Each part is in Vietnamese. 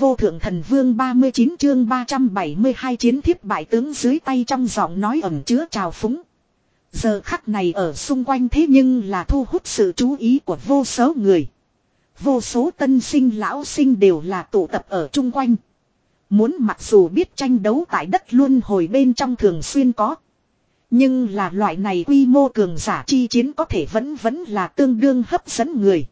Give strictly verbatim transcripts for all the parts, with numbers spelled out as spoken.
vô thượng thần vương ba mươi chín chương ba trăm bảy mươi hai chiến thiếp bại tướng dưới tay trong giọng nói ẩn chứa trào phúng. Giờ khắc này ở xung quanh thế nhưng là thu hút sự chú ý của vô số người. Vô số tân sinh lão sinh đều là tụ tập ở chung quanh. Muốn mặc dù biết tranh đấu tại đất luân hồi bên trong thường xuyên có. Nhưng là loại này quy mô cường giả chi chiến có thể vẫn vẫn là tương đương hấp dẫn người.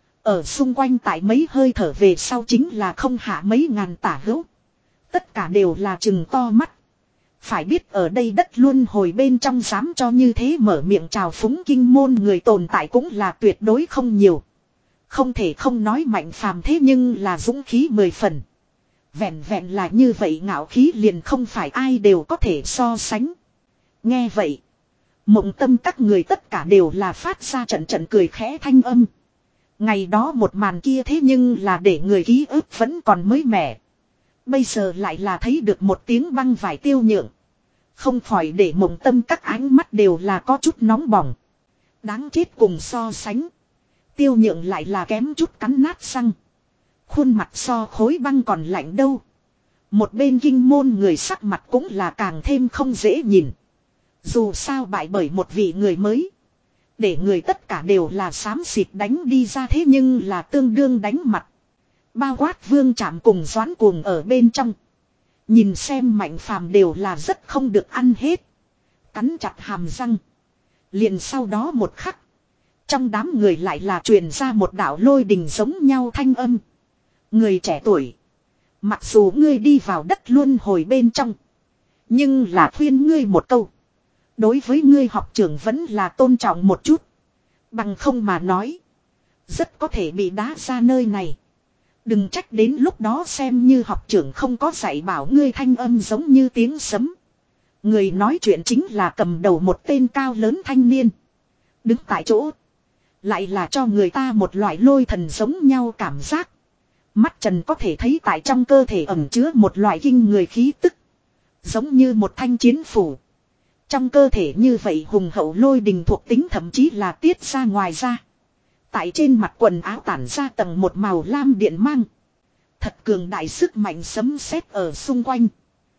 Ở xung quanh tại mấy hơi thở về sau chính là không hạ mấy ngàn tả hữu. Tất cả đều là trừng to mắt. Phải biết ở đây đất luân hồi bên trong dám cho như thế mở miệng chào phúng kinh môn người tồn tại cũng là tuyệt đối không nhiều. Không thể không nói mạnh phàm thế nhưng là dũng khí mười phần. Vẹn vẹn là như vậy ngạo khí liền không phải ai đều có thể so sánh. Nghe vậy. Mộng tâm các người tất cả đều là phát ra trận trận cười khẽ thanh âm. Ngày đó một màn kia thế nhưng là để người ký ức vẫn còn mới mẻ. Bây giờ lại là thấy được một tiếng băng vải tiêu nhượng. Không khỏi để mộng tâm các ánh mắt đều là có chút nóng bỏng. Đáng chết cùng so sánh. Tiêu nhượng lại là kém chút cắn nát răng. Khuôn mặt so khối băng còn lạnh đâu. Một bên kinh môn người sắc mặt cũng là càng thêm không dễ nhìn. Dù sao bại bởi một vị người mới. Để người tất cả đều là xám xịt đánh đi ra thế nhưng là tương đương đánh mặt. Bao quát vương chạm cùng doãn cuồng ở bên trong. Nhìn xem mạnh phàm đều là rất không được ăn hết. Cắn chặt hàm răng. Liền sau đó một khắc. Trong đám người lại là truyền ra một đạo lôi đình giống nhau thanh âm. Người trẻ tuổi. Mặc dù ngươi đi vào đất luân hồi bên trong. Nhưng là khuyên ngươi một câu. Đối với ngươi học trưởng vẫn là tôn trọng một chút. Bằng không mà nói. Rất có thể bị đá ra nơi này. Đừng trách đến lúc đó xem như học trưởng không có dạy bảo ngươi thanh âm giống như tiếng sấm. Người nói chuyện chính là cầm đầu một tên cao lớn thanh niên. Đứng tại chỗ. Lại là cho người ta một loại lôi thần giống nhau cảm giác. Mắt trần có thể thấy tại trong cơ thể ẩn chứa một loại kinh người khí tức. Giống như một thanh chiến phủ. Trong cơ thể như vậy hùng hậu lôi đình thuộc tính thậm chí là tiết ra ngoài ra. Tại trên mặt quần áo tản ra tầng một màu lam điện mang. Thật cường đại sức mạnh sấm sét ở xung quanh.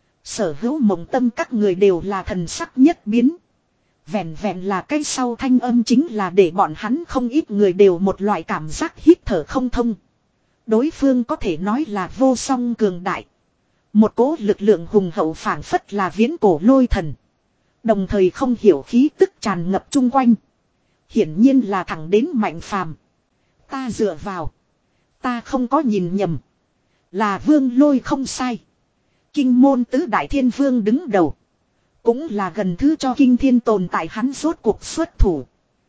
Sở hữu mộng tâm các người đều là thần sắc nhất biến. Vẹn vẹn là cái sau thanh âm chính là để bọn hắn không ít người đều một loại cảm giác hít thở không thông. Đối phương có thể nói là vô song cường đại. Một cỗ lực lượng hùng hậu phảng phất là viễn cổ lôi thần. Đồng thời không hiểu khí tức tràn ngập chung quanh. Hiển nhiên là thẳng đến mạnh phàm. Ta dựa vào. Ta không có nhìn nhầm. Là vương lôi không sai. Kinh môn tứ đại thiên vương đứng đầu. Cũng là gần thứ cho kinh thiên tồn tại hắn rốt cuộc xuất thủ.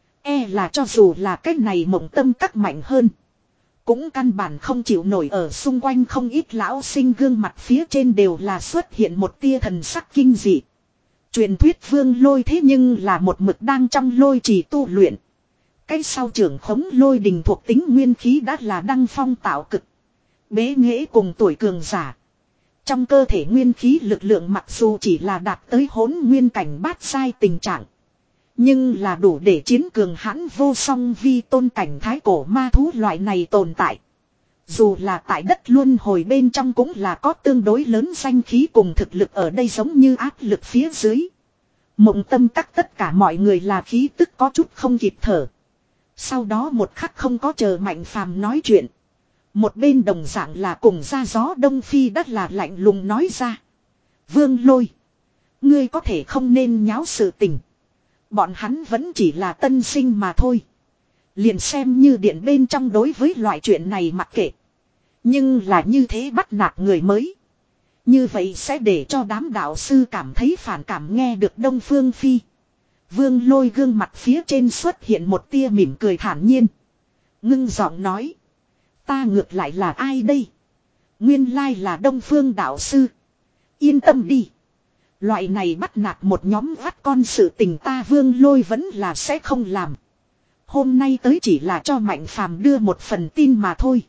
E là cho dù là cái này mộng tâm các mạnh hơn. Cũng căn bản không chịu nổi ở xung quanh không ít lão sinh gương mặt phía trên đều là xuất hiện một tia thần sắc kinh dị. Truyền thuyết vương lôi thế nhưng là một mực đang trong lôi trì tu luyện. Cái sau trưởng khống lôi đình thuộc tính nguyên khí đã là đăng phong tạo cực. Bế nghệ cùng tuổi cường giả. Trong cơ thể nguyên khí lực lượng mặc dù chỉ là đạt tới hỗn nguyên cảnh bát sai tình trạng. Nhưng là đủ để chiến cường hãn vô song vi tôn cảnh thái cổ ma thú loại này tồn tại. Dù là tại đất luân hồi bên trong cũng là có tương đối lớn danh khí cùng thực lực ở đây giống như áp lực phía dưới. Mộng tâm các tất cả mọi người là khí tức có chút không kịp thở. Sau đó một khắc không có chờ mạnh phàm nói chuyện. Một bên đồng dạng là cùng ra gió đông phi đất là lạnh lùng nói ra. Vương lôi. Ngươi có thể không nên nháo sự tình. Bọn hắn vẫn chỉ là tân sinh mà thôi. Liền xem như điện bên trong đối với loại chuyện này mặc kệ. Nhưng là như thế bắt nạt người mới. Như vậy sẽ để cho đám đạo sư cảm thấy phản cảm nghe được Đông Phương Phi. Vương lôi gương mặt phía trên xuất hiện một tia mỉm cười thản nhiên. Ngưng giọng nói. Ta ngược lại là ai đây? Nguyên lai là Đông Phương đạo sư. Yên tâm đi. Loại này bắt nạt một nhóm vắt con sự tình ta vương lôi vẫn là sẽ không làm. Hôm nay tới chỉ là cho mạnh phàm đưa một phần tin mà thôi.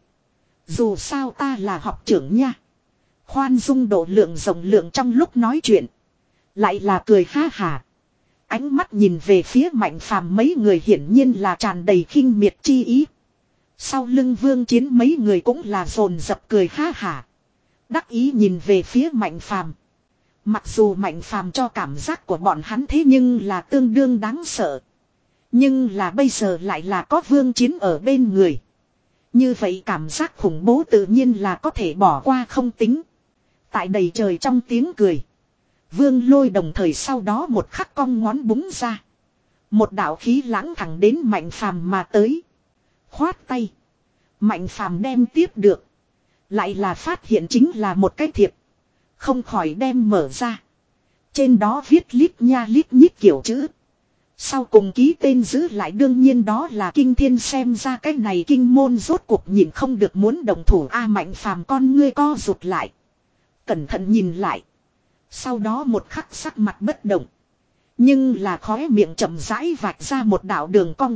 Dù sao ta là học trưởng nha. Khoan dung độ lượng rộng lượng trong lúc nói chuyện. Lại là cười ha hà. Ánh mắt nhìn về phía mạnh phàm mấy người hiển nhiên là tràn đầy khinh miệt chi ý. Sau lưng vương chiến mấy người cũng là dồn dập cười ha hà. Đắc ý nhìn về phía Mạnh Phàm. Mặc dù Mạnh Phàm cho cảm giác của bọn hắn thế nhưng là tương đương đáng sợ. Nhưng là bây giờ lại là có Vương Chiến ở bên người. Như vậy cảm giác khủng bố tự nhiên là có thể bỏ qua không tính. Tại đầy trời trong tiếng cười. Vương Lôi đồng thời sau đó một khắc cong ngón búng ra. Một đạo khí lãng thẳng đến Mạnh Phàm mà tới. Khoát tay. Mạnh Phàm đem tiếp được. Lại là phát hiện chính là một cái thiệp. Không khỏi đem mở ra. Trên đó viết lít nha lít nhít kiểu chữ. Sau cùng ký tên giữ lại đương nhiên đó là Kinh Thiên, xem ra cái này kinh môn rốt cuộc nhìn không được muốn đồng thủ a. Mạnh Phàm con ngươi co rụt lại. Cẩn thận nhìn lại. Sau đó một khắc sắc mặt bất động. Nhưng là khóe miệng chậm rãi vạch ra một đạo đường cong.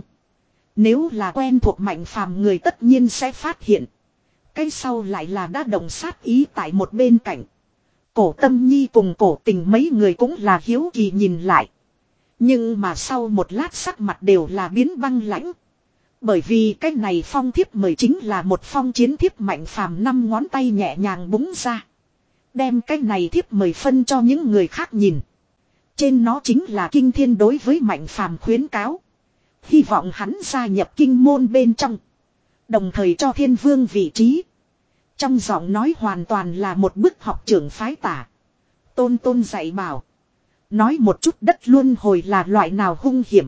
Nếu là quen thuộc Mạnh Phàm người tất nhiên sẽ phát hiện. Cái sau lại là đã đồng sát ý tại một bên cạnh. Cổ Tâm Nhi cùng Cổ Tình mấy người cũng là hiếu kỳ nhìn lại. Nhưng mà sau một lát sắc mặt đều là biến băng lãnh. Bởi vì cái này phong thiếp mời chính là một phong chiến thiếp. Mạnh Phàm năm ngón tay nhẹ nhàng búng ra. Đem cái này thiếp mời phân cho những người khác nhìn. Trên nó chính là Kinh Thiên đối với Mạnh Phàm khuyến cáo. Hy vọng hắn gia nhập kinh môn bên trong. Đồng thời cho Thiên Vương vị trí. Trong giọng nói hoàn toàn là một bức học trưởng phái tả. Tôn tôn dạy bảo. Nói một chút đất luân hồi là loại nào hung hiểm.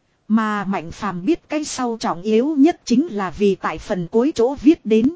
Mà Mạnh Phàm biết cái sau trọng yếu nhất chính là vì tại phần cuối chỗ viết đến.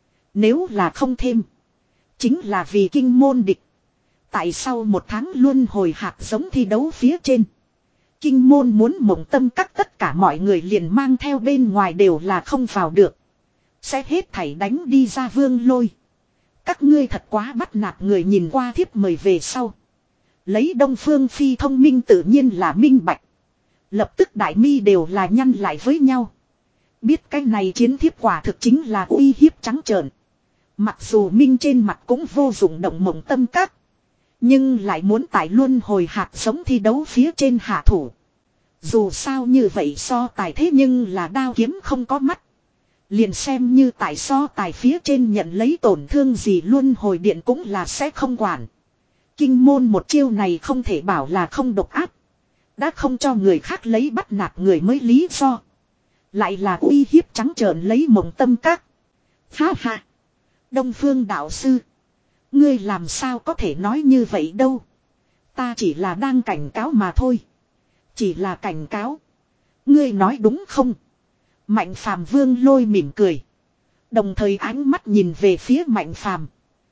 Nếu là không thêm. Chính là vì kinh môn địch. Tại sau một tháng luân hồi hạt giống thi đấu phía trên. Kinh môn muốn mộng tâm các tất cả mọi người liền mang theo bên ngoài đều là không vào được. Sẽ hết thảy đánh đi ra Vương Lôi. Các ngươi thật quá bắt nạt người nhìn qua thiếp mời về sau. Lấy Đông Phương Phi thông minh tự nhiên là minh bạch. Lập tức đại mi đều là nhăn lại với nhau. Biết cái này chiến thiếp quả thực chính là uy hiếp trắng trợn. Mặc dù minh trên mặt cũng vô dụng động mộng tâm các. Nhưng lại muốn tại luân hồi hạt giống thi đấu phía trên hạ thủ. Dù sao như vậy so tài thế nhưng là đao kiếm không có mắt. Liền xem như tại so tài phía trên nhận lấy tổn thương gì luân hồi điện cũng là sẽ không quản. Kinh môn một chiêu này không thể bảo là không độc ác. Đã không cho người khác lấy bắt nạt người mới lý do. Lại là uy hiếp trắng trợn lấy mộng tâm các. Ha ha. Đông Phương đạo sư. Ngươi làm sao có thể nói như vậy đâu. Ta chỉ là đang cảnh cáo mà thôi. Chỉ là cảnh cáo. Ngươi nói đúng không? Mạnh Phàm Vương Lôi mỉm cười. Đồng thời ánh mắt nhìn về phía Mạnh Phàm.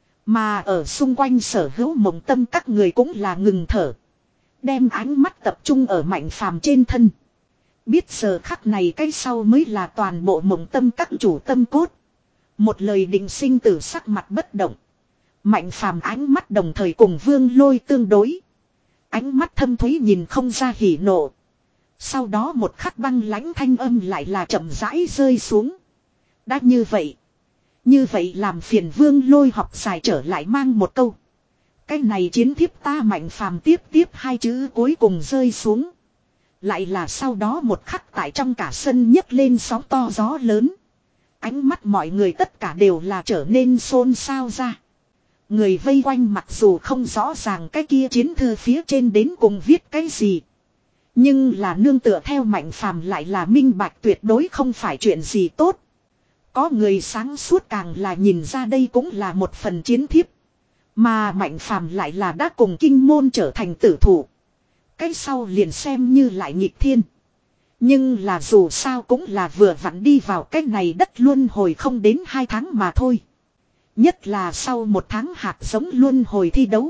Mà ở xung quanh sở hữu mộng tâm các người cũng là ngừng thở. Đem ánh mắt tập trung ở Mạnh Phàm trên thân. Biết giờ khắc này cái sau mới là toàn bộ mộng tâm các chủ tâm cốt. Một lời định sinh tử sắc mặt bất động. Mạnh Phàm ánh mắt đồng thời cùng Vương Lôi tương đối. Ánh mắt thâm thúy nhìn không ra hỉ nộ. Sau đó một khắc băng lãnh thanh âm lại là chậm rãi rơi xuống. Đã như vậy. Như vậy làm phiền Vương Lôi học dài trở lại mang một câu. Cái này chiến thiếp ta Mạnh Phàm tiếp tiếp hai chữ cuối cùng rơi xuống. Lại là sau đó một khắc tại trong cả sân nhấc lên sóng to gió lớn. Ánh mắt mọi người tất cả đều là trở nên xôn xao ra. Người vây quanh mặc dù không rõ ràng cái kia chiến thư phía trên đến cùng viết cái gì. Nhưng là nương tựa theo Mạnh Phàm lại là minh bạch tuyệt đối không phải chuyện gì tốt. Có người sáng suốt càng là nhìn ra đây cũng là một phần chiến thiếp. Mà Mạnh Phàm lại là đã cùng kinh môn trở thành tử thủ. Cái sau liền xem như lại nghịch thiên. Nhưng là dù sao cũng là vừa vặn đi vào cái này đất luân hồi không đến hai tháng mà thôi. Nhất là sau một tháng hạt giống luân hồi thi đấu.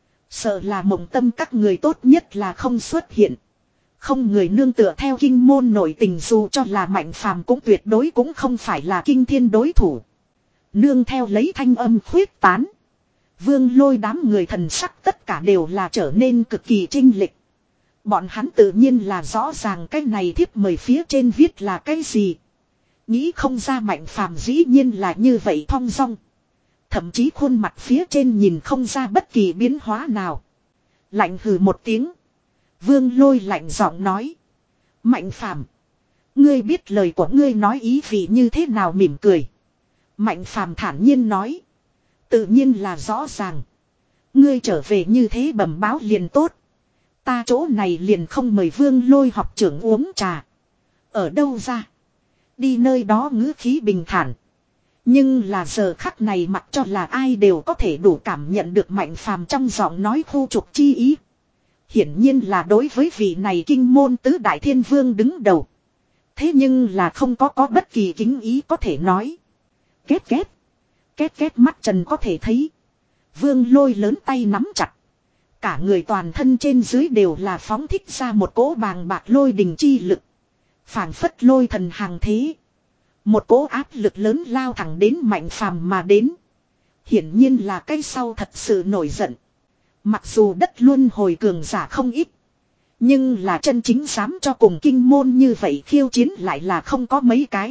Sợ là mộng tâm các người tốt nhất là không xuất hiện. Không người nương tựa theo kinh môn nổi tình dù cho là Mạnh Phàm cũng tuyệt đối cũng không phải là kinh thiên đối thủ. Nương theo lấy thanh âm khuyết tán. Vương Lôi đám người thần sắc tất cả đều là trở nên cực kỳ chinh lịch. Bọn hắn tự nhiên là rõ ràng cái này thiếp mời phía trên viết là cái gì. Nghĩ không ra Mạnh Phàm dĩ nhiên là như vậy thong dong. Thậm chí khuôn mặt phía trên nhìn không ra bất kỳ biến hóa nào. Lạnh hừ một tiếng. Vương Lôi lạnh giọng nói. Mạnh Phàm, ngươi biết lời của ngươi nói ý vị như thế nào mỉm cười. Mạnh Phàm thản nhiên nói. Tự nhiên là rõ ràng. Ngươi trở về như thế bẩm báo liền tốt. Ta chỗ này liền không mời Vương Lôi học trưởng uống trà. Ở đâu ra? Đi nơi đó ngữ khí bình thản. Nhưng là giờ khắc này mặc cho là ai đều có thể đủ cảm nhận được Mạnh Phàm trong giọng nói khu trục chi ý. Hiển nhiên là đối với vị này kinh môn tứ đại thiên vương đứng đầu. Thế nhưng là không có có bất kỳ kính ý có thể nói. Két két. Két két mắt trần có thể thấy. Vương Lôi lớn tay nắm chặt. Cả người toàn thân trên dưới đều là phóng thích ra một cỗ bàng bạc lôi đình chi lực. Phảng phất lôi thần hàng thế. Một cỗ áp lực lớn lao thẳng đến Mạnh Phàm mà đến. Hiển nhiên là cái sau thật sự nổi giận. Mặc dù đất luân hồi cường giả không ít. Nhưng là chân chính dám cho cùng kinh môn như vậy khiêu chiến lại là không có mấy cái.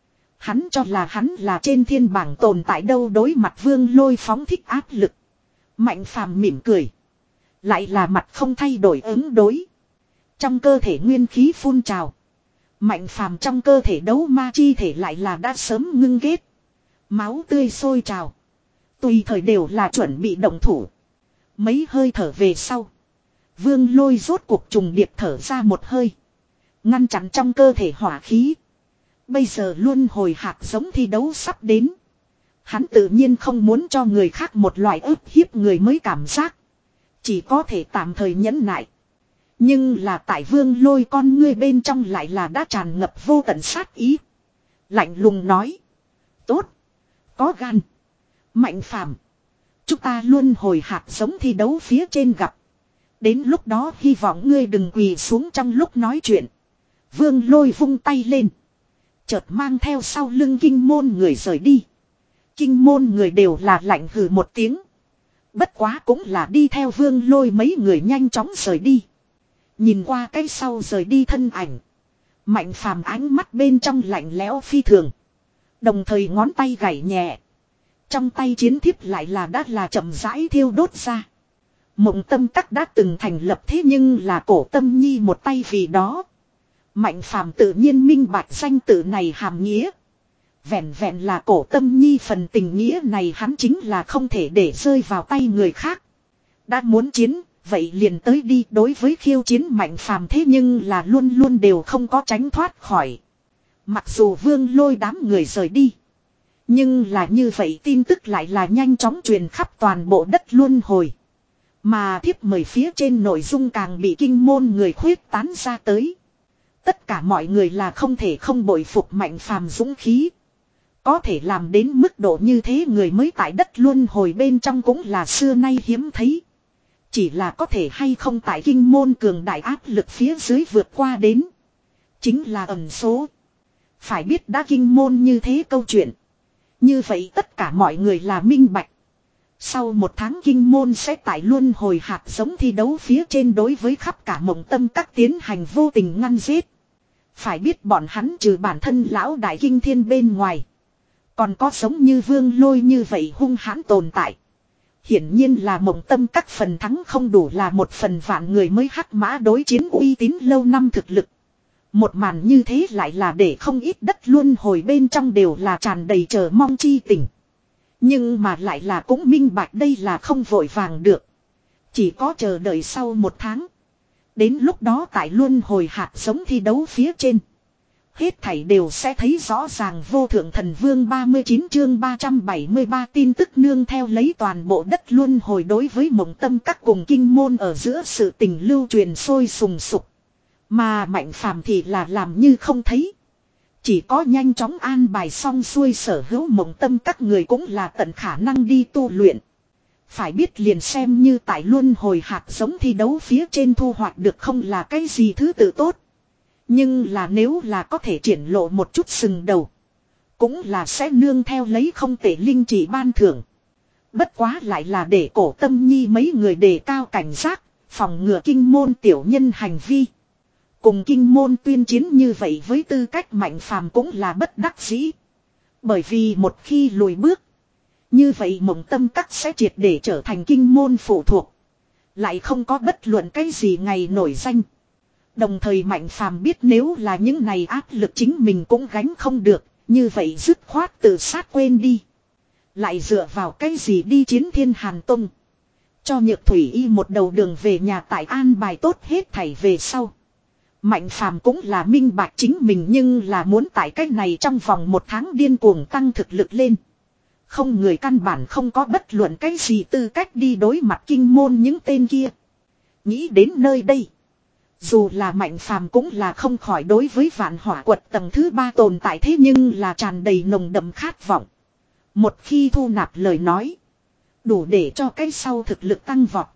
Hắn cho là hắn là trên thiên bảng tồn tại đâu đối mặt Vương Lôi phóng thích áp lực. Mạnh Phàm mỉm cười. Lại là mặt không thay đổi ứng đối. Trong cơ thể nguyên khí phun trào. Mạnh Phàm trong cơ thể đấu ma chi thể lại là đã sớm ngưng kết. Máu tươi sôi trào. Tùy thời đều là chuẩn bị động thủ. Mấy hơi thở về sau. Vương Lôi rốt cuộc trùng điệp thở ra một hơi. Ngăn chặn trong cơ thể hỏa khí. Bây giờ luân hồi hạt giống thi đấu sắp đến. Hắn tự nhiên không muốn cho người khác một loại ức hiếp người mới cảm giác. Chỉ có thể tạm thời nhẫn nại. Nhưng là tại Vương Lôi con ngươi bên trong lại là đã tràn ngập vô tận sát ý. Lạnh lùng nói. Tốt. Có gan. Mạnh Phàm, chúng ta luôn hồi hạt giống thi đấu phía trên gặp. Đến lúc đó hy vọng ngươi đừng quỳ xuống trong lúc nói chuyện. Vương Lôi vung tay lên. Chợt mang theo sau lưng kinh môn người rời đi. Kinh môn người đều là lạnh hừ một tiếng. Bất quá cũng là đi theo Vương Lôi mấy người nhanh chóng rời đi. Nhìn qua cái sau rời đi thân ảnh. Mạnh Phàm ánh mắt bên trong lạnh lẽo phi thường. Đồng thời ngón tay gảy nhẹ. Trong tay chiến thiếp lại là đã là chậm rãi thiêu đốt ra. Mộng Tâm Các đã từng thành lập thế nhưng là Cổ Tâm Nhi một tay vì đó. Mạnh Phàm tự nhiên minh bạch danh tự này hàm nghĩa. Vẹn vẹn là Cổ Tâm Nhi phần tình nghĩa này hắn chính là không thể để rơi vào tay người khác. Đã muốn chiến, vậy liền tới đi. Đối với khiêu chiến Mạnh Phàm thế nhưng là luôn luôn đều không có tránh thoát khỏi. Mặc dù Vương Lôi đám người rời đi. Nhưng là như vậy tin tức lại là nhanh chóng truyền khắp toàn bộ đất luân hồi. Mà thiếp mời phía trên nội dung càng bị kinh môn người khuyết tán ra tới. Tất cả mọi người là không thể không bội phục Mạnh Phàm dũng khí. Có thể làm đến mức độ như thế người mới tại đất luân hồi bên trong cũng là xưa nay hiếm thấy. Chỉ là có thể hay không tại kinh môn cường đại áp lực phía dưới vượt qua đến. Chính là ẩn số. Phải biết đã kinh môn như thế câu chuyện. Như vậy tất cả mọi người là minh bạch. Sau một tháng kinh môn sẽ tại luân hồi hạt giống thi đấu phía trên đối với khắp cả Mộng Tâm Các tiến hành vô tình ngăn giết. Phải biết bọn hắn trừ bản thân lão đại kinh thiên bên ngoài. Còn có giống như Vương Lôi như vậy hung hãn tồn tại. Hiển nhiên là Mộng Tâm Các phần thắng không đủ là một phần vạn người mới hắc mã đối chiến uy tín lâu năm thực lực. Một màn như thế lại là để không ít đất luân hồi bên trong đều là tràn đầy chờ mong chi tình. Nhưng mà lại là cũng minh bạch đây là không vội vàng được. Chỉ có chờ đợi sau một tháng. Đến lúc đó tại luân hồi hạt giống thi đấu phía trên. Hết thảy đều sẽ thấy rõ ràng vô thượng thần vương ba mươi chín chương ba trăm bảy mươi ba tin tức nương theo lấy toàn bộ đất luân hồi đối với Mộng Tâm Các cùng kinh môn ở giữa sự tình lưu truyền sôi sùng sục. Mà Mạnh Phàm thì là làm như không thấy. Chỉ có nhanh chóng an bài xong xuôi sở hữu Mộng Tâm Các người cũng là tận khả năng đi tu luyện. Phải biết liền xem như tại luân hồi hạt giống thi đấu phía trên thu hoạch được không là cái gì thứ tự tốt. Nhưng là nếu là có thể triển lộ một chút sừng đầu. Cũng là sẽ nương theo lấy không tệ linh chỉ ban thưởng. Bất quá lại là để Cổ Tâm Nhi mấy người đề cao cảnh giác. Phòng ngừa kinh môn tiểu nhân hành vi. Cùng kinh môn tuyên chiến như vậy với tư cách Mạnh Phàm cũng là bất đắc dĩ. Bởi vì một khi lùi bước. Như vậy Mộng Tâm Các sẽ triệt để trở thành kinh môn phụ thuộc. Lại không có bất luận cái gì ngày nổi danh. Đồng thời Mạnh Phàm biết nếu là những này áp lực chính mình cũng gánh không được. Như vậy dứt khoát tự sát quên đi. Lại dựa vào cái gì đi chiến Thiên Hàn Tông. Cho Nhược Thủy Y một đầu đường về nhà tại an bài tốt hết thảy về sau. Mạnh Phàm cũng là minh bạch chính mình nhưng là muốn tại cách này trong vòng một tháng điên cuồng tăng thực lực lên. Không người căn bản không có bất luận cái gì tư cách đi đối mặt kinh môn những tên kia. Nghĩ đến nơi đây. Dù là Mạnh Phàm cũng là không khỏi đối với vạn hỏa quật tầng thứ ba tồn tại thế nhưng là tràn đầy nồng đậm khát vọng. Một khi thu nạp lời nói. Đủ để cho cái sau thực lực tăng vọt.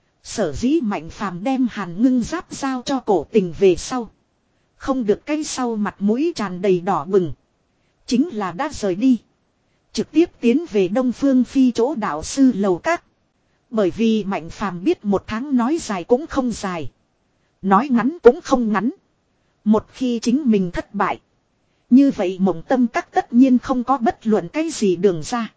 Sở dĩ Mạnh Phàm đem Hàn Ngưng Giáp giao cho Cổ Tình về sau. Không được cái sau mặt mũi tràn đầy đỏ bừng. Chính là đã rời đi. Trực tiếp tiến về Đông Phương Phi chỗ đạo sư lầu các. Bởi vì Mạnh Phàm biết một tháng nói dài cũng không dài. Nói ngắn cũng không ngắn. Một khi chính mình thất bại. Như vậy Mộng Tâm Các tất nhiên không có bất luận cái gì đường ra.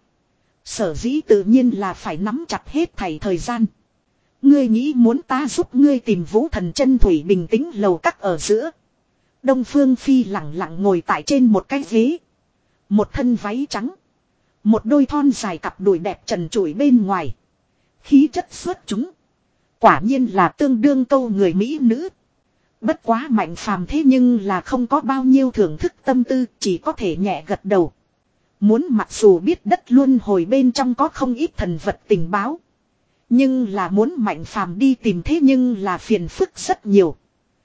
Sở dĩ tự nhiên là phải nắm chặt hết thảy thời gian. Ngươi nghĩ muốn ta giúp ngươi tìm Vũ Thần Chân Thủy bình tĩnh lầu các ở giữa. Đông Phương Phi lặng lặng ngồi tại trên một cái ghế. Một thân váy trắng. Một đôi thon dài cặp đùi đẹp trần trụi bên ngoài. Khí chất xuất chúng. Quả nhiên là tương đương câu người mỹ nữ. Bất quá Mạnh Phàm thế nhưng là không có bao nhiêu thưởng thức tâm tư, chỉ có thể nhẹ gật đầu. Muốn mặc dù biết đất luân hồi bên trong có không ít thần vật tình báo. Nhưng là muốn Mạnh Phàm đi tìm thế nhưng là phiền phức rất nhiều.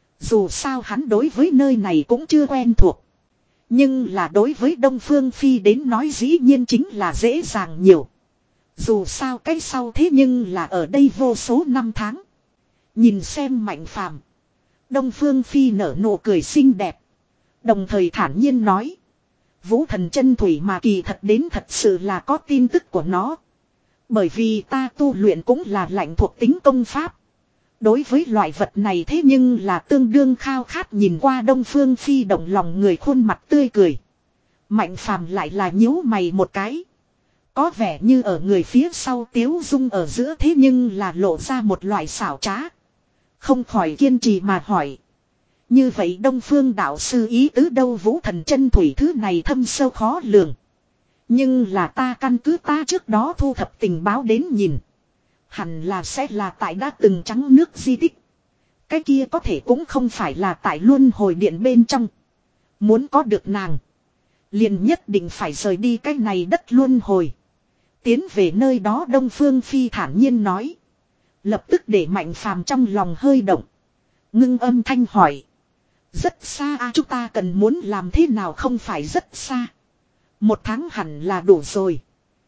Dù sao hắn đối với nơi này cũng chưa quen thuộc. Nhưng là đối với Đông Phương Phi đến nói dĩ nhiên chính là dễ dàng nhiều. Dù sao cái sau thế nhưng là ở đây vô số năm tháng. Nhìn xem Mạnh Phàm, Đông Phương Phi nở nụ cười xinh đẹp. Đồng thời thản nhiên nói. Vũ Thần Chân Thủy mà kỳ thật đến thật sự là có tin tức của nó. Bởi vì ta tu luyện cũng là lạnh thuộc tính công pháp. Đối với loại vật này thế nhưng là tương đương khao khát nhìn qua Đông Phương Phi động lòng người khuôn mặt tươi cười. Mạnh Phàm lại là nhíu mày một cái. Có vẻ như ở người phía sau Tiếu Dung ở giữa thế nhưng là lộ ra một loại xảo trá. Không khỏi kiên trì mà hỏi. Như vậy Đông Phương đạo sư ý tứ đâu Vũ Thần Chân Thủy thứ này thâm sâu khó lường. Nhưng là ta căn cứ ta trước đó thu thập tình báo đến nhìn. Hẳn là sẽ là tại đã từng trắng nước di tích. Cái kia có thể cũng không phải là tại luân hồi điện bên trong. Muốn có được nàng. Liền nhất định phải rời đi cái này đất luân hồi. Tiến về nơi đó Đông Phương Phi thản nhiên nói. Lập tức để Mạnh Phàm trong lòng hơi động. Ngưng âm thanh hỏi. Rất xa à, chúng ta cần muốn làm thế nào không phải rất xa. Một tháng hẳn là đủ rồi.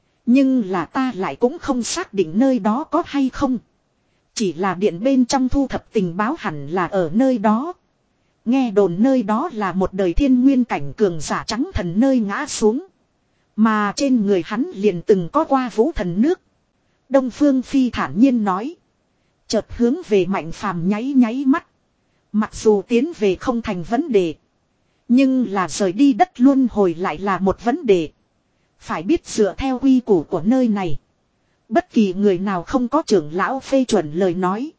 Nhưng là ta lại cũng không xác định nơi đó có hay không. Chỉ là điện bên trong thu thập tình báo hẳn là ở nơi đó. Nghe đồn nơi đó là một đời thiên nguyên cảnh cường giả trắng thần nơi ngã xuống. Mà trên người hắn liền từng có qua vũ thần nước. Đông Phương Phi thản nhiên nói. Chợt hướng về Mạnh Phàm nháy nháy mắt. Mặc dù tiến về không thành vấn đề. Nhưng là rời đi đất luân hồi lại là một vấn đề. Phải biết dựa theo quy củ của nơi này. Bất kỳ người nào không có trưởng lão phê chuẩn lời nói.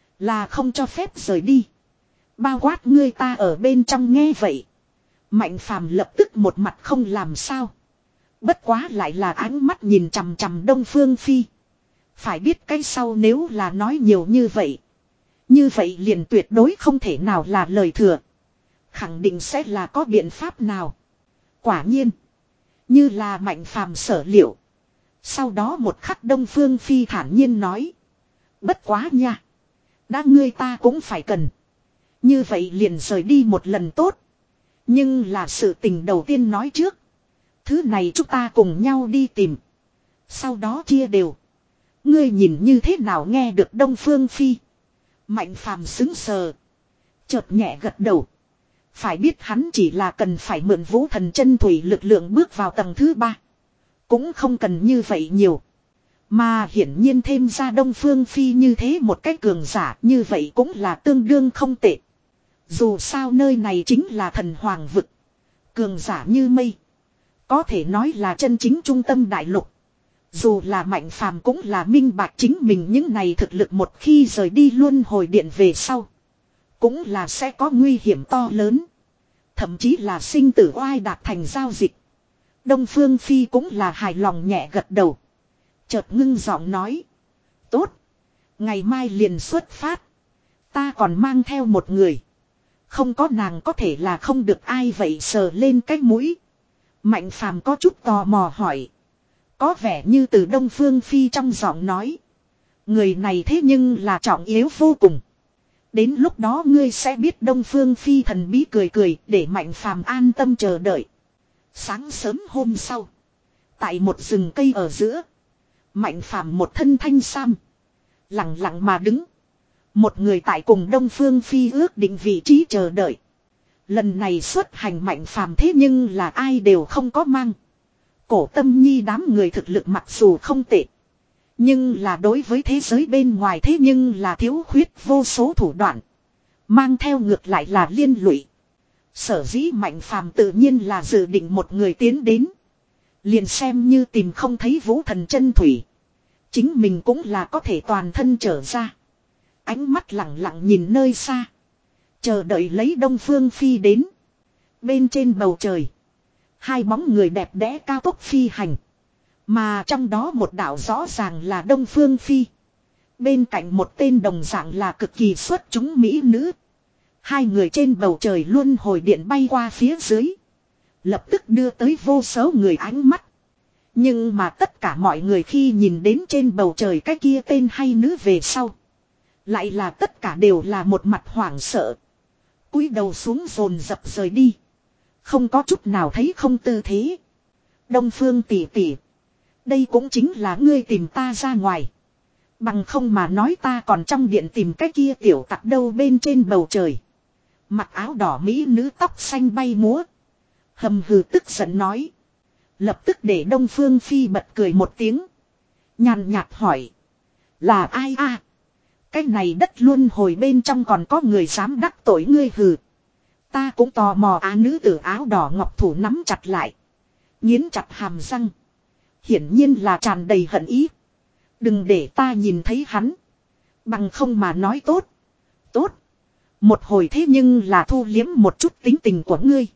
Là không cho phép rời đi. Bao quát ngươi ta ở bên trong nghe vậy. Mạnh Phàm lập tức một mặt không làm sao. Bất quá lại là ánh mắt nhìn chằm chằm Đông Phương Phi. Phải biết cái sau nếu là nói nhiều như vậy. Như vậy liền tuyệt đối không thể nào là lời thừa. Khẳng định sẽ là có biện pháp nào. Quả nhiên. Như là Mạnh Phàm sở liệu. Sau đó một khắc Đông Phương Phi thản nhiên nói. Bất quá nha. Đã ngươi ta cũng phải cần. Như vậy liền rời đi một lần tốt. Nhưng là sự tình đầu tiên nói trước. Thứ này chúng ta cùng nhau đi tìm. Sau đó chia đều. Ngươi nhìn như thế nào nghe được Đông Phương Phi. Mạnh Phàm xứng sờ. Chợt nhẹ gật đầu. Phải biết hắn chỉ là cần phải mượn Vũ Thần Chân Thủy lực lượng bước vào tầng thứ ba. Cũng không cần như vậy nhiều. Mà hiển nhiên thêm ra Đông Phương Phi như thế một cách cường giả như vậy cũng là tương đương không tệ. Dù sao nơi này chính là thần hoàng vực. Cường giả như mây. Có thể nói là chân chính trung tâm đại lục. Dù là Mạnh Phàm cũng là minh bạch chính mình những này thực lực một khi rời đi luân hồi điện về sau. Cũng là sẽ có nguy hiểm to lớn. Thậm chí là sinh tử oai đạt thành giao dịch. Đông Phương Phi cũng là hài lòng nhẹ gật đầu. Chợt ngưng giọng nói. Tốt. Ngày mai liền xuất phát. Ta còn mang theo một người. Không có nàng có thể là không được ai vậy sờ lên cái mũi. Mạnh Phàm có chút tò mò hỏi. Có vẻ như từ Đông Phương Phi trong giọng nói. Người này thế nhưng là trọng yếu vô cùng. Đến lúc đó ngươi sẽ biết Đông Phương Phi thần bí cười cười để Mạnh Phàm an tâm chờ đợi. Sáng sớm hôm sau. Tại một rừng cây ở giữa. Mạnh Phàm một thân thanh sam. Lặng lặng mà đứng. Một người tại cùng Đông Phương Phi ước định vị trí chờ đợi. Lần này xuất hành Mạnh Phàm thế nhưng là ai đều không có mang. Cổ Tâm Nhi đám người thực lực mặc dù không tệ. Nhưng là đối với thế giới bên ngoài thế nhưng là thiếu khuyết vô số thủ đoạn. Mang theo ngược lại là liên lụy. Sở dĩ Mạnh Phàm tự nhiên là dự định một người tiến đến. Liền xem như tìm không thấy Vũ Thần chân thủy. Chính mình cũng là có thể toàn thân trở ra. Ánh mắt lặng lặng nhìn nơi xa. Chờ đợi lấy Đông Phương Phi đến. Bên trên bầu trời. Hai bóng người đẹp đẽ cao tốc phi hành. Mà trong đó một đạo rõ ràng là Đông Phương Phi. Bên cạnh một tên đồng dạng là cực kỳ xuất chúng mỹ nữ. Hai người trên bầu trời luân hồi điện bay qua phía dưới. Lập tức đưa tới vô số người ánh mắt. Nhưng mà tất cả mọi người khi nhìn đến trên bầu trời cái kia tên hay nữ về sau. Lại là tất cả đều là một mặt hoảng sợ. Cúi đầu xuống dồn dập rời đi. Không có chút nào thấy không tư thế. Đông Phương tỷ tỷ. Đây cũng chính là ngươi tìm ta ra ngoài. Bằng không mà nói ta còn trong điện tìm cái kia tiểu tặc đâu bên trên bầu trời. Mặc áo đỏ mỹ nữ tóc xanh bay múa. Hầm hừ tức giận nói. Lập tức để Đông Phương Phi bật cười một tiếng. Nhàn nhạt hỏi. Là ai a? À? Cái này đất luôn hồi bên trong còn có người dám đắc tội ngươi hừ. Ta cũng tò mò á nữ tử áo đỏ ngọc thủ nắm chặt lại. Nghiến chặt hàm răng. Hiển nhiên là tràn đầy hận ý. Đừng để ta nhìn thấy hắn. Bằng không mà nói tốt. Tốt. Một hồi thế nhưng là thu liếm một chút tính tình của ngươi.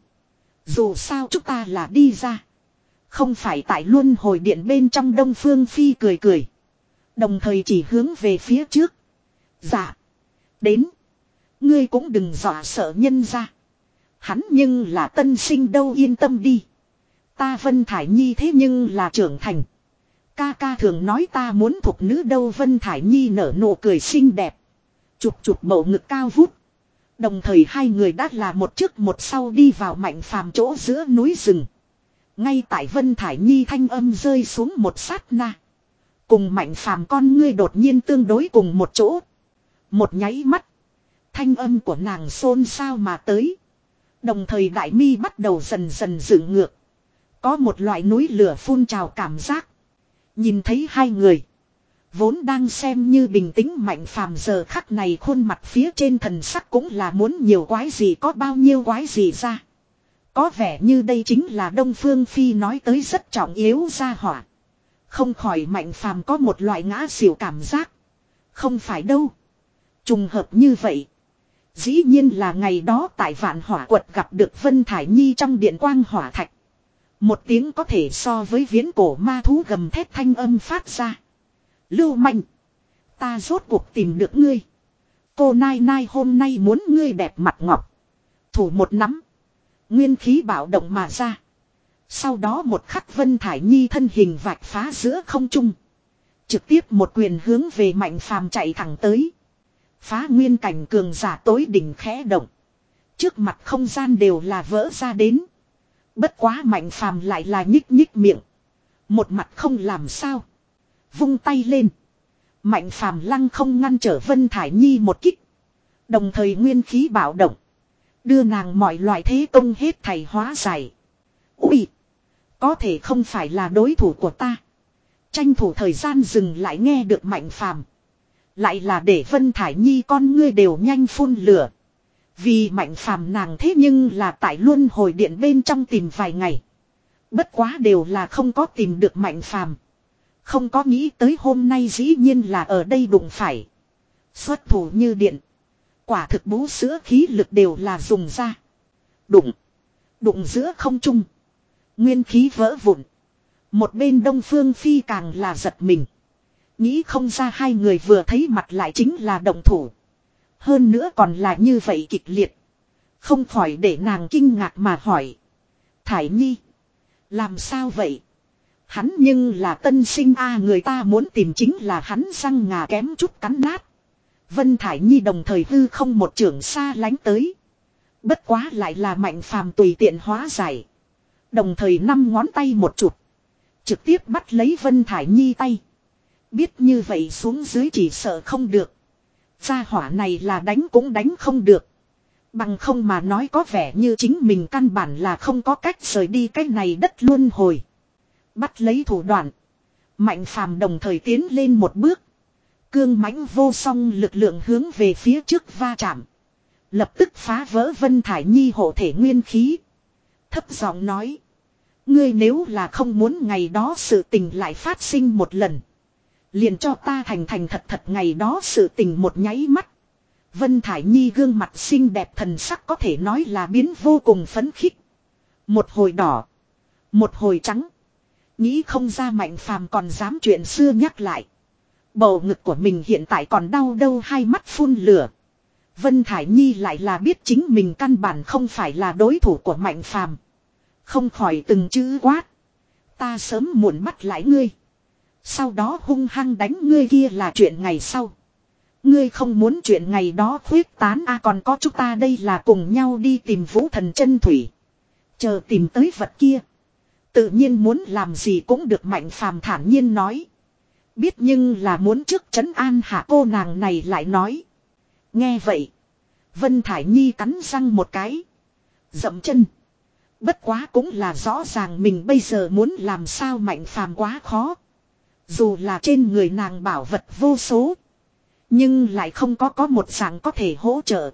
Dù sao chúng ta là đi ra. Không phải tại luân hồi điện bên trong Đông Phương Phi cười cười. Đồng thời chỉ hướng về phía trước. Dạ. Đến. Ngươi cũng đừng dọa sợ nhân ra. Hắn nhưng là tân sinh đâu yên tâm đi. Ta Vân Thải Nhi thế nhưng là trưởng thành. Ca ca thường nói ta muốn thuộc nữ đâu Vân Thải Nhi nở nụ cười xinh đẹp. Chụp chụp bầu ngực cao vút. Đồng thời hai người đã là một trước một sau đi vào Mạnh Phàm chỗ giữa núi rừng. Ngay tại Vân Thải Nhi thanh âm rơi xuống một sát na. Cùng Mạnh Phàm con ngươi đột nhiên tương đối cùng một chỗ. Một nháy mắt. Thanh âm của nàng xôn xao mà tới. Đồng thời đại mi bắt đầu dần dần dựng ngược. Có một loại núi lửa phun trào cảm giác. Nhìn thấy hai người. Vốn đang xem như bình tĩnh Mạnh Phàm giờ khắc này khuôn mặt phía trên thần sắc cũng là muốn nhiều quái gì có bao nhiêu quái gì ra. Có vẻ như đây chính là Đông Phương Phi nói tới rất trọng yếu gia hỏa. Không khỏi Mạnh Phàm có một loại ngã xỉu cảm giác. Không phải đâu. Trùng hợp như vậy. Dĩ nhiên là ngày đó tại Vạn Hỏa Quật gặp được Vân Thải Nhi trong điện quang hỏa thạch. Một tiếng có thể so với viễn cổ ma thú gầm thét thanh âm phát ra. Lưu manh. Ta rốt cuộc tìm được ngươi. Cô Nai Nai hôm nay muốn ngươi đẹp mặt ngọc. Thủ một nắm. Nguyên khí bạo động mà ra. Sau đó một khắc Vân Thải Nhi thân hình vạch phá giữa không trung. Trực tiếp một quyền hướng về Mạnh Phàm chạy thẳng tới. Phá nguyên cảnh cường giả tối đỉnh khẽ động. Trước mặt không gian đều là vỡ ra đến. Bất quá Mạnh Phàm lại là nhích nhích miệng. Một mặt không làm sao. Vung tay lên. Mạnh Phàm lăng không ngăn trở Vân Thải Nhi một kích. Đồng thời nguyên khí bạo động. Đưa nàng mọi loại thế công hết thảy hóa giải. Ui! Có thể không phải là đối thủ của ta. Tranh thủ thời gian dừng lại nghe được Mạnh Phàm. Lại là để Vân Thải Nhi con ngươi đều nhanh phun lửa. Vì Mạnh Phàm nàng thế nhưng là tại luân hồi điện bên trong tìm vài ngày. Bất quá đều là không có tìm được Mạnh Phàm. Không có nghĩ tới hôm nay dĩ nhiên là ở đây đụng phải. Xuất thủ như điện. Quả thực bú sữa khí lực đều là dùng ra. Đụng. Đụng giữa không trung. Nguyên khí vỡ vụn. Một bên Đông Phương Phi càng là giật mình. Nghĩ không ra hai người vừa thấy mặt lại chính là động thủ. Hơn nữa còn là như vậy kịch liệt. Không khỏi để nàng kinh ngạc mà hỏi. Thải Nhi. Làm sao vậy? Hắn nhưng là tân sinh a, người ta muốn tìm chính là hắn răng ngà kém chút cắn nát. Vân Thải Nhi đồng thời hư không một trưởng xa lánh tới. Bất quá lại là Mạnh Phàm tùy tiện hóa giải. Đồng thời năm ngón tay một chụp. Trực tiếp bắt lấy Vân Thải Nhi tay. Biết như vậy xuống dưới chỉ sợ không được. Gia hỏa này là đánh cũng đánh không được. Bằng không mà nói có vẻ như chính mình căn bản là không có cách rời đi cái này đất luân hồi. Bắt lấy thủ đoạn. Mạnh Phàm đồng thời tiến lên một bước. Cương mãnh vô song lực lượng hướng về phía trước va chạm. Lập tức phá vỡ Vân Thải Nhi hộ thể nguyên khí. Thấp giọng nói. Ngươi nếu là không muốn ngày đó sự tình lại phát sinh một lần. Liền cho ta thành thành thật thật ngày đó sự tình một nháy mắt. Vân Thải Nhi gương mặt xinh đẹp thần sắc có thể nói là biến vô cùng phấn khích. Một hồi đỏ. Một hồi trắng. Nghĩ không ra Mạnh Phàm còn dám chuyện xưa nhắc lại. Bầu ngực của mình hiện tại còn đau đâu, hai mắt phun lửa. Vân Thải Nhi lại là biết chính mình căn bản không phải là đối thủ của Mạnh Phàm. Không khỏi từng chữ quát. Ta sớm muộn bắt lại ngươi. Sau đó hung hăng đánh ngươi kia là chuyện ngày sau. Ngươi không muốn chuyện ngày đó khuyết tán a, còn có chúng ta đây là cùng nhau đi tìm Vũ Thần Chân Thủy. Chờ tìm tới vật kia. Tự nhiên muốn làm gì cũng được, Mạnh Phàm thản nhiên nói. Biết nhưng là muốn trước trấn an hạ cô nàng này lại nói. Nghe vậy. Vân Thải Nhi cắn răng một cái. Dậm chân. Bất quá cũng là rõ ràng mình bây giờ muốn làm sao Mạnh Phàm quá khó. Dù là trên người nàng bảo vật vô số. Nhưng lại không có có một dạng có thể hỗ trợ.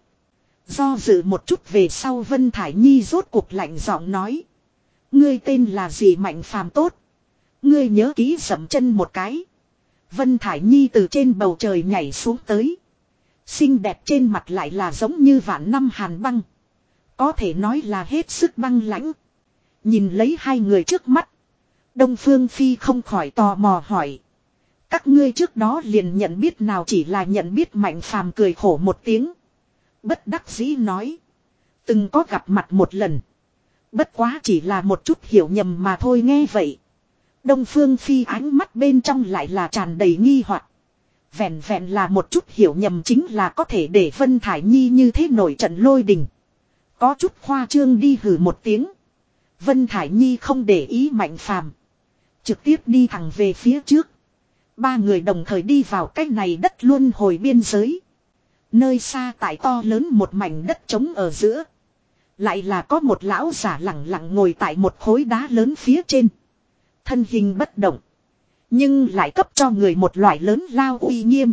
Do dự một chút về sau Vân Thải Nhi rốt cuộc lạnh giọng nói. Ngươi tên là gì? Mạnh Phàm tốt. Ngươi nhớ kỹ dậm chân một cái. Vân Thải Nhi từ trên bầu trời nhảy xuống tới. Xinh đẹp trên mặt lại là giống như vạn năm hàn băng. Có thể nói là hết sức băng lãnh. Nhìn lấy hai người trước mắt. Đông Phương Phi không khỏi tò mò hỏi. Các ngươi trước đó liền nhận biết nào? Chỉ là nhận biết. Mạnh Phàm cười khổ một tiếng. Bất đắc dĩ nói. Từng có gặp mặt một lần. Bất quá chỉ là một chút hiểu nhầm mà thôi. Nghe vậy. Đông Phương Phi ánh mắt bên trong lại là tràn đầy nghi hoặc. Vẹn vẹn là một chút hiểu nhầm chính là có thể để Vân Thải Nhi như thế nổi trận lôi đình. Có chút khoa trương đi, hử một tiếng. Vân Thải Nhi không để ý Mạnh Phàm, trực tiếp đi thẳng về phía trước. Ba người đồng thời đi vào cái này đất luân hồi biên giới. Nơi xa tại to lớn một mảnh đất trống ở giữa. Lại là có một lão giả lẳng lặng ngồi tại một khối đá lớn phía trên. Thân hình bất động. Nhưng lại cấp cho người một loại lớn lao uy nghiêm.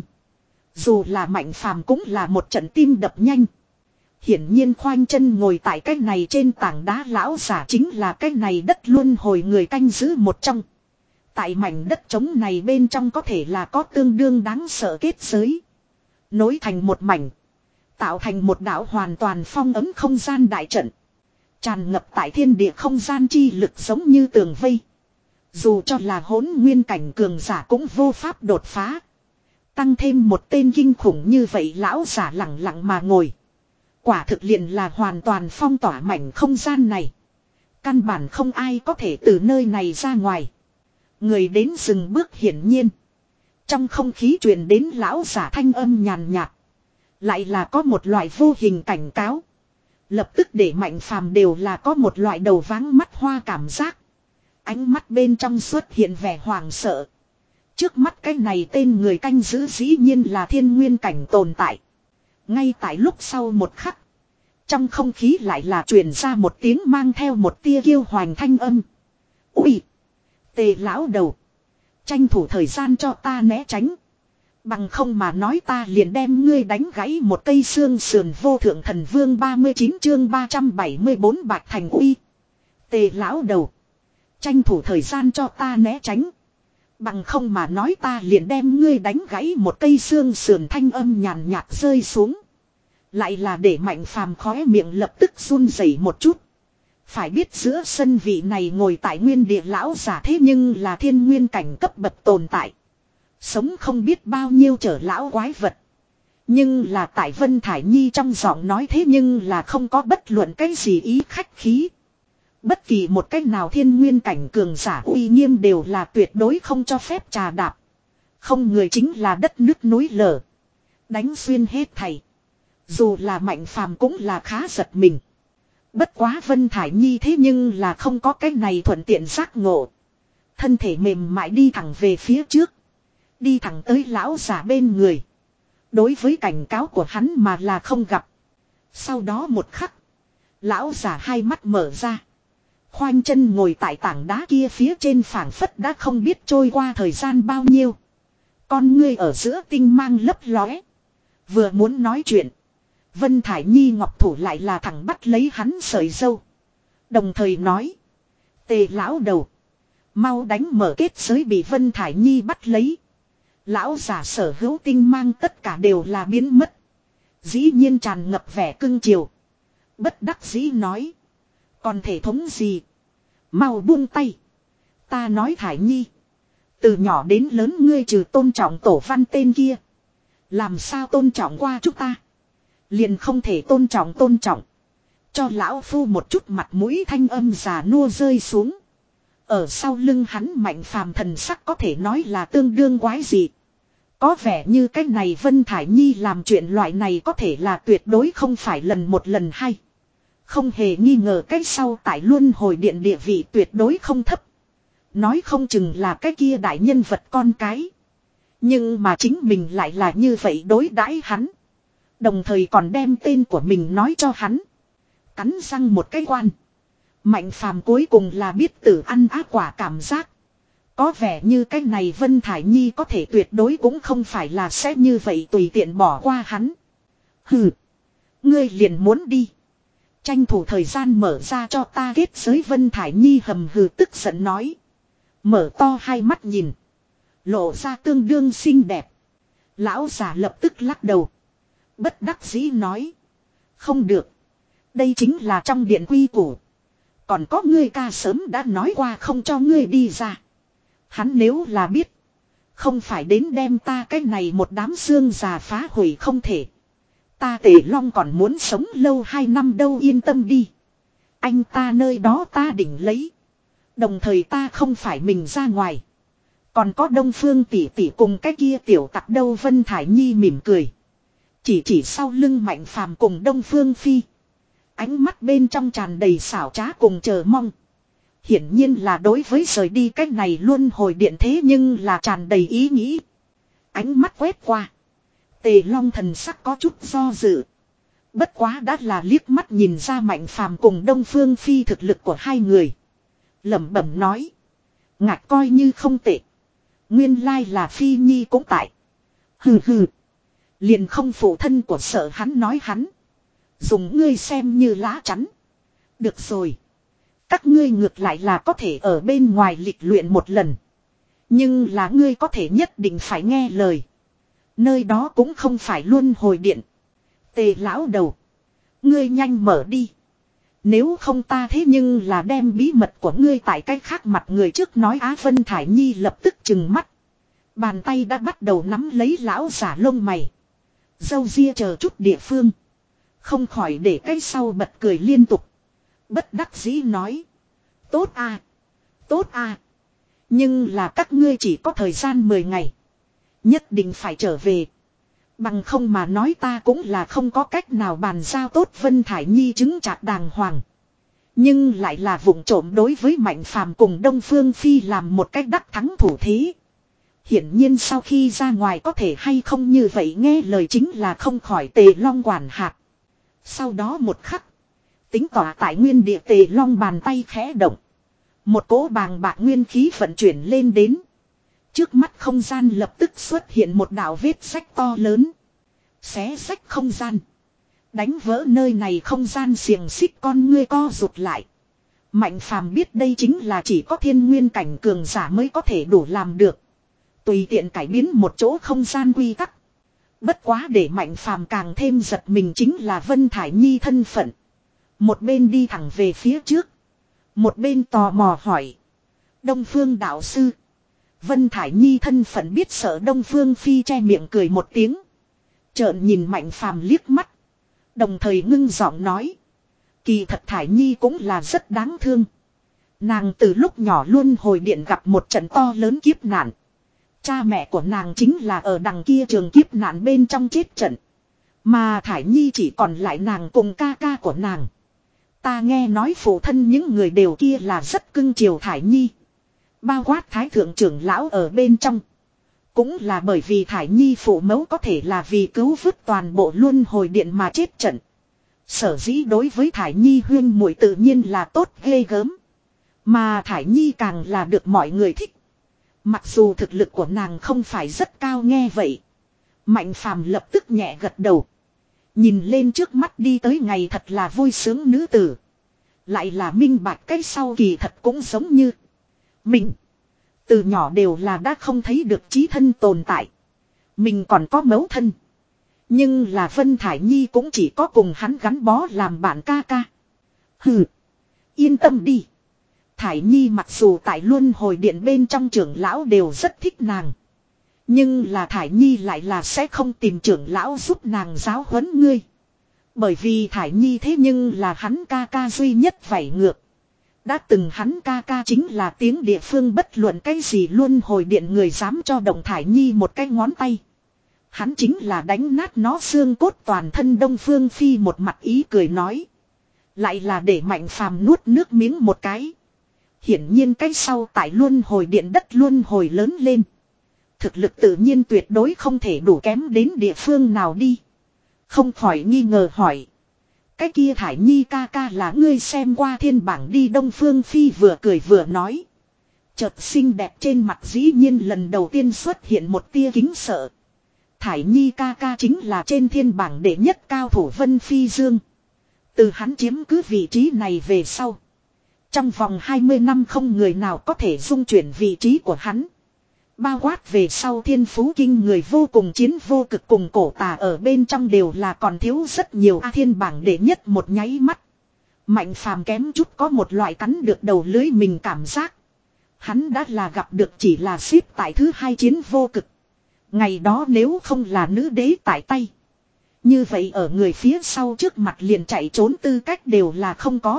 Dù là Mạnh Phàm cũng là một trận tim đập nhanh. Hiển nhiên khoanh chân ngồi tại cái này trên tảng đá lão giả chính là cái này đất luân hồi người canh giữ một trong. Tại mảnh đất trống này bên trong có thể là có tương đương đáng sợ kết giới. Nối thành một mảnh. Tạo thành một đảo hoàn toàn phong ấm không gian đại trận. Tràn ngập tại thiên địa không gian chi lực giống như tường vây. Dù cho là hỗn nguyên cảnh cường giả cũng vô pháp đột phá. Tăng thêm một tên kinh khủng như vậy lão giả lặng lặng mà ngồi. Quả thực liền là hoàn toàn phong tỏa mảnh không gian này. Căn bản không ai có thể từ nơi này ra ngoài. Người đến dừng bước hiển nhiên. Trong không khí truyền đến lão giả thanh âm nhàn nhạt. Lại là có một loại vô hình cảnh cáo. Lập tức để Mạnh Phàm đều là có một loại đầu váng mắt hoa cảm giác. Ánh mắt bên trong xuất hiện vẻ hoàng sợ. Trước mắt cái này tên người canh giữ dĩ nhiên là thiên nguyên cảnh tồn tại. Ngay tại lúc sau một khắc. Trong không khí lại là truyền ra một tiếng mang theo một tia kiêu hoành thanh âm. Ui! Tề lão đầu! Tranh thủ thời gian cho ta né tránh. Bằng không mà nói ta liền đem ngươi đánh gãy một cây xương sườn. Vô thượng thần vương ba mươi chín chương ba trăm bảy mươi bốn Bạch Thành Uy. Tề lão đầu! Tranh thủ thời gian cho ta né tránh. Bằng không mà nói ta liền đem ngươi đánh gãy một cây xương sườn. Thanh âm nhàn nhạt rơi xuống. Lại là để Mạnh Phàm khóe miệng lập tức run rẩy một chút. Phải biết giữa sân vị này ngồi tại nguyên địa lão giả thế nhưng là thiên nguyên cảnh cấp bậc tồn tại. Sống không biết bao nhiêu trở lão quái vật. Nhưng là tại Vân Thải Nhi trong giọng nói thế nhưng là không có bất luận cái gì ý khách khí. Bất kỳ một cách nào thiên nguyên cảnh cường giả uy nghiêm đều là tuyệt đối không cho phép trà đạp. Không người chính là đất nước núi lở. Đánh xuyên hết thầy. Dù là Mạnh Phàm cũng là khá giật mình. Bất quá Vân Thải Nhi thế nhưng là không có cái này thuận tiện giác ngộ. Thân thể mềm mại đi thẳng về phía trước. Đi thẳng tới lão giả bên người. Đối với cảnh cáo của hắn mà là không gặp. Sau đó một khắc. Lão giả hai mắt mở ra. Khoanh chân ngồi tại tảng đá kia phía trên phảng phất đã không biết trôi qua thời gian bao nhiêu. Con ngươi ở giữa tinh mang lấp lóe. Vừa muốn nói chuyện. Vân Thải Nhi ngọc thủ lại là thẳng bắt lấy hắn sợi dâu. Đồng thời nói. Tề lão đầu. Mau đánh mở kết giới bị Vân Thải Nhi bắt lấy. Lão giả sở hữu tinh mang tất cả đều là biến mất. Dĩ nhiên tràn ngập vẻ cưng chiều. Bất đắc dĩ nói. Còn thể thống gì? Mau buông tay. Ta nói Thải Nhi. Từ nhỏ đến lớn ngươi trừ tôn trọng tổ văn tên kia. Làm sao tôn trọng qua chúng ta? Liền không thể tôn trọng tôn trọng. Cho lão phu một chút mặt mũi thanh âm già nua rơi xuống. Ở sau lưng hắn Mạnh Phàm thần sắc có thể nói là tương đương quái dị. Có vẻ như cái này Vân Thải Nhi làm chuyện loại này có thể là tuyệt đối không phải lần một lần hai. Không hề nghi ngờ cái sau tại luân hồi điện địa vị tuyệt đối không thấp. Nói không chừng là cái kia đại nhân vật con cái. Nhưng mà chính mình lại là như vậy đối đãi hắn. Đồng thời còn đem tên của mình nói cho hắn. Cắn răng một cái quan. Mạnh Phàm cuối cùng là biết tử ăn ác quả cảm giác. Có vẻ như cái này Vân Thải Nhi có thể tuyệt đối cũng không phải là sẽ như vậy tùy tiện bỏ qua hắn. Hừ. Ngươi liền muốn đi. Tranh thủ thời gian mở ra cho ta kết giới Vân Thải Nhi hầm hừ tức giận nói. Mở to hai mắt nhìn. Lộ ra tương đương xinh đẹp. Lão già lập tức lắc đầu. Bất đắc dĩ nói. Không được. Đây chính là trong điện quy củ. Còn có ngươi ca sớm đã nói qua không cho ngươi đi ra. Hắn nếu là biết. Không phải đến đem ta cái này một đám xương già phá hủy không thể. Ta Tề Long còn muốn sống lâu hai năm đâu yên tâm đi. Anh ta nơi đó ta định lấy. Đồng thời ta không phải mình ra ngoài. Còn có Đông Phương tỷ tỷ cùng cái kia tiểu tặc đâu Vân Thải Nhi mỉm cười. Chỉ chỉ sau lưng Mạnh Phàm cùng Đông Phương Phi. Ánh mắt bên trong tràn đầy xảo trá cùng chờ mong. Hiển nhiên là đối với rời đi cách này luôn hồi điện thế nhưng là tràn đầy ý nghĩ. Ánh mắt quét qua. Tề Long thần sắc có chút do dự. Bất quá đã là liếc mắt nhìn ra Mạnh Phàm cùng Đông Phương Phi thực lực của hai người. Lẩm bẩm nói. Ngạc coi như không tệ. Nguyên lai là Phi Nhi cũng tại. Hừ hừ. Liền không phụ thân của sợ hắn nói hắn. Dùng ngươi xem như lá chắn. Được rồi. Các ngươi ngược lại là có thể ở bên ngoài lịch luyện một lần. Nhưng là ngươi có thể nhất định phải nghe lời. Nơi đó cũng không phải luôn hồi điện. Tề lão đầu. Ngươi nhanh mở đi. Nếu không ta thế nhưng là đem bí mật của ngươi tại cái khác mặt người trước nói Á Vân Thải Nhi lập tức trừng mắt. Bàn tay đã bắt đầu nắm lấy lão giả lông mày. Dâu ria chờ chút địa phương. Không khỏi để cái sau bật cười liên tục. Bất đắc dĩ nói. Tốt à. Tốt à. Nhưng là các ngươi chỉ có thời gian mười ngày. Nhất định phải trở về. Bằng không mà nói ta cũng là không có cách nào bàn giao tốt Vân Thải Nhi chứng chạc đàng hoàng. Nhưng lại là vụng trộm đối với Mạnh Phàm cùng Đông Phương Phi làm một cách đắc thắng thủ thế. Hiển nhiên sau khi ra ngoài có thể hay không như vậy nghe lời chính là không khỏi Tề Long quản hạt. Sau đó một khắc. Tính tỏa tại nguyên địa Tề Long bàn tay khẽ động. Một cỗ bàng bạc nguyên khí vận chuyển lên đến. Trước mắt không gian lập tức xuất hiện một đạo vết sách to lớn. Xé sách không gian. Đánh vỡ nơi này không gian xiềng xích con ngươi co rụt lại. Mạnh Phàm biết đây chính là chỉ có thiên nguyên cảnh cường giả mới có thể đủ làm được. Tùy tiện cải biến một chỗ không gian quy tắc. Bất quá để Mạnh Phàm càng thêm giật mình chính là Vân Thải Nhi thân phận. Một bên đi thẳng về phía trước. Một bên tò mò hỏi. Đông Phương đạo sư. Vân Thải Nhi thân phận biết sợ Đông Phương Phi che miệng cười một tiếng. Trợn nhìn Mạnh Phàm liếc mắt. Đồng thời ngưng giọng nói. Kỳ thật Thải Nhi cũng là rất đáng thương. Nàng từ lúc nhỏ luôn hồi điện gặp một trận to lớn kiếp nạn. Cha mẹ của nàng chính là ở đằng kia trường kiếp nạn bên trong chết trận. Mà Thải Nhi chỉ còn lại nàng cùng ca ca của nàng. Ta nghe nói phụ thân những người đều kia là rất cưng chiều Thải Nhi. Bao quát thái thượng trưởng lão ở bên trong. Cũng là bởi vì Thải Nhi phụ mẫu có thể là vì cứu vớt toàn bộ luân hồi điện mà chết trận. Sở dĩ đối với Thải Nhi huyên muội tự nhiên là tốt ghê gớm. Mà Thải Nhi càng là được mọi người thích. Mặc dù thực lực của nàng không phải rất cao nghe vậy. Mạnh Phàm lập tức nhẹ gật đầu. Nhìn lên trước mắt đi tới ngày thật là vui sướng nữ tử. Lại là minh bạch cái sau kỳ thật cũng giống như mình. Từ nhỏ đều là đã không thấy được chí thân tồn tại. Mình còn có mẫu thân. Nhưng là Vân Thải Nhi cũng chỉ có cùng hắn gắn bó làm bạn ca ca. Hừ. Yên tâm đi. Thải Nhi mặc dù tại luân hồi điện bên trong trưởng lão đều rất thích nàng. Nhưng là Thải Nhi lại là sẽ không tìm trưởng lão giúp nàng giáo huấn ngươi. Bởi vì Thải Nhi thế nhưng là hắn ca ca duy nhất vảy ngược. Đã từng hắn ca ca chính là tiếng địa phương bất luận cái gì luân hồi điện người dám cho động Thải Nhi một cái ngón tay. Hắn chính là đánh nát nó xương cốt toàn thân. Đông Phương Phi một mặt ý cười nói. Lại là để Mạnh Phàm nuốt nước miếng một cái. Hiển nhiên cái sau tại luân hồi điện đất luân hồi lớn lên. Thực lực tự nhiên tuyệt đối không thể đủ kém đến địa phương nào đi. Không khỏi nghi ngờ hỏi. Cái kia Thải Nhi ca ca là ngươi xem qua thiên bảng đi. Đông Phương Phi vừa cười vừa nói. Chợt xinh đẹp trên mặt dĩ nhiên lần đầu tiên xuất hiện một tia kính sợ. Thải Nhi ca ca chính là trên thiên bảng đệ nhất cao thủ Vân Phi Dương. Từ hắn chiếm cứ vị trí này về sau. Trong vòng hai mươi năm không người nào có thể dung chuyển vị trí của hắn. Bao quát về sau thiên phú kinh người vô cùng chiến vô cực cùng cổ tà ở bên trong đều là còn thiếu rất nhiều. A thiên bảng đệ nhất một nháy mắt. Mạnh Phàm kém chút có một loại cắn được đầu lưới mình cảm giác. Hắn đã là gặp được chỉ là xếp tại thứ hai chiến vô cực. Ngày đó nếu không là nữ đế tại tay. Như vậy ở người phía sau trước mặt liền chạy trốn tư cách đều là không có.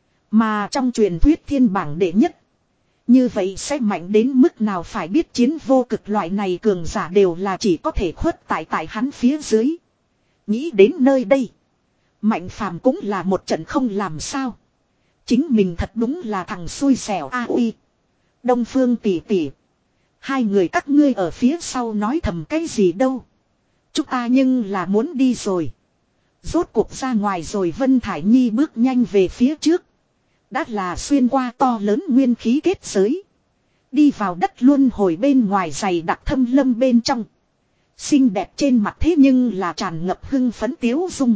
Mà trong truyền thuyết thiên bảng đệ nhất. Như vậy sẽ mạnh đến mức nào phải biết chiến vô cực loại này cường giả đều là chỉ có thể khuất tại tại hắn phía dưới. Nghĩ đến nơi đây. Mạnh Phàm cũng là một trận không làm sao. Chính mình thật đúng là thằng xui xẻo a uy. Đông Phương tỷ tỷ. Hai người các ngươi ở phía sau nói thầm cái gì đâu. Chúng ta nhưng là muốn đi rồi. Rốt cuộc ra ngoài rồi. Vân Thải Nhi bước nhanh về phía trước. Đã là xuyên qua to lớn nguyên khí kết giới. Đi vào đất luân hồi bên ngoài dày đặc thâm lâm bên trong. Xinh đẹp trên mặt thế nhưng là tràn ngập hưng phấn tiếu dung.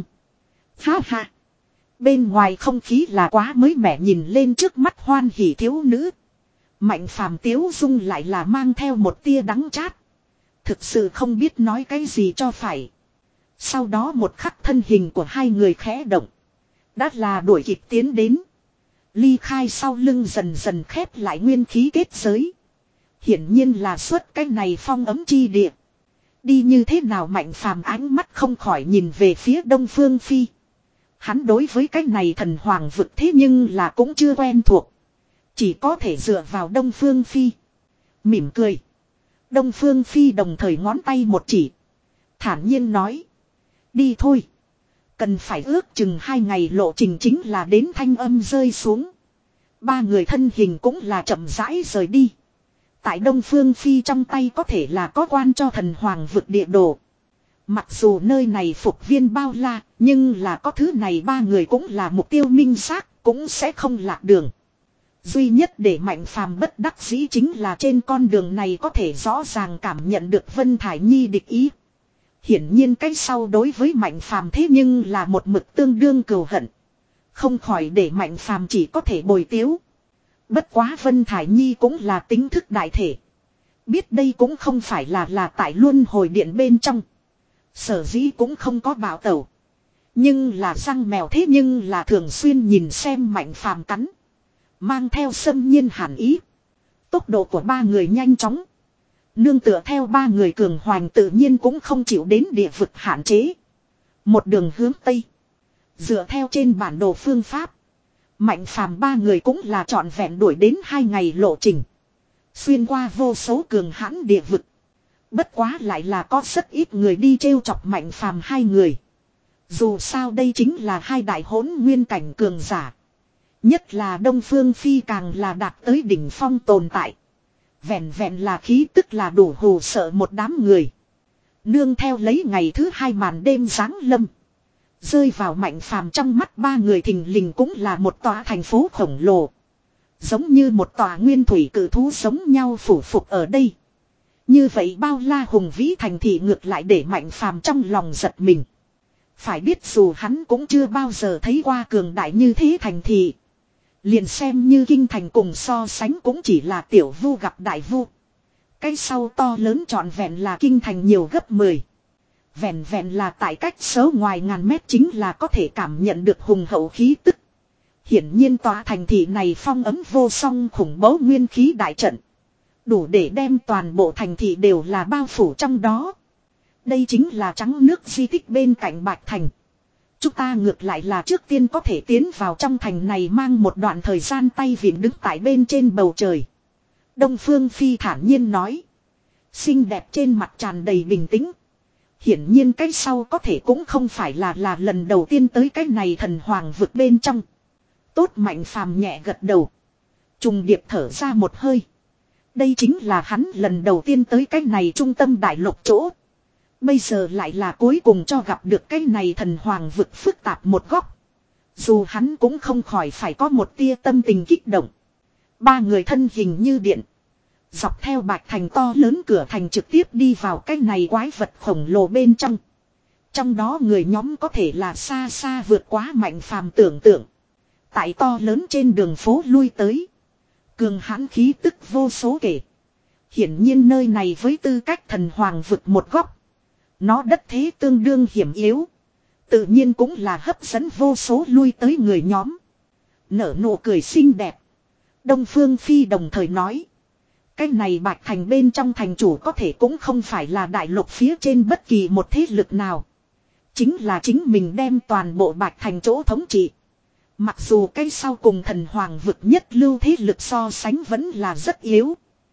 Ha ha. Bên ngoài không khí là quá mới mẻ nhìn lên trước mắt hoan hỉ thiếu nữ. Mạnh Phàm tiếu dung lại là mang theo một tia đắng chát. Thực sự không biết nói cái gì cho phải. Sau đó một khắc thân hình của hai người khẽ động. Đã là đuổi kịp tiến đến. Ly khai sau lưng dần dần khép lại nguyên khí kết giới. Hiển nhiên là xuất cái này phong ấm chi địa. Đi như thế nào Mạnh Phàm ánh mắt không khỏi nhìn về phía Đông Phương Phi. Hắn đối với cái này thần hoàng vực thế nhưng là cũng chưa quen thuộc. Chỉ có thể dựa vào Đông Phương Phi. Mỉm cười. Đông Phương Phi đồng thời ngón tay một chỉ. Thản nhiên nói. Đi thôi. Cần phải ước chừng hai ngày lộ trình chính là đến thanh âm rơi xuống. Ba người thân hình cũng là chậm rãi rời đi. Tại Đông Phương Phi trong tay có thể là có quan cho thần hoàng vực địa đồ. Mặc dù nơi này phục viên bao la, nhưng là có thứ này ba người cũng là mục tiêu minh xác, cũng sẽ không lạc đường. Duy nhất để Mạnh Phàm bất đắc dĩ chính là trên con đường này có thể rõ ràng cảm nhận được Vân Thải Nhi địch ý. Hiển nhiên cái sau đối với Mạnh Phàm thế nhưng là một mực tương đương cừu hận. Không khỏi để Mạnh Phàm chỉ có thể bồi tiếu. Bất quá Vân Thải Nhi cũng là tính thức đại thể. Biết đây cũng không phải là là tại luân hồi điện bên trong. Sở dĩ cũng không có bảo tẩu. Nhưng là răng mèo thế nhưng là thường xuyên nhìn xem Mạnh Phàm cắn. Mang theo xâm nhiên hàn ý. Tốc độ của ba người nhanh chóng. Nương tựa theo ba người cường hoành tự nhiên cũng không chịu đến địa vực hạn chế. Một đường hướng Tây. Dựa theo trên bản đồ phương pháp. Mạnh phàm ba người cũng là trọn vẹn đuổi đến hai ngày lộ trình. Xuyên qua vô số cường hãn địa vực. Bất quá lại là có rất ít người đi trêu chọc mạnh phàm hai người. Dù sao đây chính là hai đại hỗn nguyên cảnh cường giả. Nhất là Đông Phương Phi càng là đạt tới đỉnh phong tồn tại. Vẹn vẹn là khí tức là đủ hù sợ một đám người. Nương theo lấy ngày thứ hai màn đêm giáng lâm. Rơi vào mạnh phàm trong mắt ba người thình lình cũng là một tòa thành phố khổng lồ. Giống như một tòa nguyên thủy cử thú giống nhau phủ phục ở đây. Như vậy bao la hùng vĩ thành thị ngược lại để mạnh phàm trong lòng giật mình. Phải biết dù hắn cũng chưa bao giờ thấy qua cường đại như thế thành thị. Liền xem như kinh thành cùng so sánh cũng chỉ là tiểu vu gặp đại vu. Cái sau to lớn trọn vẹn là kinh thành nhiều gấp mười. Vẹn vẹn là tại cách số ngoài ngàn mét chính là có thể cảm nhận được hùng hậu khí tức. Hiển nhiên tòa thành thị này phong ấm vô song khủng bố nguyên khí đại trận. Đủ để đem toàn bộ thành thị đều là bao phủ trong đó. Đây chính là trắng nước di tích bên cạnh Bạch Thành. Chúng ta ngược lại là trước tiên có thể tiến vào trong thành này mang một đoạn thời gian tay vịn đứng tại bên trên bầu trời. Đông Phương Phi thản nhiên nói. Xinh đẹp trên mặt tràn đầy bình tĩnh. Hiển nhiên cái sau có thể cũng không phải là là lần đầu tiên tới cái này thần hoàng vực bên trong. Tốt mạnh phàm nhẹ gật đầu. Trùng điệp thở ra một hơi. Đây chính là hắn lần đầu tiên tới cái này trung tâm đại lục chỗ. Bây giờ lại là cuối cùng cho gặp được cái này thần hoàng vực phức tạp một góc. Dù hắn cũng không khỏi phải có một tia tâm tình kích động. Ba người thân hình như điện. Dọc theo Bạch Thành to lớn cửa thành trực tiếp đi vào cái này quái vật khổng lồ bên trong. Trong đó người nhóm có thể là xa xa vượt quá mạnh phàm tưởng tượng. Tại to lớn trên đường phố lui tới. Cường hãn khí tức vô số kể. Hiển nhiên nơi này với tư cách thần hoàng vực một góc. Nó đất thế tương đương hiểm yếu. Tự nhiên cũng là hấp dẫn vô số lui tới người nhóm. Nở nụ cười xinh đẹp. Đông Phương Phi đồng thời nói. Cái này Bạch Thành bên trong thành chủ có thể cũng không phải là đại lục phía trên bất kỳ một thế lực nào. Chính là chính mình đem toàn bộ Bạch Thành chỗ thống trị. Mặc dù cái sau cùng thần hoàng vực nhất lưu thế lực so sánh vẫn là rất yếu.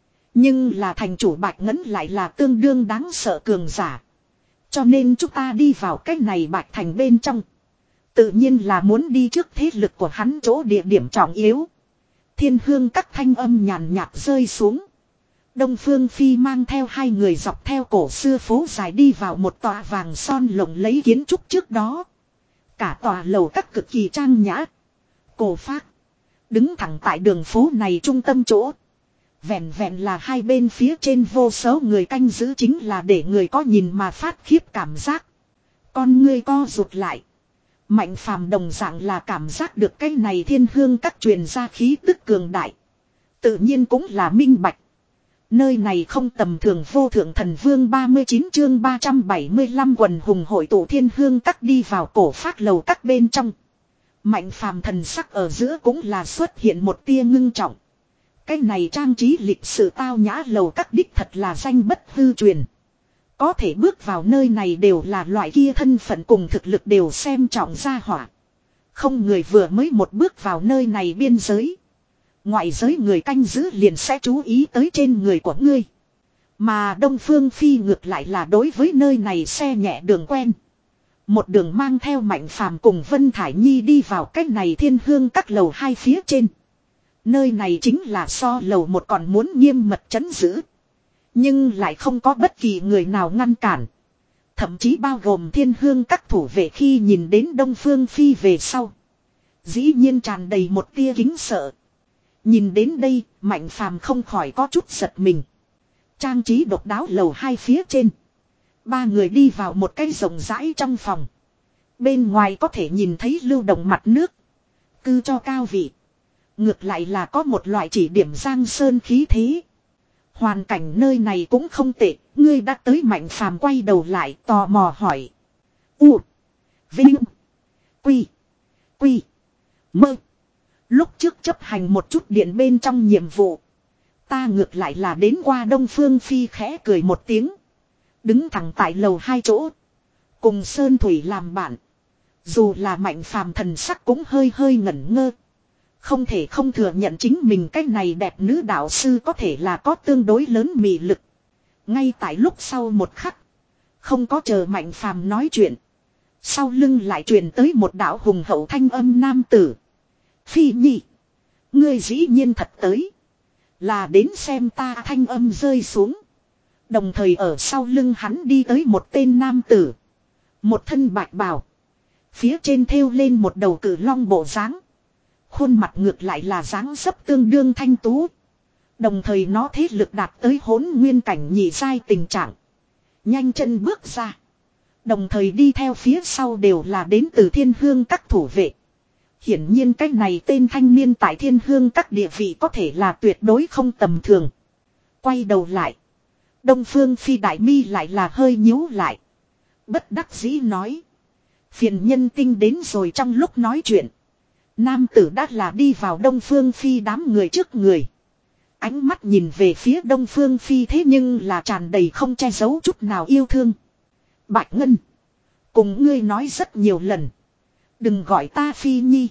Nhưng là thành chủ Bạch Ngấn lại là tương đương đáng sợ cường giả. Cho nên chúng ta đi vào cái này Bạch Thành bên trong. Tự nhiên là muốn đi trước thế lực của hắn chỗ địa điểm trọng yếu. Thiên hương các thanh âm nhàn nhạt rơi xuống. Đông Phương Phi mang theo hai người dọc theo cổ xưa phố dài đi vào một tòa vàng son lộng lấy kiến trúc trước đó. Cả tòa lầu các cực kỳ trang nhã. Cổ phác. Đứng thẳng tại đường phố này trung tâm chỗ. Vẹn vẹn là hai bên phía trên vô số người canh giữ chính là để người có nhìn mà phát khiếp cảm giác. Con ngươi co rụt lại. Mạnh phàm đồng dạng là cảm giác được cái này thiên hương các truyền ra khí tức cường đại. Tự nhiên cũng là minh bạch. Nơi này không tầm thường vô thượng thần vương ba mươi chín chương ba trăm bảy mươi lăm quần hùng hội tụ thiên hương các đi vào cổ phát lầu các bên trong. Mạnh phàm thần sắc ở giữa cũng là xuất hiện một tia ngưng trọng. Cái này trang trí lịch sự tao nhã lầu các đích thật là danh bất hư truyền. Có thể bước vào nơi này đều là loại kia thân phận cùng thực lực đều xem trọng gia hỏa. Không người vừa mới một bước vào nơi này biên giới. Ngoại giới người canh giữ liền sẽ chú ý tới trên người của ngươi. Mà Đông Phương Phi ngược lại là đối với nơi này xe nhẹ đường quen. Một đường mang theo Mạnh Phàm cùng Vân Thải Nhi đi vào cách này thiên hương các lầu hai phía trên. Nơi này chính là so lầu một còn muốn nghiêm mật trấn giữ. Nhưng lại không có bất kỳ người nào ngăn cản. Thậm chí bao gồm thiên hương các thủ vệ khi nhìn đến Đông Phương Phi về sau. Dĩ nhiên tràn đầy một tia kính sợ. Nhìn đến đây, Mạnh Phàm không khỏi có chút giật mình. Trang trí độc đáo lầu hai phía trên. Ba người đi vào một cái rộng rãi trong phòng. Bên ngoài có thể nhìn thấy lưu động mặt nước. Cư cho cao vị. Ngược lại là có một loại chỉ điểm giang sơn khí thế. Hoàn cảnh nơi này cũng không tệ. Ngươi đã tới Mạnh Phàm quay đầu lại tò mò hỏi. U. Vinh. Quy. Quy. Mơ. Lúc trước chấp hành một chút điện bên trong nhiệm vụ. Ta ngược lại là đến qua Đông Phương Phi khẽ cười một tiếng. Đứng thẳng tại lầu hai chỗ. Cùng Sơn Thủy làm bạn. Dù là Mạnh Phàm thần sắc cũng hơi hơi ngẩn ngơ. Không thể không thừa nhận chính mình cái này đẹp nữ đạo sư có thể là có tương đối lớn mị lực. Ngay tại lúc sau một khắc. Không có chờ Mạnh Phàm nói chuyện. Sau lưng lại truyền tới một đạo hùng hậu thanh âm nam tử. Phi Nhi. Ngươi dĩ nhiên thật tới. Là đến xem ta thanh âm rơi xuống. Đồng thời ở sau lưng hắn đi tới một tên nam tử. Một thân bạch bào. Phía trên thêu lên một đầu cử long bộ dáng. Khuôn mặt ngược lại là dáng dấp tương đương thanh tú. Đồng thời nó thế lực đạt tới hỗn nguyên cảnh nhị giai tình trạng. Nhanh chân bước ra. Đồng thời đi theo phía sau đều là đến từ Thiên Hương các thủ vệ. Hiển nhiên cái này tên thanh niên tại Thiên Hương các địa vị có thể là tuyệt đối không tầm thường. Quay đầu lại. Đông Phương Phi đại mi lại là hơi nhíu lại. Bất đắc dĩ nói. Phiền nhân tinh đến rồi trong lúc nói chuyện. Nam tử đã là đi vào Đông Phương Phi đám người trước người. Ánh mắt nhìn về phía Đông Phương Phi thế nhưng là tràn đầy không che giấu chút nào yêu thương. Bạch Ngân. Cùng ngươi nói rất nhiều lần. Đừng gọi ta Phi Nhi.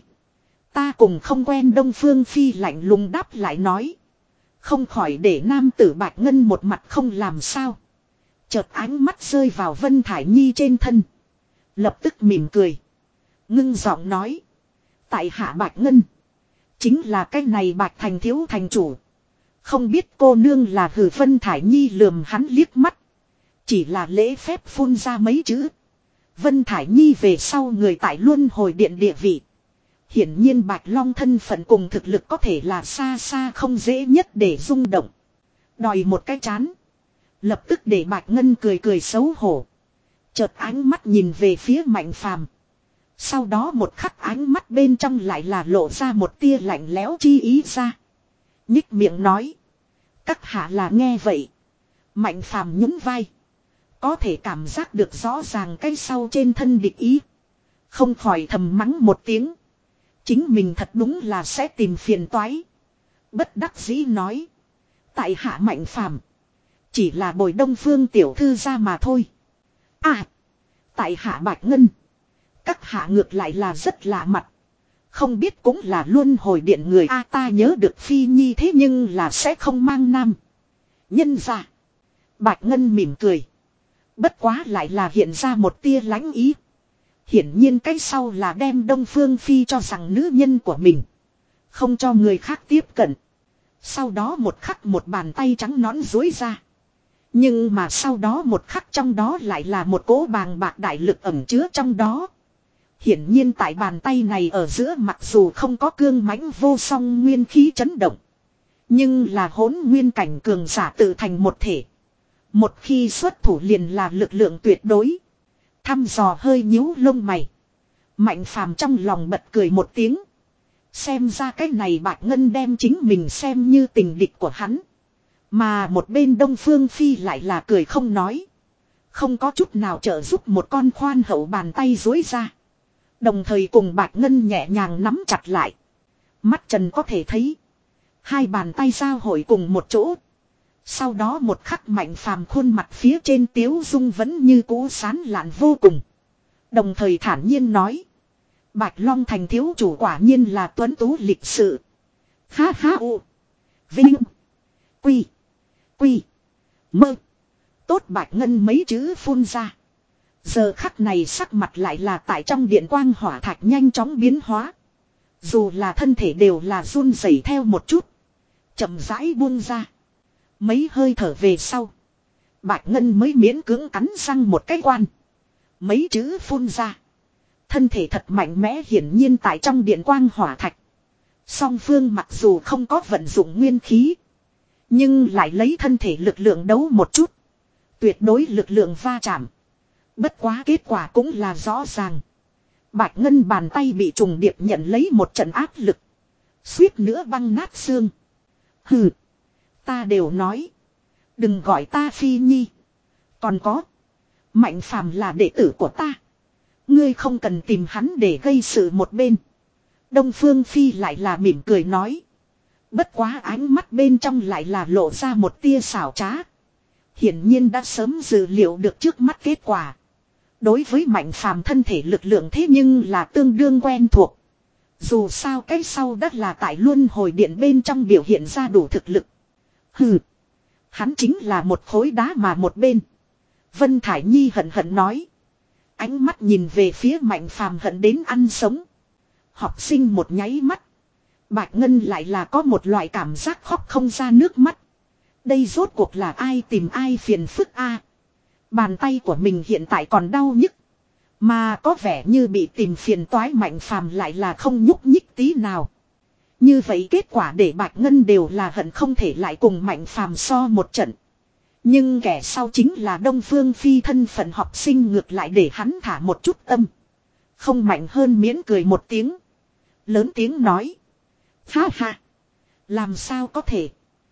Ta cùng không quen. Đông Phương Phi lạnh lùng đáp lại nói. Không khỏi để nam tử Bạch Ngân một mặt không làm sao. Chợt ánh mắt rơi vào Vân Thải Nhi trên thân. Lập tức mỉm cười. Ngưng giọng nói. Tại hạ Bạch Ngân. Chính là cái này Bạch Thành thiếu thành chủ. Không biết cô nương là hử. Vân Thải Nhi lườm hắn liếc mắt. Chỉ là lễ phép phun ra mấy chữ. Vân Thải Nhi về sau người tại Luân Hồi Điện địa vị. Hiển nhiên Bạch Long thân phận cùng thực lực có thể là xa xa không dễ nhất để rung động. Đòi một cái chán. Lập tức để Bạch Ngân cười cười xấu hổ. Chợt ánh mắt nhìn về phía Mạnh Phàm. Sau đó một khắc ánh mắt bên trong lại là lộ ra một tia lạnh lẽo chi ý ra. Nhích miệng nói. Các hạ là nghe vậy. Mạnh Phàm nhún vai. Có thể cảm giác được rõ ràng cái sau trên thân địch ý. Không khỏi thầm mắng một tiếng. Chính mình thật đúng là sẽ tìm phiền toái. Bất đắc dĩ nói. Tại hạ Mạnh Phàm chỉ là bồi Đông Phương tiểu thư ra mà thôi. À. Tại hạ Bạch Ngân. Các hạ ngược lại là rất lạ mặt. Không biết cũng là Luân Hồi Điện người a. Ta nhớ được Phi Nhi thế nhưng là sẽ không mang nam nhân ra. Bạch Ngân mỉm cười. Bất quá lại là hiện ra một tia lãnh ý. Hiển nhiên cái sau là đem Đông Phương Phi cho rằng nữ nhân của mình. Không cho người khác tiếp cận. Sau đó một khắc một bàn tay trắng nõn duỗi ra. Nhưng mà sau đó một khắc trong đó lại là một cỗ bàng bạc đại lực ẩn chứa trong đó. Hiển nhiên tại bàn tay này ở giữa mặc dù không có cương mãnh vô song nguyên khí chấn động. Nhưng là hỗn nguyên cảnh cường giả tự thành một thể. Một khi xuất thủ liền là lực lượng tuyệt đối. Thăm dò hơi nhíu lông mày. Mạnh Phàm trong lòng bật cười một tiếng. Xem ra cái này Bạch Ngân đem chính mình xem như tình địch của hắn. Mà một bên Đông Phương Phi lại là cười không nói. Không có chút nào trợ giúp một con khoan hậu bàn tay dối ra. Đồng thời cùng Bạch Ngân nhẹ nhàng nắm chặt lại. Mắt trần có thể thấy. Hai bàn tay giao hội cùng một chỗ. Sau đó một khắc Mạnh Phàm khuôn mặt phía trên tiếu dung vẫn như cũ sán lạn vô cùng. Đồng thời thản nhiên nói. Bạch Long thành thiếu chủ quả nhiên là tuấn tú lịch sự. Ha ha u. Vinh. Quy. Quy. Mơ. Tốt Bạch Ngân mấy chữ phun ra. Giờ khắc này sắc mặt lại là tại trong điện quang hỏa thạch nhanh chóng biến hóa. Dù là thân thể đều là run rẩy theo một chút. Chậm rãi buông ra. Mấy hơi thở về sau. Bạch Ngân mới miễn cưỡng cắn răng một cái quan. Mấy chữ phun ra. Thân thể thật mạnh mẽ hiển nhiên tại trong điện quang hỏa thạch. Song phương mặc dù không có vận dụng nguyên khí. Nhưng lại lấy thân thể lực lượng đấu một chút. Tuyệt đối lực lượng va chạm. Bất quá kết quả cũng là rõ ràng. Bạch Ngân bàn tay bị trùng điệp nhận lấy một trận áp lực. Suýt nữa băng nát xương. Hừ. Ta đều nói. Đừng gọi ta Phi Nhi. Còn có. Mạnh Phàm là đệ tử của ta. Ngươi không cần tìm hắn để gây sự một bên. Đông Phương Phi lại là mỉm cười nói. Bất quá ánh mắt bên trong lại là lộ ra một tia xảo trá. Hiển nhiên đã sớm dự liệu được trước mắt kết quả. Đối với Mạnh Phàm thân thể lực lượng thế nhưng là tương đương quen thuộc. Dù sao cái sau đất là tại luân hồi điện bên trong biểu hiện ra đủ thực lực. Hừ. Hắn chính là một khối đá mà một bên. Vân Thải Nhi hận hận nói. Ánh mắt nhìn về phía Mạnh Phàm hận đến ăn sống. Học sinh một nháy mắt. Bạch Ngân lại là có một loại cảm giác khóc không ra nước mắt. Đây rốt cuộc là ai tìm ai phiền phức a? Bàn tay của mình hiện tại còn đau nhức. Mà có vẻ như bị tìm phiền toái Mạnh Phàm lại là không nhúc nhích tí nào. Như vậy kết quả để Bạch Ngân đều là hận không thể lại cùng Mạnh Phàm so một trận. Nhưng kẻ sau chính là Đông Phương Phi thân phận học sinh ngược lại để hắn thả một chút tâm. Không mạnh hơn miễn cười một tiếng. Lớn tiếng nói. Ha ha. Làm sao có thể.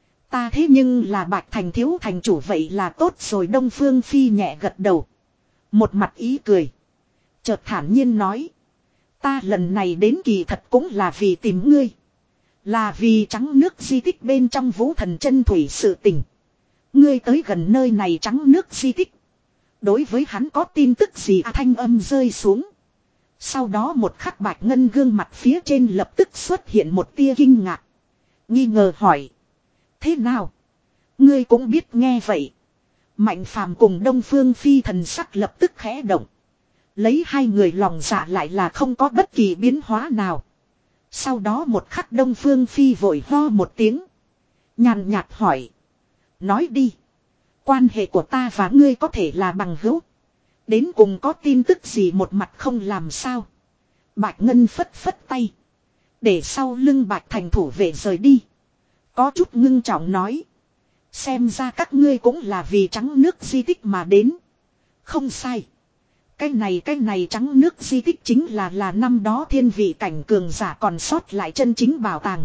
Ta thế nhưng là Bạch Thành thiếu thành chủ vậy là tốt rồi. Đông Phương Phi nhẹ gật đầu. Một mặt ý cười. Chợt thản nhiên nói. Ta lần này đến kỳ thật cũng là vì tìm ngươi. Là vì trắng nước di tích bên trong Vũ Thần chân thủy sự tình. Ngươi tới gần nơi này trắng nước di tích. Đối với hắn có tin tức gì à, thanh âm rơi xuống. Sau đó một khắc Bạch Ngân gương mặt phía trên lập tức xuất hiện một tia kinh ngạc. Nghi ngờ hỏi. Thế nào? Ngươi cũng biết nghe vậy. Mạnh Phàm cùng Đông Phương Phi thần sắc lập tức khẽ động. Lấy hai người lòng dạ lại là không có bất kỳ biến hóa nào. Sau đó một khắc Đông Phương Phi vội ho một tiếng. Nhàn nhạt hỏi. Nói đi. Quan hệ của ta và ngươi có thể là bằng hữu. Đến cùng có tin tức gì một mặt không làm sao. Bạch Ngân phất phất tay. Để sau lưng Bạch Thành thủ vệ rời đi. Có chút ngưng trọng nói. Xem ra các ngươi cũng là vì trắng nước di tích mà đến. Không sai. Cái này cái này trắng nước di tích chính là là năm đó thiên vị cảnh cường giả còn sót lại chân chính bảo tàng.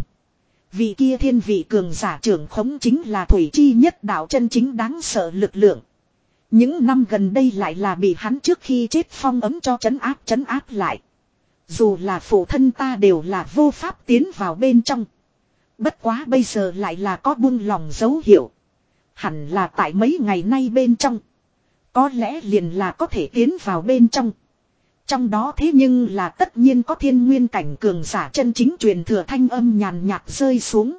Vị kia thiên vị cường giả trưởng khống chính là thủy chi nhất đạo chân chính đáng sợ lực lượng. Những năm gần đây lại là bị hắn trước khi chết phong ấm cho trấn áp trấn áp lại. Dù là phụ thân ta đều là vô pháp tiến vào bên trong. Bất quá bây giờ lại là có buông lòng dấu hiệu. Hẳn là tại mấy ngày nay bên trong. Có lẽ liền là có thể tiến vào bên trong. Trong đó thế nhưng là tất nhiên có thiên nguyên cảnh cường giả chân chính truyền thừa thanh âm nhàn nhạt rơi xuống.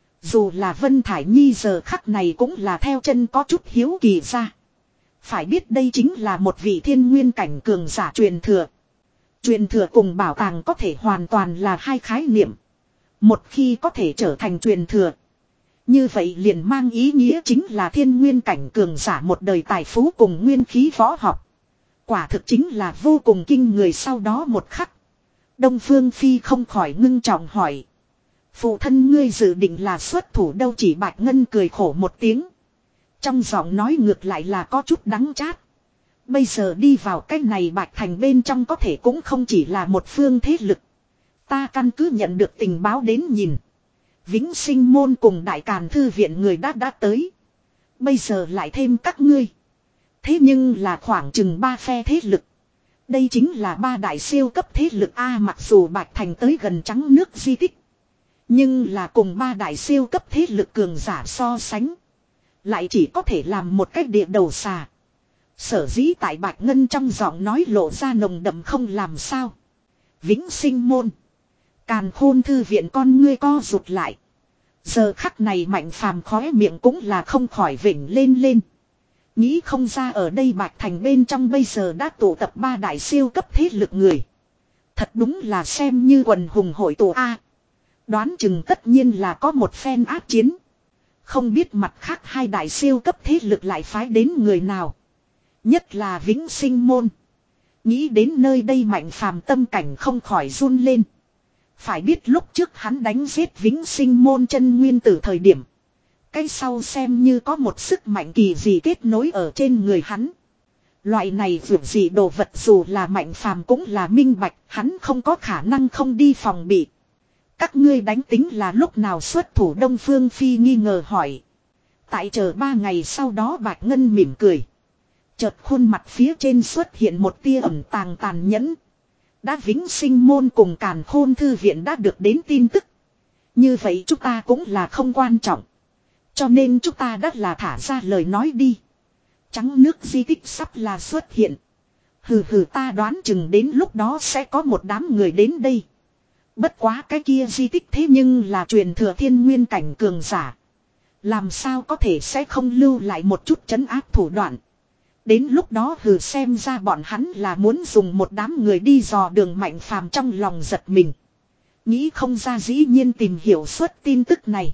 Dù là Vân Thải Nhi giờ khắc này cũng là theo chân có chút hiếu kỳ ra. Phải biết đây chính là một vị thiên nguyên cảnh cường giả truyền thừa. Truyền thừa cùng bảo tàng có thể hoàn toàn là hai khái niệm. Một khi có thể trở thành truyền thừa. Như vậy liền mang ý nghĩa chính là thiên nguyên cảnh cường giả một đời tài phú cùng nguyên khí võ học. Quả thực chính là vô cùng kinh người. Sau đó một khắc. Đông Phương Phi không khỏi ngưng trọng hỏi. Phụ thân ngươi dự định là xuất thủ đâu? Chỉ Bạch Ngân cười khổ một tiếng. Trong giọng nói ngược lại là có chút đắng chát. Bây giờ đi vào cái này Bạch Thành bên trong có thể cũng không chỉ là một phương thế lực. Ta căn cứ nhận được tình báo đến nhìn. Vĩnh Sinh môn cùng Đại Càn Thư viện người đã đã tới. Bây giờ lại thêm các ngươi. Thế nhưng là khoảng chừng ba phe thế lực. Đây chính là ba đại siêu cấp thế lực A. Mặc dù Bạch Thành tới gần trắng nước di tích. Nhưng là cùng ba đại siêu cấp thế lực cường giả so sánh. Lại chỉ có thể làm một cách địa đầu xà. Sở dĩ tại Bạch Ngân trong giọng nói lộ ra nồng đậm không làm sao. Vĩnh Sinh môn. Càn Khôn Thư viện con ngươi co rụt lại. Giờ khắc này Mạnh Phàm khóe miệng cũng là không khỏi vểnh lên lên. Nghĩ không ra ở đây Bạch Thành bên trong bây giờ đã tụ tập ba đại siêu cấp thế lực người. Thật đúng là xem như quần hùng hội tụ A. Đoán chừng tất nhiên là có một phen ác chiến. Không biết mặt khác hai đại siêu cấp thế lực lại phái đến người nào. Nhất là Vĩnh Sinh môn. Nghĩ đến nơi đây Mạnh Phàm tâm cảnh không khỏi run lên. Phải biết lúc trước hắn đánh giết Vĩnh Sinh môn chân nguyên tử thời điểm. Cái sau xem như có một sức mạnh kỳ dị kết nối ở trên người hắn. Loại này vượt dị đồ vật dù là Mạnh Phàm cũng là minh bạch, hắn không có khả năng không đi phòng bị. Các ngươi đánh tính là lúc nào xuất thủ? Đông Phương Phi nghi ngờ hỏi. Tại chờ ba ngày sau đó Bạch Ngân mỉm cười. Chợt khuôn mặt phía trên xuất hiện một tia ẩn tàng tàn nhẫn. Đã vĩnh sinh môn cùng càn khôn thư viện đã được đến tin tức. Như vậy chúng ta cũng là không quan trọng. Cho nên chúng ta đã là thả ra lời nói đi. Trắng nước di tích sắp là xuất hiện. Hừ hừ, ta đoán chừng đến lúc đó sẽ có một đám người đến đây. Bất quá cái kia di tích thế nhưng là truyền thừa thiên nguyên cảnh cường giả. Làm sao có thể sẽ không lưu lại một chút trấn áp thủ đoạn. Đến lúc đó hừ, xem ra bọn hắn là muốn dùng một đám người đi dò đường. Mạnh Phàm trong lòng giật mình. Nghĩ không ra dĩ nhiên tìm hiểu suốt tin tức này.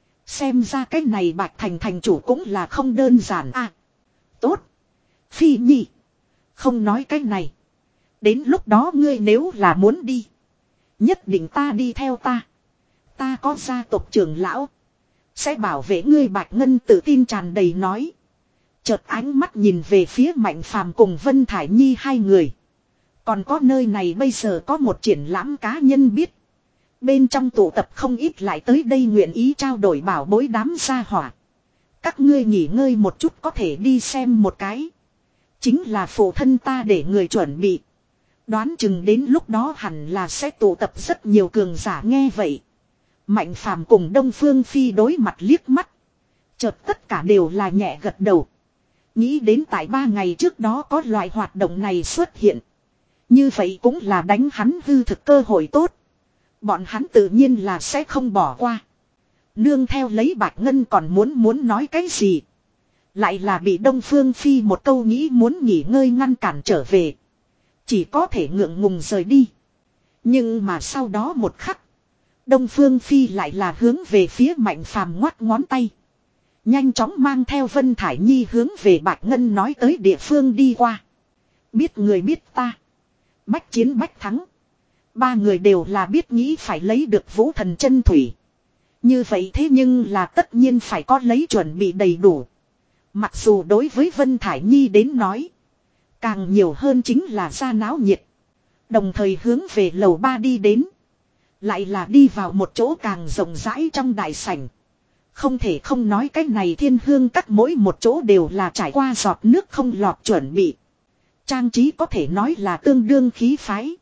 Xem ra cái này Bạch Thành thành chủ cũng là không đơn giản à. Tốt. Phi Nhi. Không nói cái này. Đến lúc đó ngươi nếu là muốn đi. Nhất định ta đi theo ta. Ta có gia tộc trưởng lão. Sẽ bảo vệ ngươi. Bạch Ngân tự tin tràn đầy nói. Chợt ánh mắt nhìn về phía Mạnh Phàm cùng Vân Thải Nhi hai người. Còn có nơi này bây giờ có một triển lãm cá nhân biết. Bên trong tụ tập không ít lại tới đây nguyện ý trao đổi bảo bối đám gia hỏa. Các ngươi nghỉ ngơi một chút có thể đi xem một cái. Chính là phụ thân ta để người chuẩn bị. Đoán chừng đến lúc đó hẳn là sẽ tụ tập rất nhiều cường giả. Nghe vậy. Mạnh Phàm cùng Đông Phương Phi đối mặt liếc mắt. Chợt tất cả đều là nhẹ gật đầu. Nghĩ đến tại ba ngày trước đó có loại hoạt động này xuất hiện. Như vậy cũng là đánh hắn hư thực cơ hội tốt. Bọn hắn tự nhiên là sẽ không bỏ qua. Nương theo lấy Bạch Ngân còn muốn muốn nói cái gì. Lại là bị Đông Phương Phi một câu nghĩ muốn nghỉ ngơi ngăn cản trở về. Chỉ có thể ngượng ngùng rời đi. Nhưng mà sau đó một khắc. Đông Phương Phi lại là hướng về phía Mạnh Phàm ngoắt ngón tay. Nhanh chóng mang theo Vân Thải Nhi hướng về Bạch Ngân nói tới địa phương đi qua. Biết người biết ta. Bách chiến bách thắng. Ba người đều là biết nghĩ phải lấy được Vũ Thần chân thủy. Như vậy thế nhưng là tất nhiên phải có lấy chuẩn bị đầy đủ. Mặc dù đối với Vân Thải Nhi đến nói. Càng nhiều hơn chính là ra náo nhiệt. Đồng thời hướng về lầu ba đi đến. Lại là đi vào một chỗ càng rộng rãi trong đại sảnh. Không thể không nói cái này Thiên Hương các mỗi một chỗ đều là trải qua giọt nước không lọt chuẩn bị. Trang trí có thể nói là tương đương khí phái.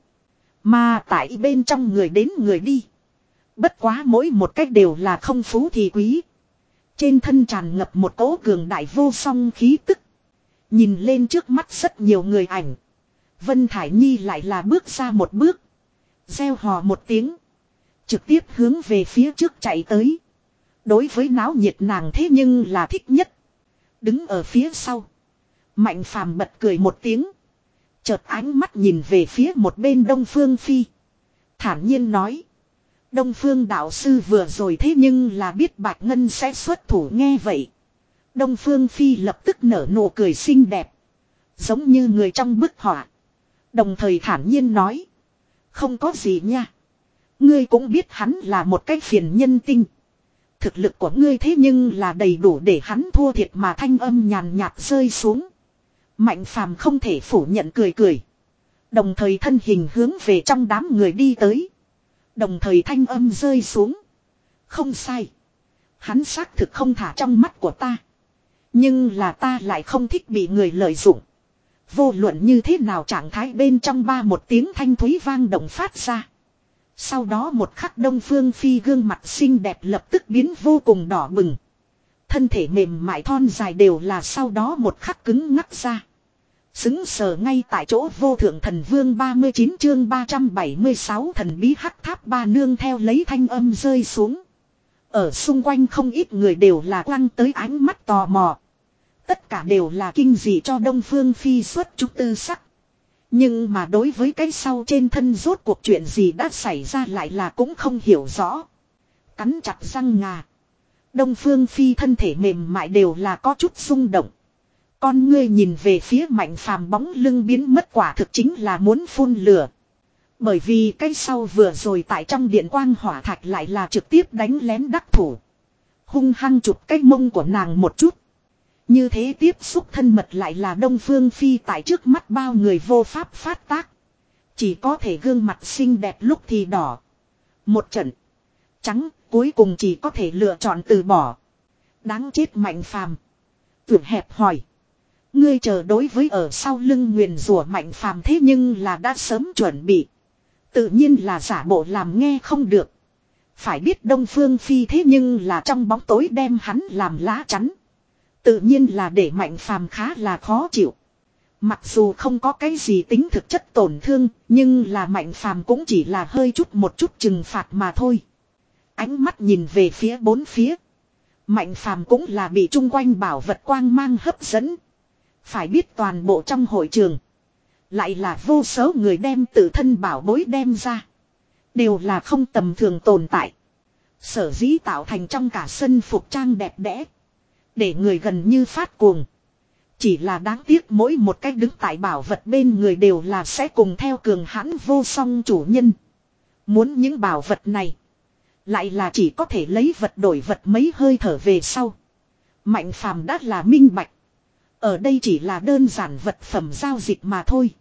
Mà tại bên trong người đến người đi. Bất quá mỗi một cách đều là không phú thì quý. Trên thân tràn ngập một cỗ cường đại vô song khí tức. Nhìn lên trước mắt rất nhiều người ảnh. Vân Thải Nhi lại là bước ra một bước. Reo hò một tiếng. Trực tiếp hướng về phía trước chạy tới. Đối với náo nhiệt nàng thế nhưng là thích nhất. Đứng ở phía sau. Mạnh Phàm bật cười một tiếng. Chợt ánh mắt nhìn về phía một bên Đông Phương Phi. Thản nhiên nói. Đông Phương đạo sư vừa rồi thế nhưng là biết Bạch Ngân sẽ xuất thủ. Nghe vậy. Đông Phương Phi lập tức nở nụ cười xinh đẹp. Giống như người trong bức họa. Đồng thời thản nhiên nói. Không có gì nha. Ngươi cũng biết hắn là một cái phiền nhân tinh. Thực lực của ngươi thế nhưng là đầy đủ để hắn thua thiệt. Mà thanh âm nhàn nhạt rơi xuống. Mạnh Phàm không thể phủ nhận cười cười. Đồng thời thân hình hướng về trong đám người đi tới. Đồng thời thanh âm rơi xuống. Không sai. Hắn xác thực không thả trong mắt của ta. Nhưng là ta lại không thích bị người lợi dụng. Vô luận như thế nào trạng thái bên trong ba một tiếng thanh thúy vang động phát ra. Sau đó một khắc Đông Phương Phi gương mặt xinh đẹp lập tức biến vô cùng đỏ bừng. Thân thể mềm mại thon dài đều là sau đó một khắc cứng ngắc ra. Xứng sờ ngay tại chỗ. Vô thượng thần vương ba mươi chín chương ba trăm bảy mươi sáu thần bí hắc tháp ba nương theo lấy thanh âm rơi xuống. Ở xung quanh không ít người đều là quăng tới ánh mắt tò mò. Tất cả đều là kinh dị cho Đông Phương Phi xuất chúng tư sắc. Nhưng mà đối với cái sau trên thân rốt cuộc chuyện gì đã xảy ra lại là cũng không hiểu rõ. Cắn chặt răng ngà. Đông Phương Phi thân thể mềm mại đều là có chút rung động. Con ngươi nhìn về phía Mạnh Phàm bóng lưng biến mất quả thực chính là muốn phun lửa. Bởi vì cái sau vừa rồi tại trong điện quang hỏa thạch lại là trực tiếp đánh lén đắc thủ. Hung hăng chụp cái mông của nàng một chút. Như thế tiếp xúc thân mật lại là Đông Phương Phi tại trước mắt bao người vô pháp phát tác. Chỉ có thể gương mặt xinh đẹp lúc thì đỏ. Một trận trắng cuối cùng chỉ có thể lựa chọn từ bỏ. Đáng chết Mạnh Phàm. Tưởng hẹp hỏi. Ngươi chờ đối với ở sau lưng nguyền rủa Mạnh Phàm thế nhưng là đã sớm chuẩn bị. Tự nhiên là giả bộ làm nghe không được. Phải biết Đông Phương Phi thế nhưng là trong bóng tối đem hắn làm lá chắn. Tự nhiên là để Mạnh Phàm khá là khó chịu. Mặc dù không có cái gì tính thực chất tổn thương, nhưng là Mạnh Phàm cũng chỉ là hơi chút một chút trừng phạt mà thôi. Ánh mắt nhìn về phía bốn phía. Mạnh Phàm cũng là bị chung quanh bảo vật quang mang hấp dẫn. Phải biết toàn bộ trong hội trường. Lại là vô số người đem tự thân bảo bối đem ra. Đều là không tầm thường tồn tại. Sở dĩ tạo thành trong cả sân phục trang đẹp đẽ. Để người gần như phát cuồng. Chỉ là đáng tiếc mỗi một cách đứng tại bảo vật bên người đều là sẽ cùng theo cường hãn vô song chủ nhân. Muốn những bảo vật này. Lại là chỉ có thể lấy vật đổi vật mấy hơi thở về sau. Mạnh Phàm đã là minh bạch. Ở đây chỉ là đơn giản vật phẩm giao dịch mà thôi.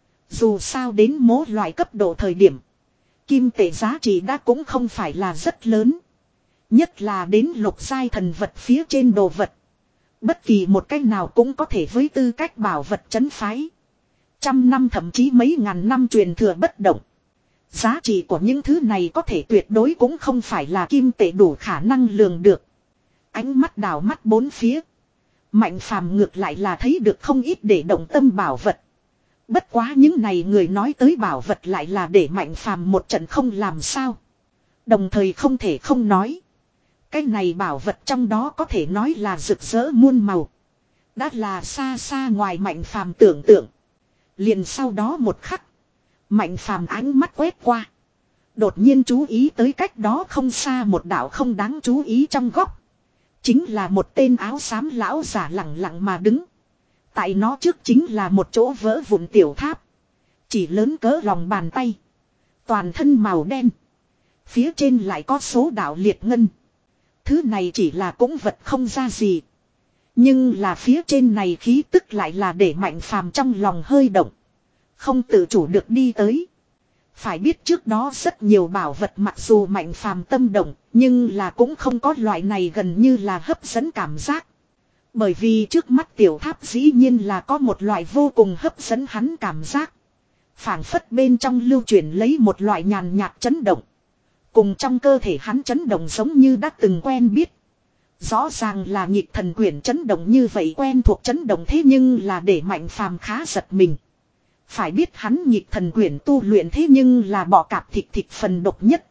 Dù sao đến mố loại cấp độ thời điểm. Kim tệ giá trị đã cũng không phải là rất lớn. Nhất là đến lục giai thần vật phía trên đồ vật. Bất kỳ một cách nào cũng có thể với tư cách bảo vật trấn phái. Trăm năm thậm chí mấy ngàn năm truyền thừa bất động. Giá trị của những thứ này có thể tuyệt đối cũng không phải là kim tệ đủ khả năng lường được. Ánh mắt đảo mắt bốn phía. Mạnh Phàm ngược lại là thấy được không ít để động tâm bảo vật. Bất quá những này người nói tới bảo vật lại là để Mạnh Phàm một trận không làm sao. Đồng thời không thể không nói. Cái này bảo vật trong đó có thể nói là rực rỡ muôn màu. Đã là xa xa ngoài Mạnh Phàm tưởng tượng. Liền sau đó một khắc. Mạnh Phàm ánh mắt quét qua. Đột nhiên chú ý tới cách đó không xa một đạo không đáng chú ý trong góc. Chính là một tên áo xám lão giả lẳng lặng mà đứng. Tại nó trước chính là một chỗ vỡ vụn tiểu tháp. Chỉ lớn cỡ lòng bàn tay. Toàn thân màu đen. Phía trên lại có số đạo liệt ngân. Thứ này chỉ là cũng vật không ra gì. Nhưng là phía trên này khí tức lại là để Mạnh Phàm trong lòng hơi động. Không tự chủ được đi tới. Phải biết trước đó rất nhiều bảo vật mặc dù Mạnh Phàm tâm động, nhưng là cũng không có loại này gần như là hấp dẫn cảm giác. Bởi vì trước mắt tiểu tháp dĩ nhiên là có một loại vô cùng hấp dẫn hắn cảm giác. Phảng phất bên trong lưu chuyển lấy một loại nhàn nhạt chấn động. Cùng trong cơ thể hắn chấn động giống như đã từng quen biết. Rõ ràng là nhịp thần quyển chấn động như vậy quen thuộc chấn động thế nhưng là để Mạnh Phàm khá giật mình. Phải biết hắn nhịp thần quyển tu luyện thế nhưng là bọ cạp thịt thịt phần độc nhất.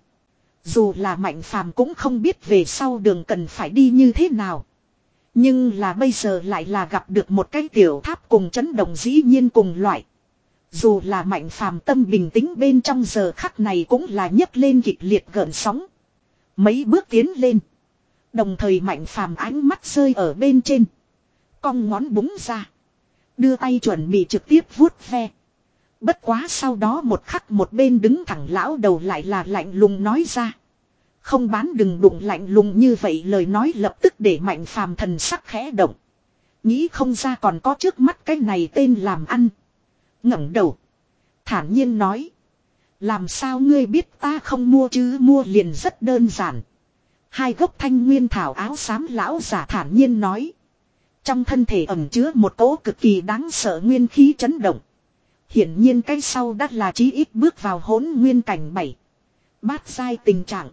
Dù là Mạnh Phàm cũng không biết về sau đường cần phải đi như thế nào. Nhưng là bây giờ lại là gặp được một cái tiểu tháp cùng chấn động dĩ nhiên cùng loại. Dù là Mạnh Phàm tâm bình tĩnh bên trong giờ khắc này cũng là nhấc lên kịch liệt gợn sóng. Mấy bước tiến lên. Đồng thời Mạnh Phàm ánh mắt rơi ở bên trên. Cong ngón búng ra. Đưa tay chuẩn bị trực tiếp vuốt ve. Bất quá sau đó một khắc một bên đứng thẳng lão đầu lại là lạnh lùng nói ra. Không bán đừng đụng lạnh lùng như vậy lời nói lập tức để Mạnh Phàm thần sắc khẽ động. Nghĩ không ra còn có trước mắt cái này tên làm ăn. Ngẩng đầu. Thản nhiên nói. Làm sao ngươi biết ta không mua chứ mua liền rất đơn giản. Hai gốc thanh nguyên thảo áo xám lão giả thản nhiên nói. Trong thân thể ẩn chứa một cỗ cực kỳ đáng sợ nguyên khí chấn động. Hiển nhiên cái sau đắt là chí ít bước vào hỗn nguyên cảnh bảy. Bát giai tình trạng.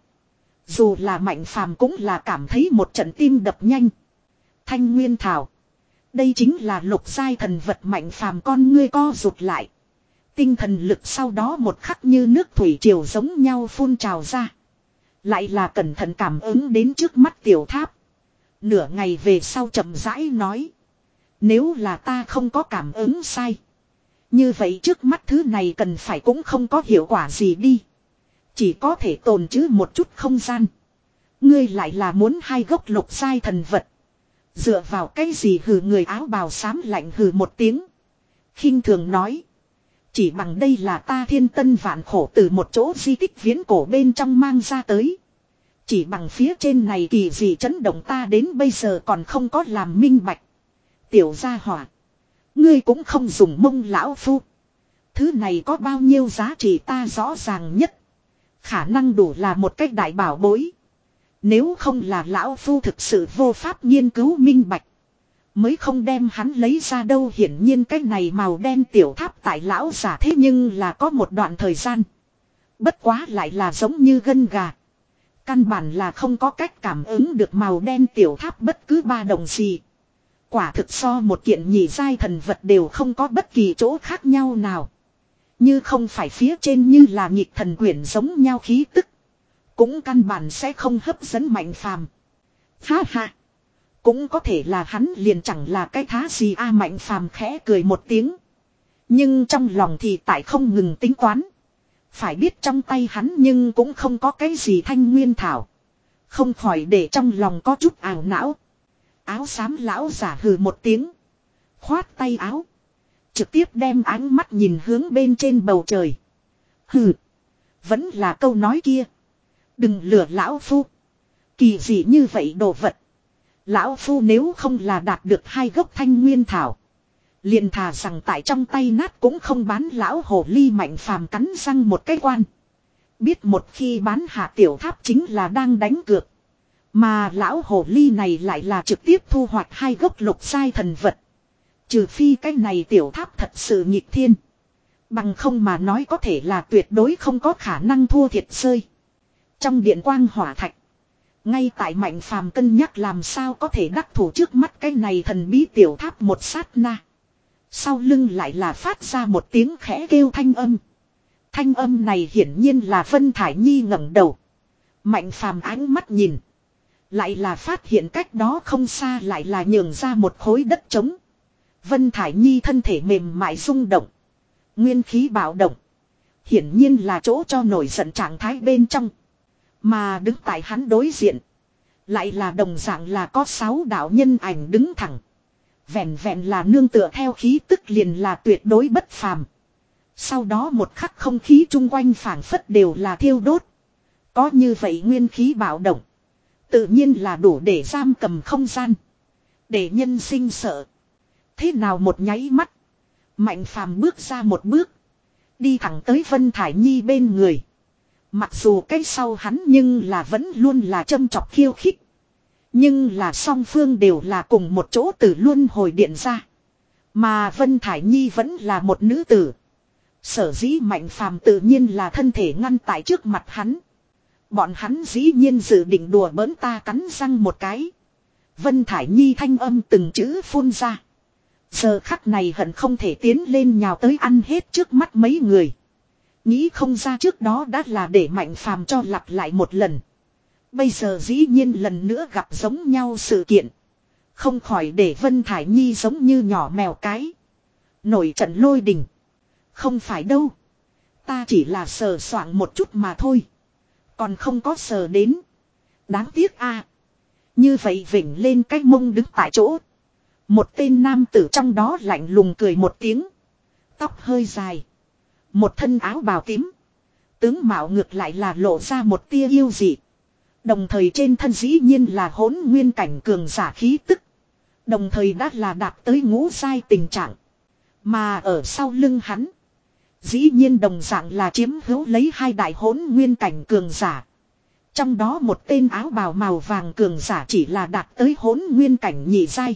Dù là Mạnh Phàm cũng là cảm thấy một trận tim đập nhanh. Thanh nguyên thảo. Đây chính là lục giai thần vật Mạnh Phàm con ngươi co rụt lại. Tinh thần lực sau đó một khắc như nước thủy triều giống nhau phun trào ra. Lại là cẩn thận cảm ứng đến trước mắt tiểu tháp. Nửa ngày về sau chậm rãi nói. Nếu là ta không có cảm ứng sai. Như vậy trước mắt thứ này cần phải cũng không có hiệu quả gì đi. Chỉ có thể tồn trữ một chút không gian. Ngươi lại là muốn hai gốc lục giai thần vật. Dựa vào cái gì hừ người áo bào xám lạnh hừ một tiếng. Khinh thường nói. Chỉ bằng đây là ta thiên tân vạn khổ từ một chỗ di tích viễn cổ bên trong mang ra tới. Chỉ bằng phía trên này kỳ gì chấn động ta đến bây giờ còn không có làm minh bạch. Tiểu gia hỏa. Ngươi cũng không dùng mông lão phu. Thứ này có bao nhiêu giá trị ta rõ ràng nhất. Khả năng đủ là một cách đại bảo bối. Nếu không là lão phu thực sự vô pháp nghiên cứu minh bạch. Mới không đem hắn lấy ra đâu, hiển nhiên cái này màu đen tiểu tháp tại lão giả thế nhưng là có một đoạn thời gian. Bất quá lại là giống như gân gà. Căn bản là không có cách cảm ứng được màu đen tiểu tháp bất cứ ba động gì. Quả thực so một kiện nhị giai thần vật đều không có bất kỳ chỗ khác nhau nào. Như không phải phía trên như là nhịp thần quyển giống nhau khí tức. Cũng căn bản sẽ không hấp dẫn Mạnh Phàm. Ha ha. Cũng có thể là hắn liền chẳng là cái thá gì a. Mạnh Phàm khẽ cười một tiếng. Nhưng trong lòng thì tại không ngừng tính toán. Phải biết trong tay hắn nhưng cũng không có cái gì thanh nguyên thảo. Không khỏi để trong lòng có chút ảo não. Áo xám lão giả hừ một tiếng. Khoát tay áo. Trực tiếp đem ánh mắt nhìn hướng bên trên bầu trời. Hừ. Vẫn là câu nói kia. Đừng lừa lão phu. Kỳ dị như vậy đồ vật. Lão phu nếu không là đạt được hai gốc thanh nguyên thảo. Liền thà rằng tại trong tay nát cũng không bán. Lão hồ ly Mạnh Phàm cắn răng một cái quan. Biết một khi bán hạ tiểu tháp chính là đang đánh cược. Mà lão hồ ly này lại là trực tiếp thu hoạch hai gốc lục giai thần vật. Trừ phi cái này tiểu tháp thật sự nghịch thiên. Bằng không mà nói có thể là tuyệt đối không có khả năng thua thiệt rơi. Trong điện quang hỏa thạch. Ngay tại Mạnh Phàm cân nhắc làm sao có thể đắc thủ trước mắt cái này thần bí tiểu tháp một sát na. Sau lưng lại là phát ra một tiếng khẽ kêu thanh âm. Thanh âm này hiển nhiên là Vân Thải Nhi ngẩng đầu. Mạnh Phàm ánh mắt nhìn. Lại là phát hiện cách đó không xa lại là nhường ra một khối đất trống. Vân Thải Nhi thân thể mềm mại rung động. Nguyên khí bạo động. Hiển nhiên là chỗ cho nổi giận trạng thái bên trong. Mà đứng tại hắn đối diện. Lại là đồng dạng là có sáu đạo nhân ảnh đứng thẳng. Vẹn vẹn là nương tựa theo khí tức liền là tuyệt đối bất phàm. Sau đó một khắc không khí chung quanh phảng phất đều là thiêu đốt. Có như vậy nguyên khí bạo động. Tự nhiên là đủ để giam cầm không gian. Để nhân sinh sợ. Thế nào một nháy mắt. Mạnh Phàm bước ra một bước. Đi thẳng tới Vân Thải Nhi bên người. Mặc dù cái sau hắn nhưng là vẫn luôn là châm chọc khiêu khích. Nhưng là song phương đều là cùng một chỗ từ luân hồi điện ra. Mà Vân Thải Nhi vẫn là một nữ tử. Sở dĩ Mạnh Phàm tự nhiên là thân thể ngăn tại trước mặt hắn. Bọn hắn dĩ nhiên dự định đùa bỡn ta cắn răng một cái. Vân Thải Nhi thanh âm từng chữ phun ra. Giờ khắc này hận không thể tiến lên nhào tới ăn hết trước mắt mấy người. Nghĩ không ra trước đó đã là để Mạnh Phàm cho lặp lại một lần. Bây giờ dĩ nhiên lần nữa gặp giống nhau sự kiện. Không khỏi để Vân Thải Nhi giống như nhỏ mèo cái. Nổi trận lôi đình. Không phải đâu. Ta chỉ là sờ soạng một chút mà thôi. Còn không có sờ đến. Đáng tiếc a. Như vậy vỉnh lên cái mông đứng tại chỗ. Một tên nam tử trong đó lạnh lùng cười một tiếng. Tóc hơi dài. Một thân áo bào tím. Tướng mạo ngược lại là lộ ra một tia yêu dị. Đồng thời trên thân dĩ nhiên là hỗn nguyên cảnh cường giả khí tức. Đồng thời đã là đạt tới ngũ giai tình trạng. Mà ở sau lưng hắn. Dĩ nhiên đồng dạng là chiếm hữu lấy hai đại hỗn nguyên cảnh cường giả. Trong đó một tên áo bào màu vàng cường giả chỉ là đạt tới hỗn nguyên cảnh nhị giai.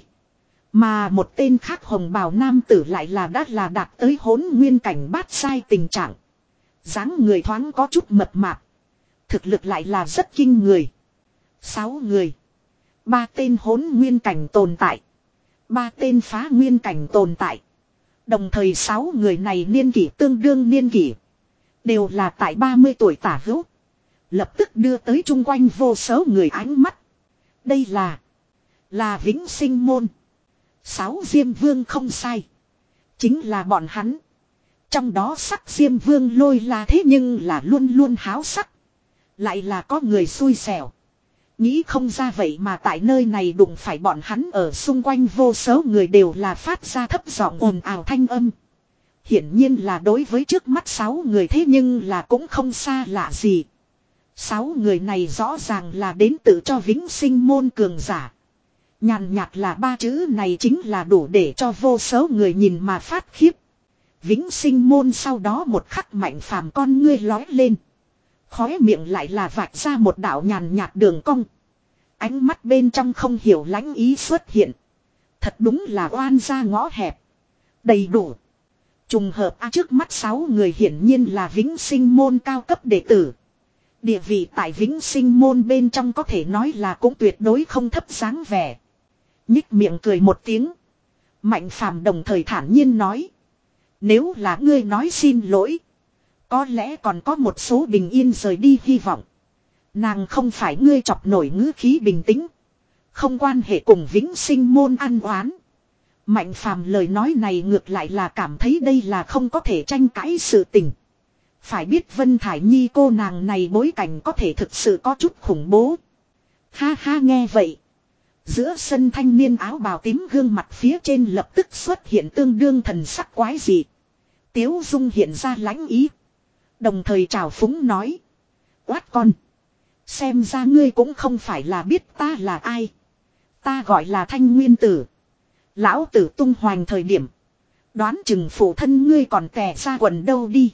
Mà một tên khác hồng bào nam tử lại là đã là đạt tới hỗn nguyên cảnh bát giai tình trạng. Dáng người thoáng có chút mập mạp. Thực lực lại là rất kinh người. Sáu người. Ba tên hỗn nguyên cảnh tồn tại. Ba tên phá nguyên cảnh tồn tại. Đồng thời sáu người này niên kỷ tương đương niên kỷ. Đều là tại ba mươi tuổi tả hữu. Lập tức đưa tới chung quanh vô số người ánh mắt. Đây là. Là Vĩnh Sinh Môn. Sáu Diêm Vương không sai. Chính là bọn hắn. Trong đó sắc Diêm Vương lôi là thế nhưng là luôn luôn háo sắc. Lại là có người xui xẻo. Nghĩ không ra vậy mà tại nơi này đụng phải bọn hắn ở xung quanh vô số người đều là phát ra thấp giọng ồn ào thanh âm. Hiển nhiên là đối với trước mắt sáu người thế nhưng là cũng không xa lạ gì. Sáu người này rõ ràng là đến tự cho Vĩnh Sinh Môn cường giả. Nhàn nhạt là ba chữ này chính là đủ để cho vô số người nhìn mà phát khiếp. Vĩnh Sinh Môn sau đó một khắc Mạnh Phàm con ngươi lói lên. Khóe miệng lại là vạch ra một đạo nhàn nhạt đường cong. Ánh mắt bên trong không hiểu lãnh ý xuất hiện. Thật đúng là oan ra ngõ hẹp. Đầy đủ. Trùng hợp a trước mắt sáu người hiển nhiên là Vĩnh Sinh môn cao cấp đệ tử. Địa vị tại Vĩnh Sinh môn bên trong có thể nói là cũng tuyệt đối không thấp dáng vẻ. Nhích miệng cười một tiếng. Mạnh Phàm đồng thời thản nhiên nói. Nếu là ngươi nói xin lỗi. Có lẽ còn có một số bình yên rời đi hy vọng. Nàng không phải ngươi chọc nổi ngữ khí bình tĩnh. Không quan hệ cùng Vĩnh Sinh môn ăn oán. Mạnh Phàm lời nói này ngược lại là cảm thấy đây là không có thể tranh cãi sự tình. Phải biết Vân Thải Nhi cô nàng này bối cảnh có thể thực sự có chút khủng bố. Ha ha nghe vậy. Giữa sân thanh niên áo bào tím gương mặt phía trên lập tức xuất hiện tương đương thần sắc quái dị. Tiếu Dung hiện ra lãnh ý. Đồng thời trào phúng nói. Quát con. Xem ra ngươi cũng không phải là biết ta là ai. Ta gọi là Thanh Nguyên Tử. Lão tử tung hoành thời điểm. Đoán chừng phụ thân ngươi còn tè ra quần đâu đi.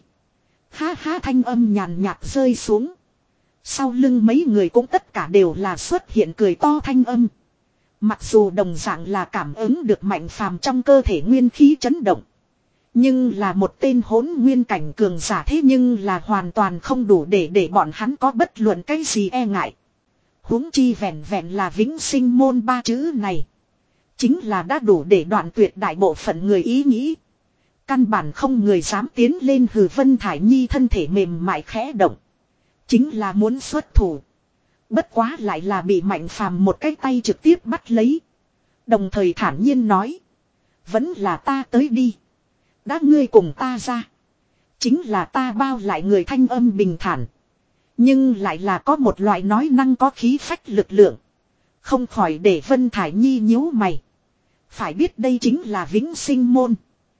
Ha ha thanh âm nhàn nhạt rơi xuống. Sau lưng mấy người cũng tất cả đều là xuất hiện cười to thanh âm. Mặc dù đồng dạng là cảm ứng được Mạnh Phàm trong cơ thể nguyên khí chấn động. Nhưng là một tên hỗn nguyên cảnh cường giả thế nhưng là hoàn toàn không đủ để để bọn hắn có bất luận cái gì e ngại. Huống chi vẹn vẹn là Vĩnh Sinh môn ba chữ này. Chính là đã đủ để đoạn tuyệt đại bộ phận người ý nghĩ. Căn bản không người dám tiến lên hừ Vân Thải Nhi thân thể mềm mại khẽ động. Chính là muốn xuất thủ. Bất quá lại là bị Mạnh Phàm một cái tay trực tiếp bắt lấy. Đồng thời thản nhiên nói. Vẫn là ta tới đi. Đã ngươi cùng ta ra. Chính là ta bao lại người thanh âm bình thản. Nhưng lại là có một loại nói năng có khí phách lực lượng. Không khỏi để Vân Thải Nhi nhíu mày. Phải biết đây chính là Vĩnh Sinh môn.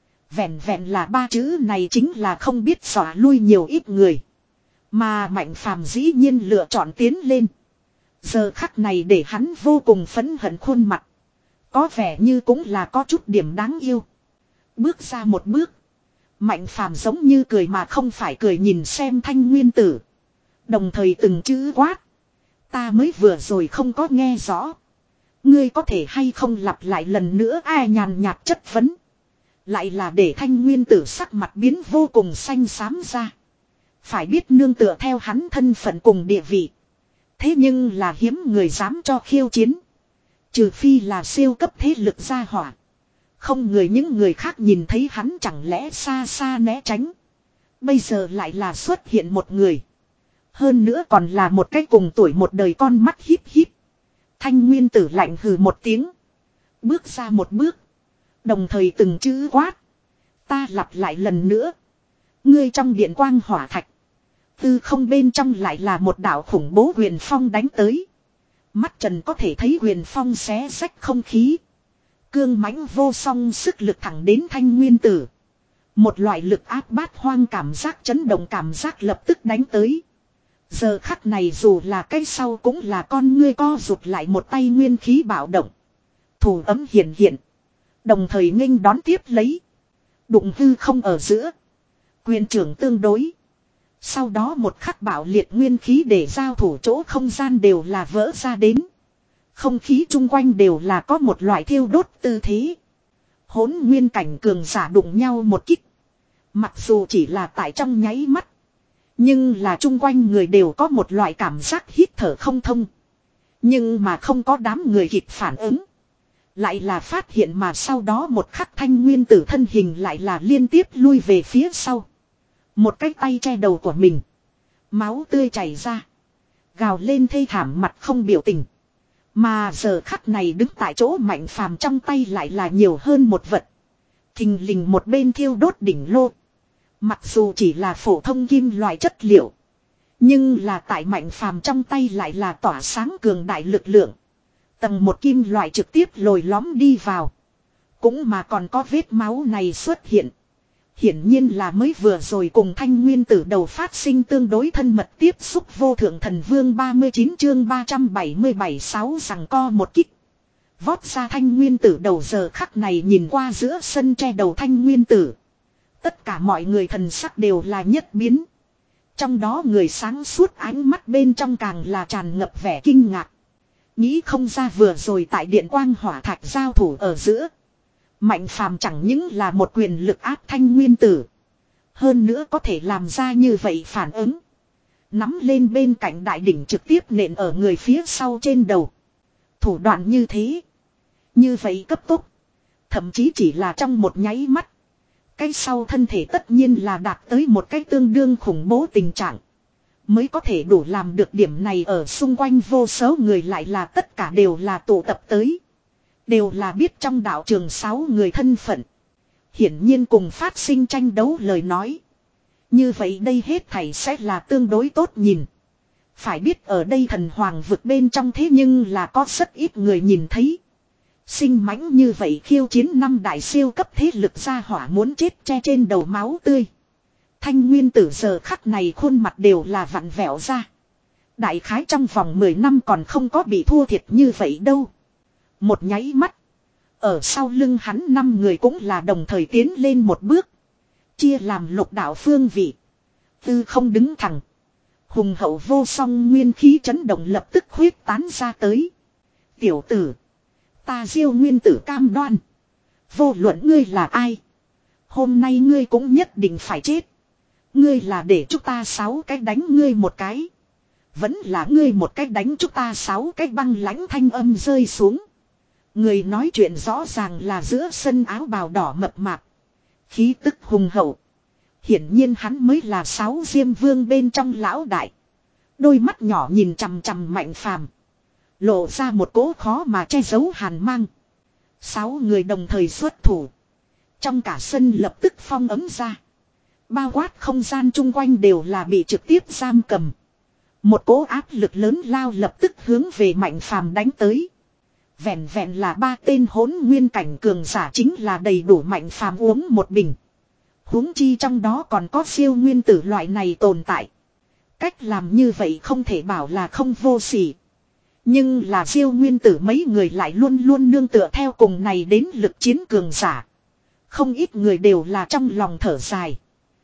Vẹn vẹn là ba chữ này chính là không biết xóa lui nhiều ít người. Mà Mạnh Phàm dĩ nhiên lựa chọn tiến lên. Giờ khắc này để hắn vô cùng phẫn hận khuôn mặt. Có vẻ như cũng là có chút điểm đáng yêu. Bước ra một bước. Mạnh Phàm giống như cười mà không phải cười nhìn xem Thanh Nguyên Tử. Đồng thời từng chữ quát. Ta mới vừa rồi không có nghe rõ. Ngươi có thể hay không lặp lại lần nữa ai nhàn nhạt chất vấn. Lại là để Thanh Nguyên Tử sắc mặt biến vô cùng xanh xám ra. Phải biết nương tựa theo hắn thân phận cùng địa vị. Thế nhưng là hiếm người dám cho khiêu chiến. Trừ phi là siêu cấp thế lực gia hỏa. Không người những người khác nhìn thấy hắn chẳng lẽ xa xa né tránh. Bây giờ lại là xuất hiện một người. Hơn nữa còn là một cái cùng tuổi một đời con mắt híp híp. Thanh Nguyên Tử lạnh hừ một tiếng. Bước ra một bước. Đồng thời từng chữ quát. Ta lặp lại lần nữa. Ngươi trong điện quang hỏa thạch. Tư không bên trong lại là một đạo khủng bố huyền phong đánh tới. Mắt trần có thể thấy huyền phong xé rách không khí. Cương mãnh vô song sức lực thẳng đến Thanh Nguyên Tử. Một loại lực áp bát hoang cảm giác chấn động cảm giác lập tức đánh tới. Giờ khắc này dù là cái sau cũng là con ngươi co rụt lại một tay nguyên khí bạo động. Thủ ấm hiện hiện. Đồng thời nghênh đón tiếp lấy. Đụng hư không ở giữa. Quyền trưởng tương đối. Sau đó một khắc bạo liệt nguyên khí để giao thủ chỗ không gian đều là vỡ ra đến. Không khí chung quanh đều là có một loại thiêu đốt tư thế. Hỗn nguyên cảnh cường giả đụng nhau một kích. Mặc dù chỉ là tại trong nháy mắt. Nhưng là chung quanh người đều có một loại cảm giác hít thở không thông. Nhưng mà không có đám người kịp phản ứng. Lại là phát hiện mà sau đó một khắc Thanh Nguyên Tử thân hình lại là liên tiếp lui về phía sau. Một cái tay che đầu của mình. Máu tươi chảy ra. Gào lên thê thảm mặt không biểu tình. Mà giờ khắc này đứng tại chỗ Mạnh Phàm trong tay lại là nhiều hơn một vật. Thình lình một bên thiêu đốt đỉnh lô. Mặc dù chỉ là phổ thông kim loại chất liệu. Nhưng là tại Mạnh Phàm trong tay lại là tỏa sáng cường đại lực lượng. Tầng một kim loại trực tiếp lồi lõm đi vào. Cũng mà còn có vết máu này xuất hiện. Hiển nhiên là mới vừa rồi cùng Thanh Nguyên Tử đầu phát sinh tương đối thân mật tiếp xúc vô thượng thần vương ba mươi chín chương ba trăm bảy mươi bảy sáu rằng co một kích. Vót ra Thanh Nguyên Tử đầu giờ khắc này nhìn qua giữa sân che đầu Thanh Nguyên Tử. Tất cả mọi người thần sắc đều là nhất biến. Trong đó người sáng suốt ánh mắt bên trong càng là tràn ngập vẻ kinh ngạc. Nghĩ không ra vừa rồi tại điện quang hỏa thạch giao thủ ở giữa. Mạnh phàm chẳng những là một quyền lực áp thanh nguyên tử. Hơn nữa có thể làm ra như vậy phản ứng. Nắm lên bên cạnh đại đỉnh trực tiếp nện ở người phía sau trên đầu. Thủ đoạn như thế. Như vậy cấp tốc. Thậm chí chỉ là trong một nháy mắt. Cái sau thân thể tất nhiên là đạt tới một cái tương đương khủng bố tình trạng. Mới có thể đủ làm được điểm này ở xung quanh vô số người lại là tất cả đều là tụ tập tới. Đều là biết trong đạo trường sáu người thân phận. Hiển nhiên cùng phát sinh tranh đấu lời nói. Như vậy đây hết thảy sẽ là tương đối tốt nhìn. Phải biết ở đây thần hoàng vực bên trong thế nhưng là có rất ít người nhìn thấy. Sinh mãnh như vậy khiêu chiến năm đại siêu cấp thế lực ra hỏa muốn chết che trên đầu máu tươi. Thanh nguyên tử giờ khắc này khuôn mặt đều là vặn vẹo ra. Đại khái trong vòng mười năm còn không có bị thua thiệt như vậy đâu. Một nháy mắt. Ở sau lưng hắn năm người cũng là đồng thời tiến lên một bước. Chia làm lục đạo phương vị. Tư không đứng thẳng. Hùng hậu vô song nguyên khí chấn động lập tức huyết tán ra tới. Tiểu tử. Ta Diêu nguyên tử cam đoan. Vô luận ngươi là ai. Hôm nay ngươi cũng nhất định phải chết. Ngươi là để chúng ta sáu cái đánh ngươi một cái. Vẫn là ngươi một cái đánh chúng ta sáu cái băng lãnh thanh âm rơi xuống. Người nói chuyện rõ ràng là giữa sân áo bào đỏ mập mạp. Khí tức hùng hậu. Hiển nhiên hắn mới là sáu diêm vương bên trong lão đại. Đôi mắt nhỏ nhìn chằm chằm Mạnh Phàm, lộ ra một cỗ khó mà che giấu hàn mang. Sáu người đồng thời xuất thủ. Trong cả sân lập tức phong ấm ra. Bao quát không gian chung quanh đều là bị trực tiếp giam cầm. Một cỗ áp lực lớn lao lập tức hướng về Mạnh Phàm đánh tới. Vẹn vẹn là ba tên hỗn nguyên cảnh cường giả chính là đầy đủ Mạnh Phàm uống một bình. Huống chi trong đó còn có siêu nguyên tử loại này tồn tại. Cách làm như vậy không thể bảo là không vô sỉ. Nhưng là siêu nguyên tử mấy người lại luôn luôn nương tựa theo cùng này đến lực chiến cường giả. Không ít người đều là trong lòng thở dài.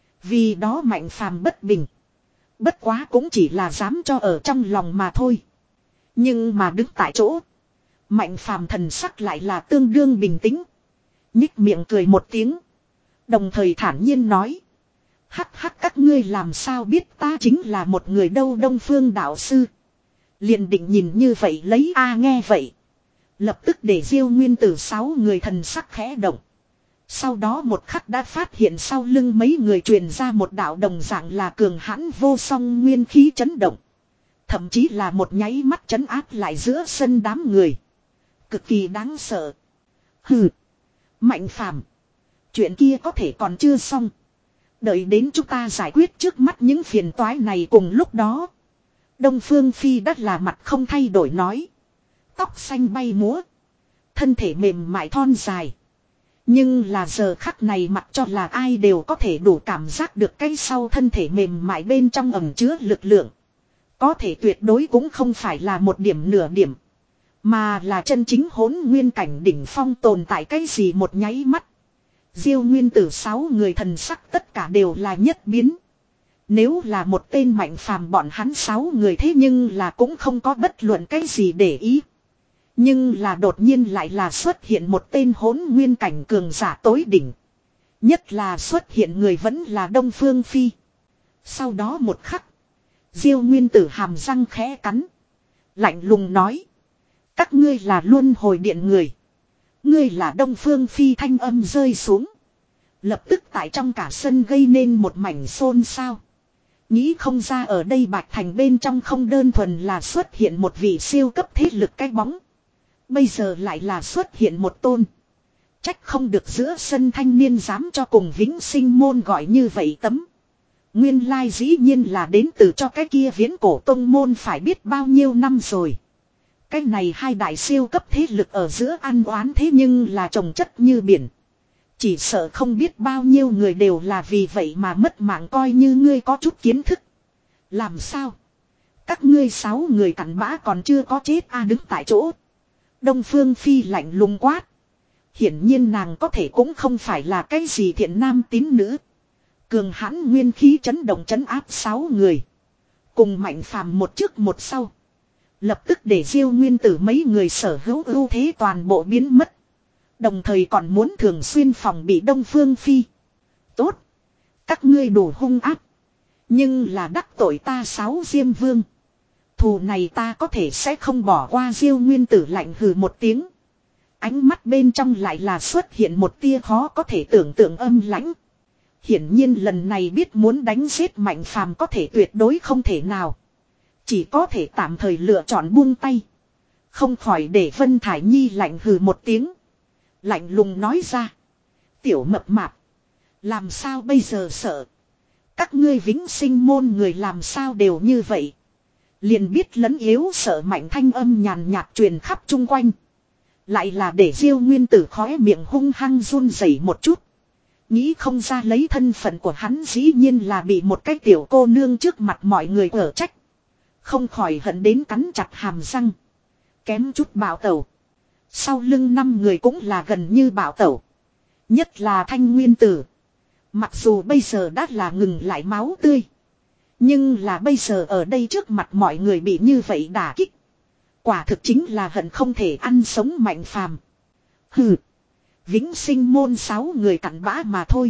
Vì đó Mạnh Phàm bất bình. Bất quá cũng chỉ là dám cho ở trong lòng mà thôi. Nhưng mà đứng tại chỗ. Mạnh Phàm thần sắc lại là tương đương bình tĩnh. Nhích miệng cười một tiếng. Đồng thời thản nhiên nói. Hắc hắc các ngươi làm sao biết ta chính là một người đâu Đông Phương đạo sư. Liền định nhìn như vậy lấy a nghe vậy. Lập tức để Diêu nguyên tử sáu người thần sắc khẽ động. Sau đó một khắc đã phát hiện sau lưng mấy người truyền ra một đạo đồng dạng là cường hãn vô song nguyên khí chấn động. Thậm chí là một nháy mắt chấn áp lại giữa sân đám người. Cực kỳ đáng sợ. Hừ. Mạnh Phàm, chuyện kia có thể còn chưa xong. Đợi đến chúng ta giải quyết trước mắt những phiền toái này cùng lúc đó. Đông Phương Phi đắt là mặt không thay đổi nói. Tóc xanh bay múa. Thân thể mềm mại thon dài. Nhưng là giờ khắc này mặc cho là ai đều có thể đủ cảm giác được cái sau thân thể mềm mại bên trong ẩn chứa lực lượng. Có thể tuyệt đối cũng không phải là một điểm nửa điểm. Mà là chân chính hỗn nguyên cảnh đỉnh phong tồn tại cái gì một nháy mắt. Diêu nguyên tử sáu người thần sắc tất cả đều là nhất biến. Nếu là một tên Mạnh Phàm bọn hắn sáu người thế nhưng là cũng không có bất luận cái gì để ý. Nhưng là đột nhiên lại là xuất hiện một tên hỗn nguyên cảnh cường giả tối đỉnh. Nhất là xuất hiện người vẫn là Đông Phương Phi. Sau đó một khắc. Diêu nguyên tử hàm răng khẽ cắn. Lạnh lùng nói. Các ngươi là luân hồi điện người. Ngươi là Đông Phương Phi thanh âm rơi xuống. Lập tức tại trong cả sân gây nên một mảnh xôn xao. Nghĩ không ra ở đây Bạch Thành bên trong không đơn thuần là xuất hiện một vị siêu cấp thế lực cái bóng. Bây giờ lại là xuất hiện một tôn. Trách không được giữa sân thanh niên dám cho cùng Vĩnh Sinh môn gọi như vậy tấm. Nguyên lai dĩ nhiên là đến từ cho cái kia viễn cổ tông môn phải biết bao nhiêu năm rồi. Cái này hai đại siêu cấp thế lực ở giữa ăn oán thế nhưng là trồng chất như biển. Chỉ sợ không biết bao nhiêu người đều là vì vậy mà mất mạng coi như ngươi có chút kiến thức. Làm sao? Các ngươi sáu người cặn bã còn chưa có chết a đứng tại chỗ. Đông Phương Phi lạnh lùng quát. Hiển nhiên nàng có thể cũng không phải là cái gì thiện nam tín nữ. Cường hãn nguyên khí chấn động chấn áp sáu người. Cùng Mạnh Phàm một trước một sau. Lập tức để Diêu Nguyên Tử mấy người sở hữu ưu thế toàn bộ biến mất. Đồng thời còn muốn thường xuyên phòng bị Đông Phương Phi. Tốt. Các ngươi đủ hung ác. Nhưng là đắc tội ta sáu Diêm Vương. Thù này ta có thể sẽ không bỏ qua. Diêu Nguyên Tử lạnh hừ một tiếng. Ánh mắt bên trong lại là xuất hiện một tia khó có thể tưởng tượng âm lãnh. Hiển nhiên lần này biết muốn đánh giết Mạnh Phàm có thể tuyệt đối không thể nào. Chỉ có thể tạm thời lựa chọn buông tay. Không khỏi để Vân Thải Nhi lạnh hừ một tiếng. Lạnh lùng nói ra. Tiểu mập mạp. Làm sao bây giờ sợ. Các ngươi vĩnh sinh môn người làm sao đều như vậy. Liền biết lẫn yếu sợ mạnh thanh âm nhàn nhạt truyền khắp chung quanh. Lại là để Diêu Nguyên Tử khóe miệng hung hăng run rẩy một chút. Nghĩ không ra lấy thân phận của hắn dĩ nhiên là bị một cái tiểu cô nương trước mặt mọi người ở trách. Không khỏi hận đến cắn chặt hàm răng. Kém chút bạo tẩu. Sau lưng năm người cũng là gần như bạo tẩu. Nhất là Thanh Nguyên Tử. Mặc dù bây giờ đã là ngừng lại máu tươi. Nhưng là bây giờ ở đây trước mặt mọi người bị như vậy đả kích. Quả thực chính là hận không thể ăn sống Mạnh Phàm. Hừ. Vĩnh sinh môn sáu người cặn bã mà thôi.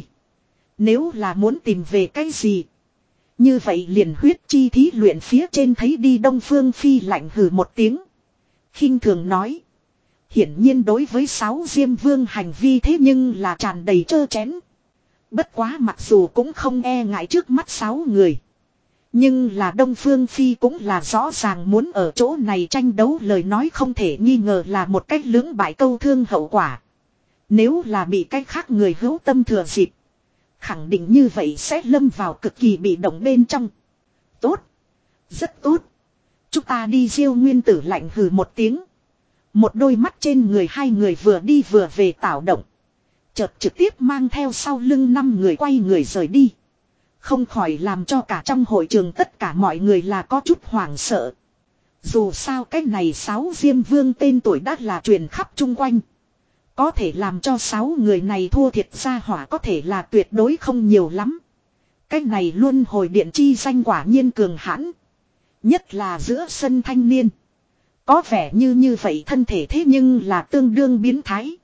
Nếu là muốn tìm về cái gì. Như vậy liền huyết chi thí luyện phía trên thấy đi. Đông Phương Phi lạnh hừ một tiếng. Khinh thường nói. Hiển nhiên đối với sáu Diêm Vương hành vi thế nhưng là tràn đầy trơ chén. Bất quá mặc dù cũng không e ngại trước mắt sáu người. Nhưng là Đông Phương Phi cũng là rõ ràng muốn ở chỗ này tranh đấu, lời nói không thể nghi ngờ là một cách lưỡng bại câu thương hậu quả. Nếu là bị cách khác người hữu tâm thừa dịp. Khẳng định như vậy sẽ lâm vào cực kỳ bị động bên trong. Tốt. Rất tốt. Chúng ta đi. Diêu Nguyên Tử lạnh hừ một tiếng. Một đôi mắt trên người hai người vừa đi vừa về tạo động. Chợt trực tiếp mang theo sau lưng năm người quay người rời đi. Không khỏi làm cho cả trong hội trường tất cả mọi người là có chút hoảng sợ. Dù sao cái này sáu Diêm Vương tên tuổi đã là truyền khắp chung quanh. Có thể làm cho sáu người này thua thiệt ra hỏa có thể là tuyệt đối không nhiều lắm. Cái này luôn hồi điện chi danh quả nhiên cường hãn. Nhất là giữa sân thanh niên. Có vẻ như như vậy thân thể thế nhưng là tương đương biến thái.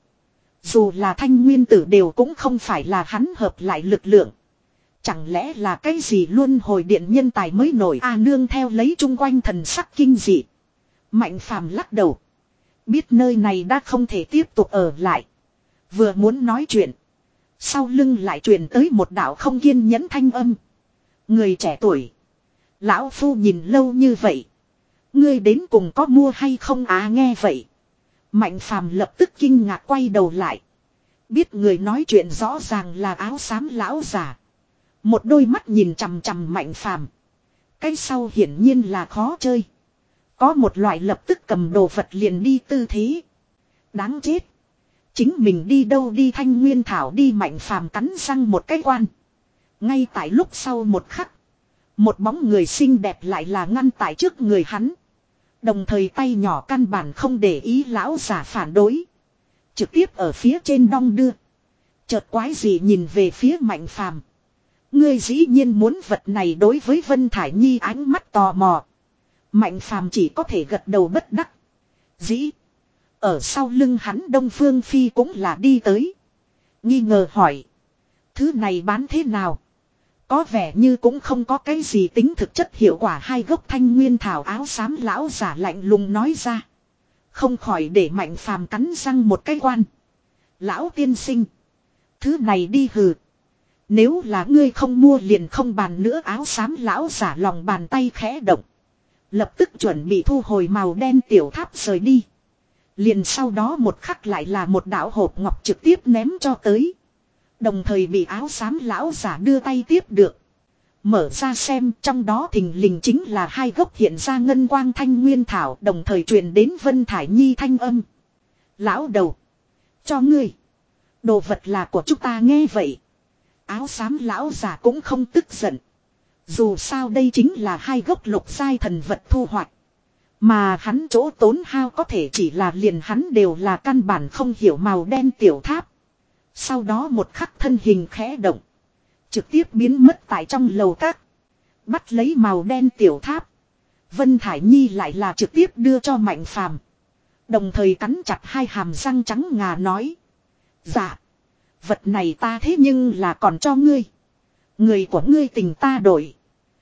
Dù là Thanh Nguyên Tử đều cũng không phải là hắn hợp lại lực lượng. Chẳng lẽ là cái gì luôn hồi điện nhân tài mới nổi a. Nương theo lấy chung quanh thần sắc kinh dị. Mạnh Phàm lắc đầu. Biết nơi này đã không thể tiếp tục ở lại. Vừa muốn nói chuyện. Sau lưng lại truyền tới một đạo không kiên nhẫn thanh âm. Người trẻ tuổi. Lão Phu nhìn lâu như vậy. Ngươi đến cùng có mua hay không à. Nghe vậy. Mạnh Phàm lập tức kinh ngạc quay đầu lại. Biết người nói chuyện rõ ràng là áo xám lão già. Một đôi mắt nhìn chằm chằm Mạnh Phàm. Cái sau hiển nhiên là khó chơi. Có một loại lập tức cầm đồ vật liền đi tư thế. Đáng chết. Chính mình đi đâu đi. Thanh Nguyên Thảo đi. Mạnh Phàm cắn răng một cái quan. Ngay tại lúc sau một khắc. Một bóng người xinh đẹp lại là ngăn tại trước người hắn. Đồng thời tay nhỏ căn bản không để ý lão giả phản đối. Trực tiếp ở phía trên đong đưa. Chợt quái gì nhìn về phía Mạnh Phàm. Ngươi dĩ nhiên muốn vật này. Đối với Vân Thải Nhi ánh mắt tò mò. Mạnh Phàm chỉ có thể gật đầu bất đắc dĩ. Ở sau lưng hắn Đông Phương Phi cũng là đi tới. Nghi ngờ hỏi. Thứ này bán thế nào? Có vẻ như cũng không có cái gì tính thực chất hiệu quả. Hai gốc Thanh Nguyên Thảo áo xám lão giả lạnh lùng nói ra. Không khỏi để Mạnh Phàm cắn răng một cái quan. Lão tiên sinh. Thứ này đi hừ. Nếu là ngươi không mua liền không bàn nữa. Áo xám lão giả lòng bàn tay khẽ động. Lập tức chuẩn bị thu hồi màu đen tiểu tháp rời đi. Liền sau đó một khắc lại là một đạo hộp ngọc trực tiếp ném cho tới. Đồng thời bị áo xám lão giả đưa tay tiếp được. Mở ra xem, trong đó thình lình chính là hai gốc hiện ra ngân quang Thanh Nguyên Thảo. Đồng thời truyền đến Vân Thải Nhi thanh âm. Lão đầu. Cho ngươi. Đồ vật là của chúng ta. Nghe vậy. Áo xám lão giả cũng không tức giận. Dù sao đây chính là hai gốc lục giai thần vật thu hoạch. Mà hắn chỗ tốn hao có thể chỉ là liền hắn đều là căn bản không hiểu màu đen tiểu tháp. Sau đó một khắc thân hình khẽ động. Trực tiếp biến mất tại trong lầu các. Bắt lấy màu đen tiểu tháp. Vân Thải Nhi lại là trực tiếp đưa cho Mạnh Phàm. Đồng thời cắn chặt hai hàm răng trắng ngà nói. Dạ. Vật này ta thế nhưng là còn cho ngươi. Người của ngươi tình ta đổi.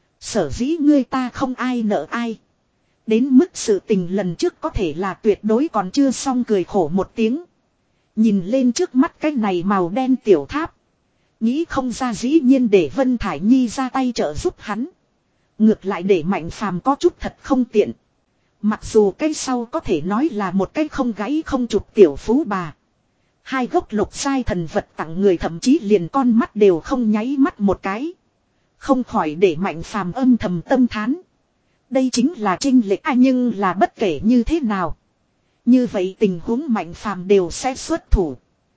Sở dĩ ngươi ta không ai nợ ai. Đến mức sự tình lần trước có thể là tuyệt đối còn chưa xong, cười khổ một tiếng. Nhìn lên trước mắt cái này màu đen tiểu tháp. Nghĩ không ra dĩ nhiên để Vân Thải Nhi ra tay trợ giúp hắn. Ngược lại để Mạnh Phàm có chút thật không tiện. Mặc dù cái sau có thể nói là một cái không gãy không chụp tiểu phú bà. Hai gốc lục sai thần vật tặng người, thậm chí liền con mắt đều không nháy mắt một cái. Không khỏi để Mạnh Phàm âm thầm tâm thán. Đây chính là chênh lệch ai, nhưng là bất kể như thế nào. Như vậy tình huống Mạnh Phàm đều sẽ xuất thủ.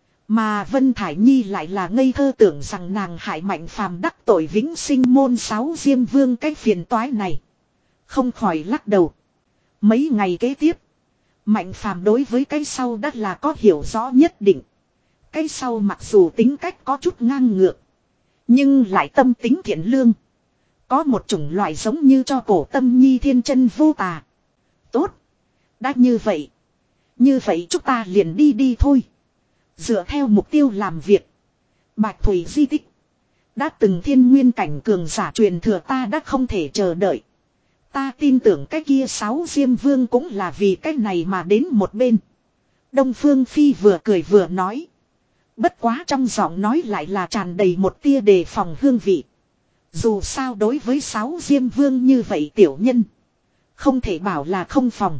Mà Vân Thải Nhi lại là ngây thơ tưởng rằng nàng hại Mạnh Phàm đắc tội vĩnh sinh môn sáu Diêm Vương cái phiền toái này. Không khỏi lắc đầu. Mấy ngày kế tiếp, Mạnh Phàm đối với cái sau đã là có hiểu rõ nhất định. Cái sau mặc dù tính cách có chút ngang ngược, nhưng lại tâm tính thiện lương. Có một chủng loại giống như cho cổ tâm nhi thiên chân vô tà. Tốt. Đã như vậy. Như vậy chúng ta liền đi đi thôi. Dựa theo mục tiêu làm việc. Bạch Thủy di tích. Đã từng thiên nguyên cảnh cường giả truyền thừa, ta đã không thể chờ đợi. Ta tin tưởng cái kia sáu Diêm Vương cũng là vì cái này mà đến một bên. Đông Phương Phi vừa cười vừa nói. Bất quá trong giọng nói lại là tràn đầy một tia đề phòng hương vị. Dù sao đối với sáu Diêm Vương như vậy tiểu nhân, không thể bảo là không phòng.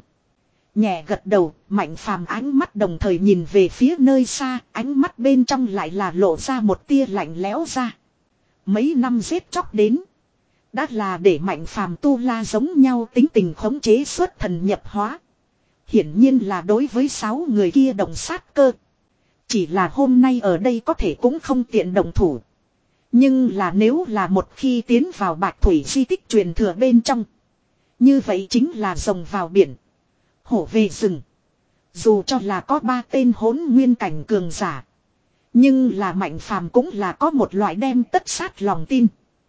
Nhẹ gật đầu, Mạnh Phàm ánh mắt đồng thời nhìn về phía nơi xa, ánh mắt bên trong lại là lộ ra một tia lạnh lẽo ra. Mấy năm giết chóc đến, đã là để Mạnh Phàm tu la giống nhau tính tình khống chế xuất thần nhập hóa. Hiển nhiên là đối với sáu người kia động sát cơ. Chỉ là hôm nay ở đây có thể cũng không tiện động thủ. Nhưng là nếu là một khi tiến vào Bạch Thủy di tích truyền thừa bên trong, như vậy chính là rồng vào biển, hổ về rừng. Dù cho là có ba tên hỗn nguyên cảnh cường giả, nhưng là Mạnh Phàm cũng là có một loại đem tất sát lòng tin.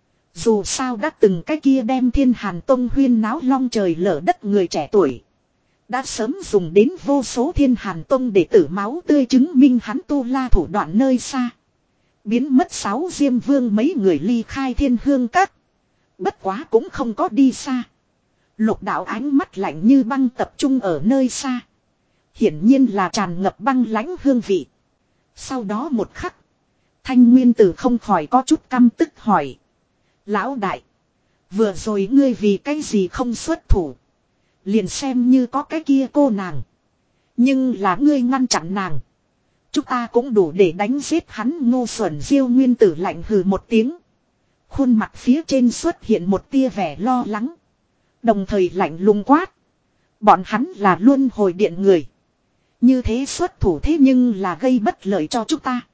Dù sao đã từng cái kia đem Thiên Hàn Tông huyên náo long trời lở đất người trẻ tuổi, đã sớm dùng đến vô số Thiên Hàn Tông để tử máu tươi chứng minh hắn tu la thủ đoạn nơi xa. Biến mất sáu Diêm Vương mấy người ly khai Thiên Hương Các. Bất quá cũng không có đi xa. Lục đạo ánh mắt lạnh như băng tập trung ở nơi xa. Hiển nhiên là tràn ngập băng lãnh hương vị. Sau đó một khắc, Thanh Nguyên Tử không khỏi có chút căm tức hỏi. Lão đại, vừa rồi ngươi vì cái gì không xuất thủ? Liền xem như có cái kia cô nàng, nhưng là ngươi ngăn chặn nàng, chúng ta cũng đủ để đánh giết hắn. Ngu xuẩn. Diêu Nguyên Tử lạnh hừ một tiếng. Khuôn mặt phía trên xuất hiện một tia vẻ lo lắng. Đồng thời lạnh lùng quát. Bọn hắn là luân hồi điện người. Như thế xuất thủ thế nhưng là gây bất lợi cho chúng ta.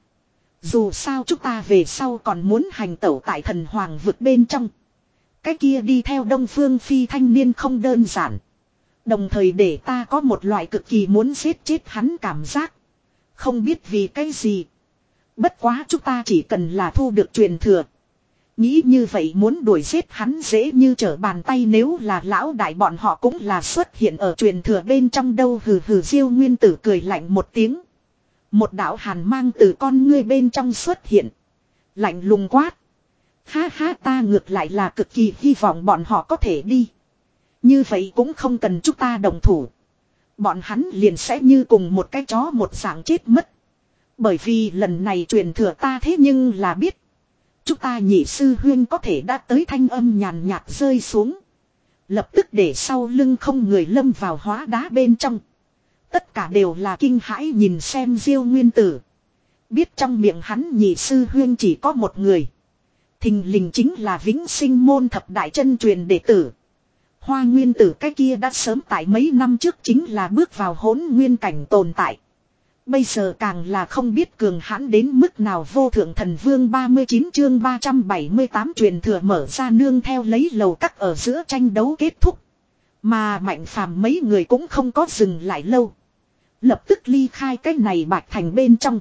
Dù sao chúng ta về sau còn muốn hành tẩu tại thần hoàng vực bên trong. Cái kia đi theo Đông Phương Phi thanh niên không đơn giản. Đồng thời để ta có một loại cực kỳ muốn giết chết hắn cảm giác. Không biết vì cái gì. Bất quá chúng ta chỉ cần là thu được truyền thừa. Nghĩ như vậy muốn đuổi giết hắn dễ như trở bàn tay, nếu là lão đại bọn họ cũng là xuất hiện ở truyền thừa bên trong đâu. Hừ hừ. Diêu Nguyên Tử cười lạnh một tiếng. Một đạo hàn mang từ con ngươi bên trong xuất hiện. Lạnh lùng quát. Ha ha, ta ngược lại là cực kỳ hy vọng bọn họ có thể đi. Như vậy cũng không cần chúng ta đồng thủ. Bọn hắn liền sẽ như cùng một cái chó một dạng chết mất. Bởi vì lần này truyền thừa ta thế nhưng là biết. Chúng ta nhị sư huyên có thể đã tới. Thanh âm nhàn nhạt rơi xuống. Lập tức để sau lưng không người lâm vào hóa đá bên trong. Tất cả đều là kinh hãi nhìn xem Diêu Nguyên Tử. Biết trong miệng hắn nhị sư huyên chỉ có một người. Thình lình chính là vĩnh sinh môn thập đại chân truyền đệ tử. Hoa Nguyên Tử cái kia đã sớm tại mấy năm trước chính là bước vào hỗn nguyên cảnh tồn tại. Bây giờ càng là không biết cường hãn đến mức nào. Vô thượng thần vương ba mươi chín chương ba trăm bảy mươi tám truyền thừa mở ra nương theo lấy lầu các ở giữa tranh đấu kết thúc. Mà Mạnh Phàm mấy người cũng không có dừng lại lâu. Lập tức ly khai cái này Bạch Thành bên trong.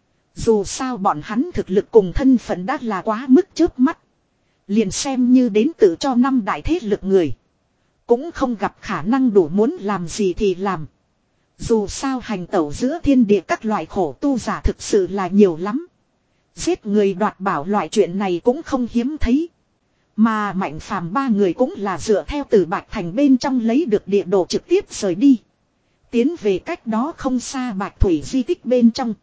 Dù sao bọn hắn thực lực cùng thân phận đã là quá mức chớp mắt. Liền xem như đến tự cho năm đại thế lực người, Cũng không gặp khả năng đủ muốn làm gì thì làm. Dù sao hành tẩu giữa thiên địa các loại khổ tu giả thực sự là nhiều lắm. Giết người đoạt bảo loại chuyện này cũng không hiếm thấy. Mà Mạnh Phàm ba người cũng là dựa theo từ Bạch Thành bên trong lấy được địa đồ trực tiếp rời đi. Tiến về cách đó không xa Bạch Thủy di tích bên trong.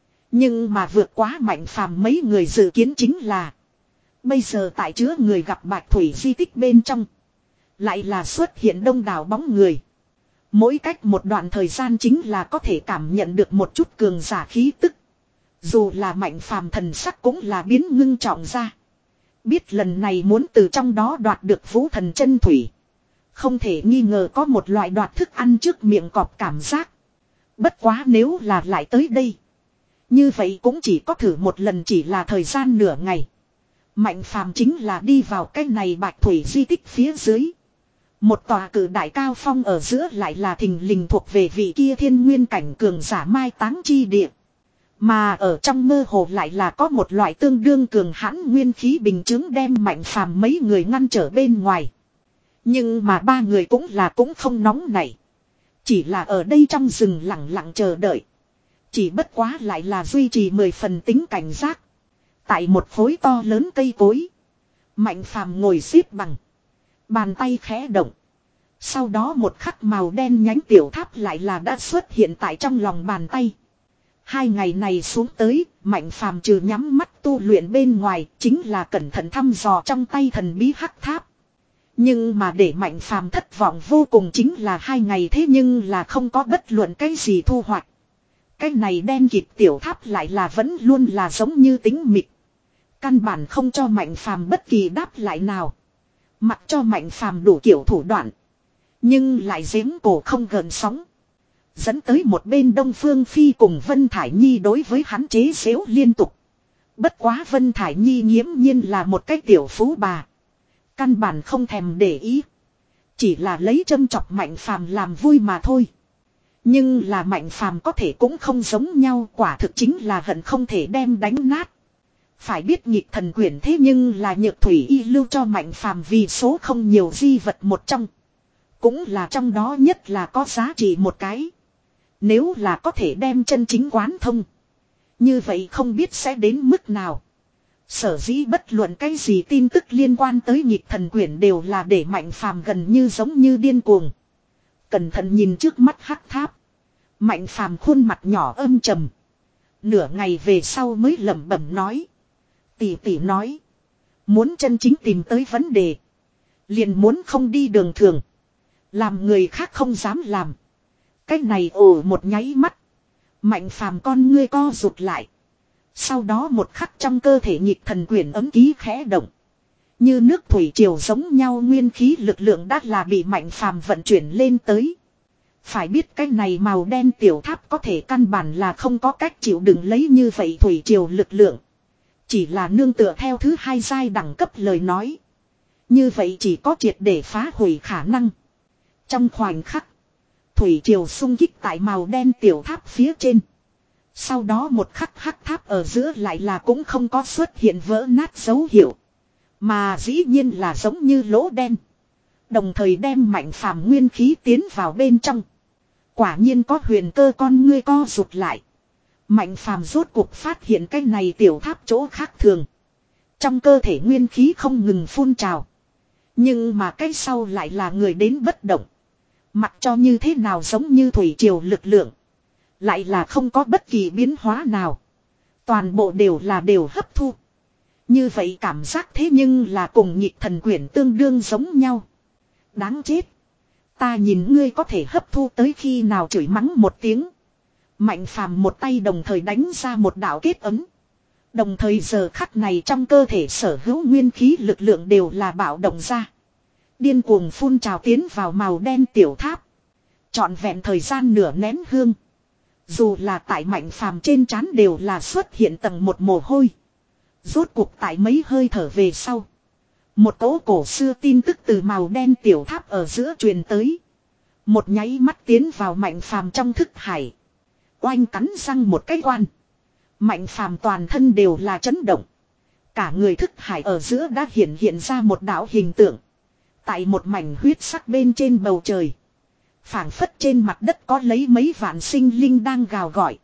Nhưng mà vượt quá Mạnh Phàm mấy người dự kiến chính là. Bây giờ tại chứa người gặp Bạch Thủy di tích bên trong. Lại là xuất hiện đông đảo bóng người. Mỗi cách một đoạn thời gian chính là có thể cảm nhận được một chút cường giả khí tức. Dù là Mạnh Phàm thần sắc cũng là biến ngưng trọng ra. Biết lần này muốn từ trong đó đoạt được vũ thần chân thủy. Không thể nghi ngờ có một loại đoạt thức ăn trước miệng cọp cảm giác. Bất quá nếu là lại tới đây. Như vậy cũng chỉ có thử một lần, chỉ là thời gian nửa ngày. Mạnh Phàm chính là đi vào cái này Bạch Thủy di tích phía dưới. Một tòa cử đại cao phong ở giữa lại là thình lình thuộc về vị kia thiên nguyên cảnh cường giả mai táng chi địa. Mà ở trong mơ hồ lại là có một loại tương đương cường hãn nguyên khí bình chứng đem Mạnh Phàm mấy người ngăn trở bên ngoài. Nhưng mà ba người cũng là cũng không nóng nảy. Chỉ là ở đây trong rừng lặng lặng chờ đợi. Chỉ bất quá lại là duy trì mười phần tính cảnh giác. Tại một khối to lớn cây cối. Mạnh Phàm ngồi xếp bằng. Bàn tay khẽ động. Sau đó một khắc màu đen nhánh tiểu tháp lại là đã xuất hiện tại trong lòng bàn tay. Hai ngày này xuống tới, Mạnh Phàm trừ nhắm mắt tu luyện bên ngoài, chính là cẩn thận thăm dò trong tay thần bí hắc tháp. Nhưng mà để Mạnh Phàm thất vọng vô cùng chính là hai ngày thế nhưng là không có bất luận cái gì thu hoạch. Cái này đen kịt tiểu tháp lại là vẫn luôn là giống như tính mịt. Căn bản không cho Mạnh Phàm bất kỳ đáp lại nào. Mặc cho Mạnh Phàm đủ kiểu thủ đoạn. Nhưng lại giếng cổ không gợn sóng. Dẫn tới một bên Đông Phương Phi cùng Vân Thải Nhi đối với hắn chế giễu liên tục. Bất quá Vân Thải Nhi nghiễm nhiên là một cái tiểu phú bà. Căn bản không thèm để ý. Chỉ là lấy châm chọc Mạnh Phàm làm vui mà thôi. Nhưng là Mạnh Phàm có thể cũng không giống nhau, quả thực chính là hận không thể đem đánh nát. Phải biết Nghịch Thần Quyển thế nhưng là Nhược Thủy Y lưu cho Mạnh Phàm vì số không nhiều di vật một trong. Cũng là trong đó nhất là có giá trị một cái. Nếu là có thể đem chân chính quán thông. Như vậy không biết sẽ đến mức nào. Sở dĩ bất luận cái gì tin tức liên quan tới Nghịch Thần Quyển đều là để Mạnh Phàm gần như giống như điên cuồng. Cẩn thận nhìn trước mắt hắc tháp. Mạnh Phàm khuôn mặt nhỏ âm trầm. Nửa ngày về sau mới lẩm bẩm nói. Tỷ tỷ nói. Muốn chân chính tìm tới vấn đề. Liền muốn không đi đường thường. Làm người khác không dám làm. Cái này ồ một nháy mắt. Mạnh Phàm con ngươi co rụt lại. Sau đó một khắc trong cơ thể Nghịch Thần Quyển ấm ký khẽ động. Như nước thủy triều giống nhau nguyên khí lực lượng đã là bị Mạnh Phàm vận chuyển lên tới. Phải biết cái này màu đen tiểu tháp có thể căn bản là không có cách chịu đựng lấy như vậy thủy triều lực lượng. Chỉ là nương tựa theo thứ hai giai đẳng cấp lời nói. Như vậy chỉ có triệt để phá hủy khả năng. Trong khoảnh khắc. Thủy triều xung kích tại màu đen tiểu tháp phía trên. Sau đó một khắc hắc tháp ở giữa lại là cũng không có xuất hiện vỡ nát dấu hiệu. Mà dĩ nhiên là giống như lỗ đen. Đồng thời đem Mạnh Phàm nguyên khí tiến vào bên trong. Quả nhiên có huyền cơ, con ngươi co rụt lại. Mạnh Phàm rốt cuộc phát hiện cái này tiểu tháp chỗ khác thường. Trong cơ thể nguyên khí không ngừng phun trào. Nhưng mà cái sau lại là người đến bất động. Mặc cho như thế nào giống như thủy triều lực lượng. Lại là không có bất kỳ biến hóa nào. Toàn bộ đều là đều hấp thu. Như vậy cảm giác thế nhưng là cùng Nghịch Thần Quyển tương đương giống nhau. Đáng chết. Ta nhìn ngươi có thể hấp thu tới khi nào, chửi mắng một tiếng. Mạnh Phàm một tay đồng thời đánh ra một đạo kết ấm. Đồng thời giờ khắc này trong cơ thể sở hữu nguyên khí lực lượng đều là bạo động ra. Điên cuồng phun trào tiến vào màu đen tiểu tháp. Trọn vẹn thời gian nửa nén hương. Dù là tại Mạnh Phàm trên trán đều là xuất hiện tầng một mồ hôi. Rốt cuộc tại mấy hơi thở về sau. Một cỗ cổ xưa tin tức từ màu đen tiểu tháp ở giữa truyền tới. Một nháy mắt tiến vào Mạnh Phàm trong thức hải. Oanh cắn răng một cái quan. Mạnh Phàm toàn thân đều là chấn động. Cả người thức hải ở giữa đã hiện hiện ra một đạo hình tượng. Tại một mảnh huyết sắc bên trên bầu trời. Phảng phất trên mặt đất có lấy mấy vạn sinh linh đang gào gọi.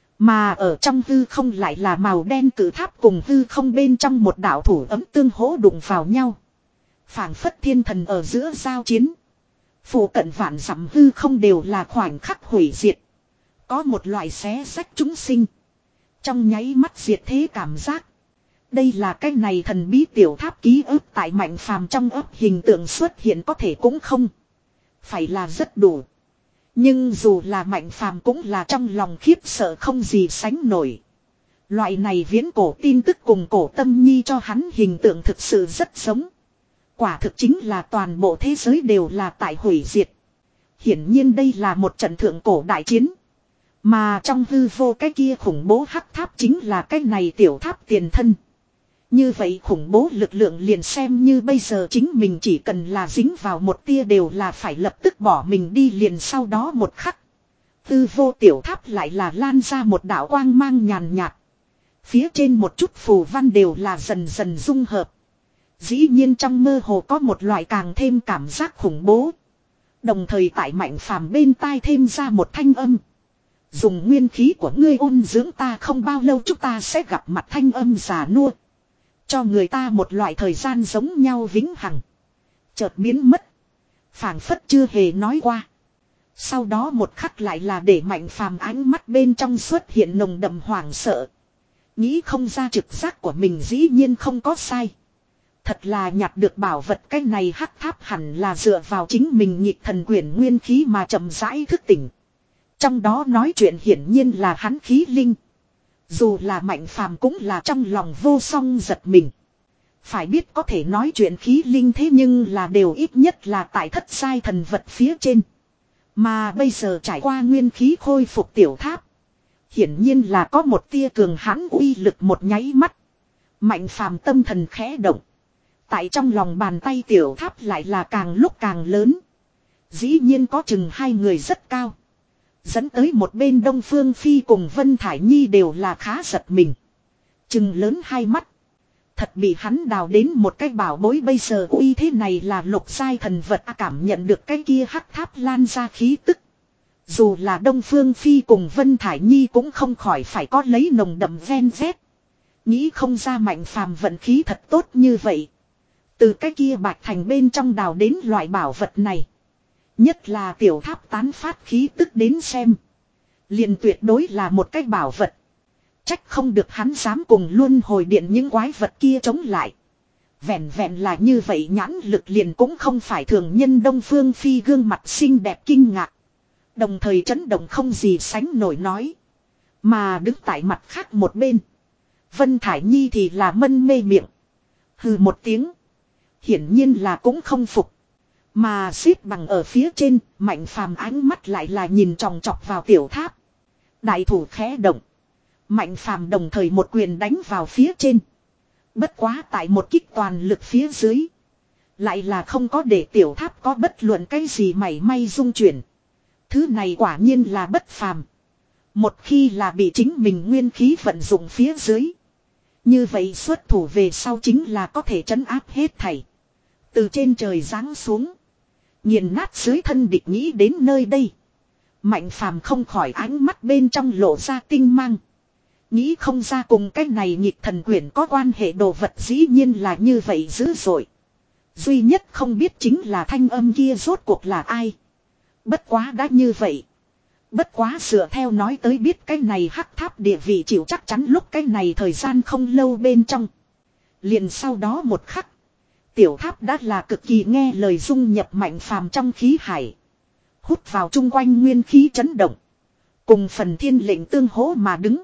Mà ở trong hư không lại là màu đen cử tháp cùng hư không bên trong một đạo thủ ấm tương hỗ đụng vào nhau. Phảng phất thiên thần ở giữa giao chiến. Phủ cận vạn dặm hư không đều là khoảnh khắc hủy diệt. Có một loại xé rách chúng sinh. Trong nháy mắt diệt thế cảm giác. Đây là cái này thần bí tiểu tháp ký ức tại Mạnh Phàm trong ấp hình tượng xuất hiện có thể cũng không. Phải là rất đủ. Nhưng dù là Mạnh Phàm cũng là trong lòng khiếp sợ không gì sánh nổi. Loại này viễn cổ tin tức cùng cổ tâm nhi cho hắn hình tượng thực sự rất giống. Quả thực chính là toàn bộ thế giới đều là tại hủy diệt. Hiển nhiên đây là một trận thượng cổ đại chiến. Mà trong hư vô cái kia khủng bố hắc tháp chính là cái này tiểu tháp tiền thân. Như vậy khủng bố lực lượng liền xem như bây giờ chính mình chỉ cần là dính vào một tia đều là phải lập tức bỏ mình đi liền sau đó một khắc. Hư vô tiểu tháp lại là lan ra một đạo quang mang nhàn nhạt. Phía trên một chút phù văn đều là dần dần dung hợp. Dĩ nhiên trong mơ hồ có một loại càng thêm cảm giác khủng bố. Đồng thời tại Mạnh Phàm bên tai thêm ra một thanh âm. Dùng nguyên khí của ngươi ôn dưỡng ta không bao lâu chúng ta sẽ gặp mặt thanh âm già nua. Cho người ta một loại thời gian giống nhau vĩnh hằng. Chợt biến mất. Phảng phất chưa hề nói qua. Sau đó một khắc lại là để Mạnh Phàm ánh mắt bên trong xuất hiện nồng đậm hoảng sợ. Nghĩ không ra trực giác của mình dĩ nhiên không có sai. Thật là nhặt được bảo vật cái này hắc tháp hẳn là dựa vào chính mình nhịp thần quyển nguyên khí mà chậm rãi thức tỉnh. Trong đó nói chuyện hiển nhiên là hắn khí linh. Dù là Mạnh Phàm cũng là trong lòng vô song giật mình. Phải biết có thể nói chuyện khí linh thế nhưng là đều ít nhất là tại thất giai thần vật phía trên. Mà bây giờ trải qua nguyên khí khôi phục tiểu tháp. Hiển nhiên là có một tia cường hãn uy lực một nháy mắt. Mạnh Phàm tâm thần khẽ động. Tại trong lòng bàn tay tiểu tháp lại là càng lúc càng lớn. Dĩ nhiên có chừng hai người rất cao. Dẫn tới một bên Đông Phương Phi cùng Vân Thải Nhi đều là khá giật mình. Chừng lớn hai mắt. Thật bị hắn đào đến một cái bảo bối bây giờ uy thế này là lục giai thần vật à, cảm nhận được cái kia hắc tháp lan ra khí tức. Dù là Đông Phương Phi cùng Vân Thải Nhi cũng không khỏi phải có lấy nồng đậm ven vét. Nghĩ không ra Mạnh Phàm vận khí thật tốt như vậy. Từ cái kia bạch thành bên trong đào đến loại bảo vật này. Nhất là tiểu tháp tán phát khí tức đến xem. Liền tuyệt đối là một cái bảo vật. Trách không được hắn dám cùng luôn hồi điện những quái vật kia chống lại. Vẹn vẹn là như vậy nhãn lực liền cũng không phải thường nhân. Đông Phương Phi gương mặt xinh đẹp kinh ngạc. Đồng thời chấn động không gì sánh nổi nói. Mà đứng tại mặt khác một bên. Vân Thải Nhi thì là mân mê miệng. Hừ một tiếng. Hiển nhiên là cũng không phục. Mà xếp bằng ở phía trên, Mạnh Phàm ánh mắt lại là nhìn tròng trọc vào tiểu tháp. Đại thủ khẽ động. Mạnh Phàm đồng thời một quyền đánh vào phía trên. Bất quá tại một kích toàn lực phía dưới. Lại là không có để tiểu tháp có bất luận cái gì mảy may rung chuyển. Thứ này quả nhiên là bất phàm. Một khi là bị chính mình nguyên khí vận dụng phía dưới. Như vậy xuất thủ về sau chính là có thể trấn áp hết thảy. Từ trên trời giáng xuống. Nghiền nát dưới thân địch nghĩ đến nơi đây. Mạnh Phàm không khỏi ánh mắt bên trong lộ ra tinh mang. Nghĩ không ra cùng cái này nhịp thần quyển có quan hệ đồ vật dĩ nhiên là như vậy dữ dội. Duy nhất không biết chính là thanh âm kia rốt cuộc là ai. Bất quá đã như vậy. Bất quá dựa theo nói tới biết cái này hắc tháp địa vị chịu chắc chắn lúc cái này thời gian không lâu bên trong. Liền sau đó một khắc. Tiểu tháp đã là cực kỳ nghe lời dung nhập Mạnh Phàm trong khí hải. Hút vào chung quanh nguyên khí chấn động. Cùng phần thiên lệnh tương hỗ mà đứng.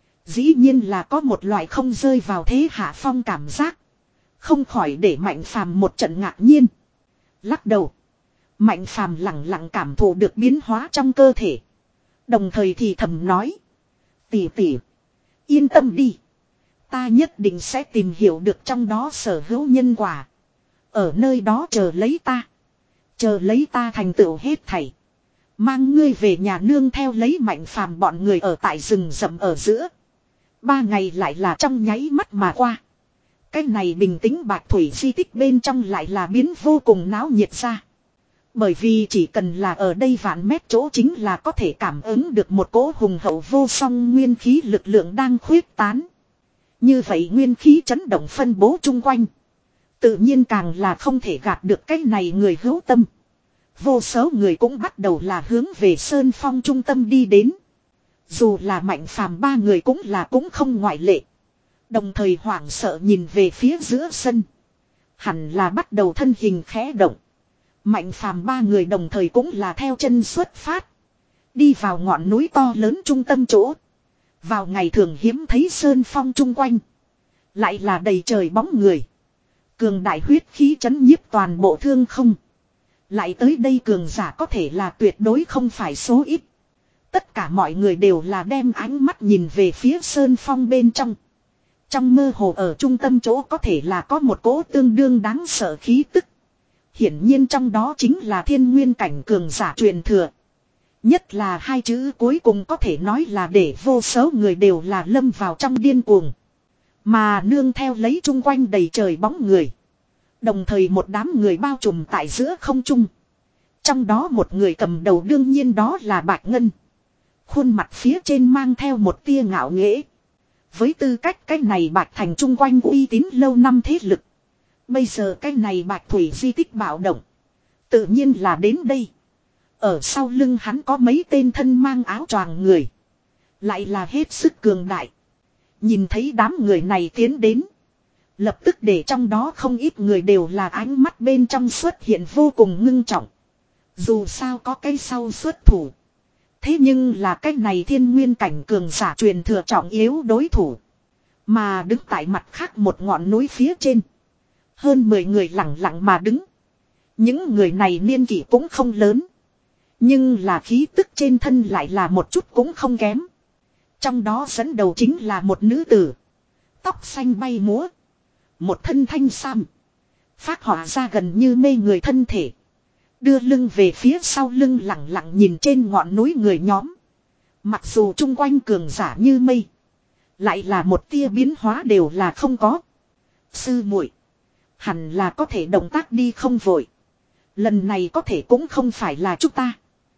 Dĩ nhiên là có một loại không rơi vào thế hạ phong cảm giác. Không khỏi để Mạnh Phàm một trận ngạc nhiên. Lắc đầu. Mạnh Phàm lặng lặng cảm thụ được biến hóa trong cơ thể. Đồng thời thì thầm nói. Tỷ tỷ. Yên tâm đi. Ta nhất định sẽ tìm hiểu được trong đó sở hữu nhân quả. Ở nơi đó chờ lấy ta. Chờ lấy ta thành tựu hết thảy. Mang ngươi về nhà nương theo lấy Mạnh Phàm bọn người ở tại rừng rậm ở giữa. Ba ngày lại là trong nháy mắt mà qua. Cái này bình tĩnh bạch thủy di tích bên trong lại là biến vô cùng náo nhiệt ra. Bởi vì chỉ cần là ở đây vạn mét chỗ chính là có thể cảm ứng được một cỗ hùng hậu vô song nguyên khí lực lượng đang khuyết tán. Như vậy nguyên khí chấn động phân bố chung quanh. Tự nhiên càng là không thể gạt được cái này người hữu tâm. Vô số người cũng bắt đầu là hướng về Sơn Phong trung tâm đi đến. Dù là Mạnh Phàm ba người cũng là cũng không ngoại lệ. Đồng thời hoảng sợ nhìn về phía giữa sân. Hẳn là bắt đầu thân hình khẽ động. Mạnh Phàm ba người đồng thời cũng là theo chân xuất phát. Đi vào ngọn núi to lớn trung tâm chỗ. Vào ngày thường hiếm thấy Sơn Phong chung quanh. Lại là đầy trời bóng người. Cường đại huyết khí chấn nhiếp toàn bộ thương không. Lại tới đây cường giả có thể là tuyệt đối không phải số ít. Tất cả mọi người đều là đem ánh mắt nhìn về phía Sơn Phong bên trong. Trong mơ hồ ở trung tâm chỗ có thể là có một cỗ tương đương đáng sợ khí tức. Hiển nhiên trong đó chính là thiên nguyên cảnh cường giả truyền thừa. Nhất là hai chữ cuối cùng có thể nói là để vô số người đều là lâm vào trong điên cuồng. Mà nương theo lấy chung quanh đầy trời bóng người. Đồng thời một đám người bao trùm tại giữa không trung. Trong đó một người cầm đầu đương nhiên đó là Bạch Ngân. Khuôn mặt phía trên mang theo một tia ngạo nghễ. Với tư cách cái này Bạch Thành chung quanh uy tín lâu năm thế lực. Bây giờ cái này Bạch Thủy di tích bạo động. Tự nhiên là đến đây. Ở sau lưng hắn có mấy tên thân mang áo choàng người. Lại là hết sức cường đại. Nhìn thấy đám người này tiến đến. Lập tức để trong đó không ít người đều là ánh mắt bên trong xuất hiện vô cùng ngưng trọng. Dù sao có cái sau xuất thủ. Thế nhưng là cái này thiên nguyên cảnh cường giả truyền thừa trọng yếu đối thủ. Mà đứng tại mặt khác một ngọn núi phía trên. Hơn mười người lặng lặng mà đứng. Những người này niên kỷ cũng không lớn. Nhưng là khí tức trên thân lại là một chút cũng không kém. Trong đó dẫn đầu chính là một nữ tử. Tóc xanh bay múa. Một thân thanh sam. Phát họa ra gần như mê người thân thể. Đưa lưng về phía sau lưng lặng lặng nhìn trên ngọn núi người nhóm. Mặc dù chung quanh cường giả như mây. Lại là một tia biến hóa đều là không có. Sư muội, hẳn là có thể động tác đi không vội. Lần này có thể cũng không phải là chúng ta.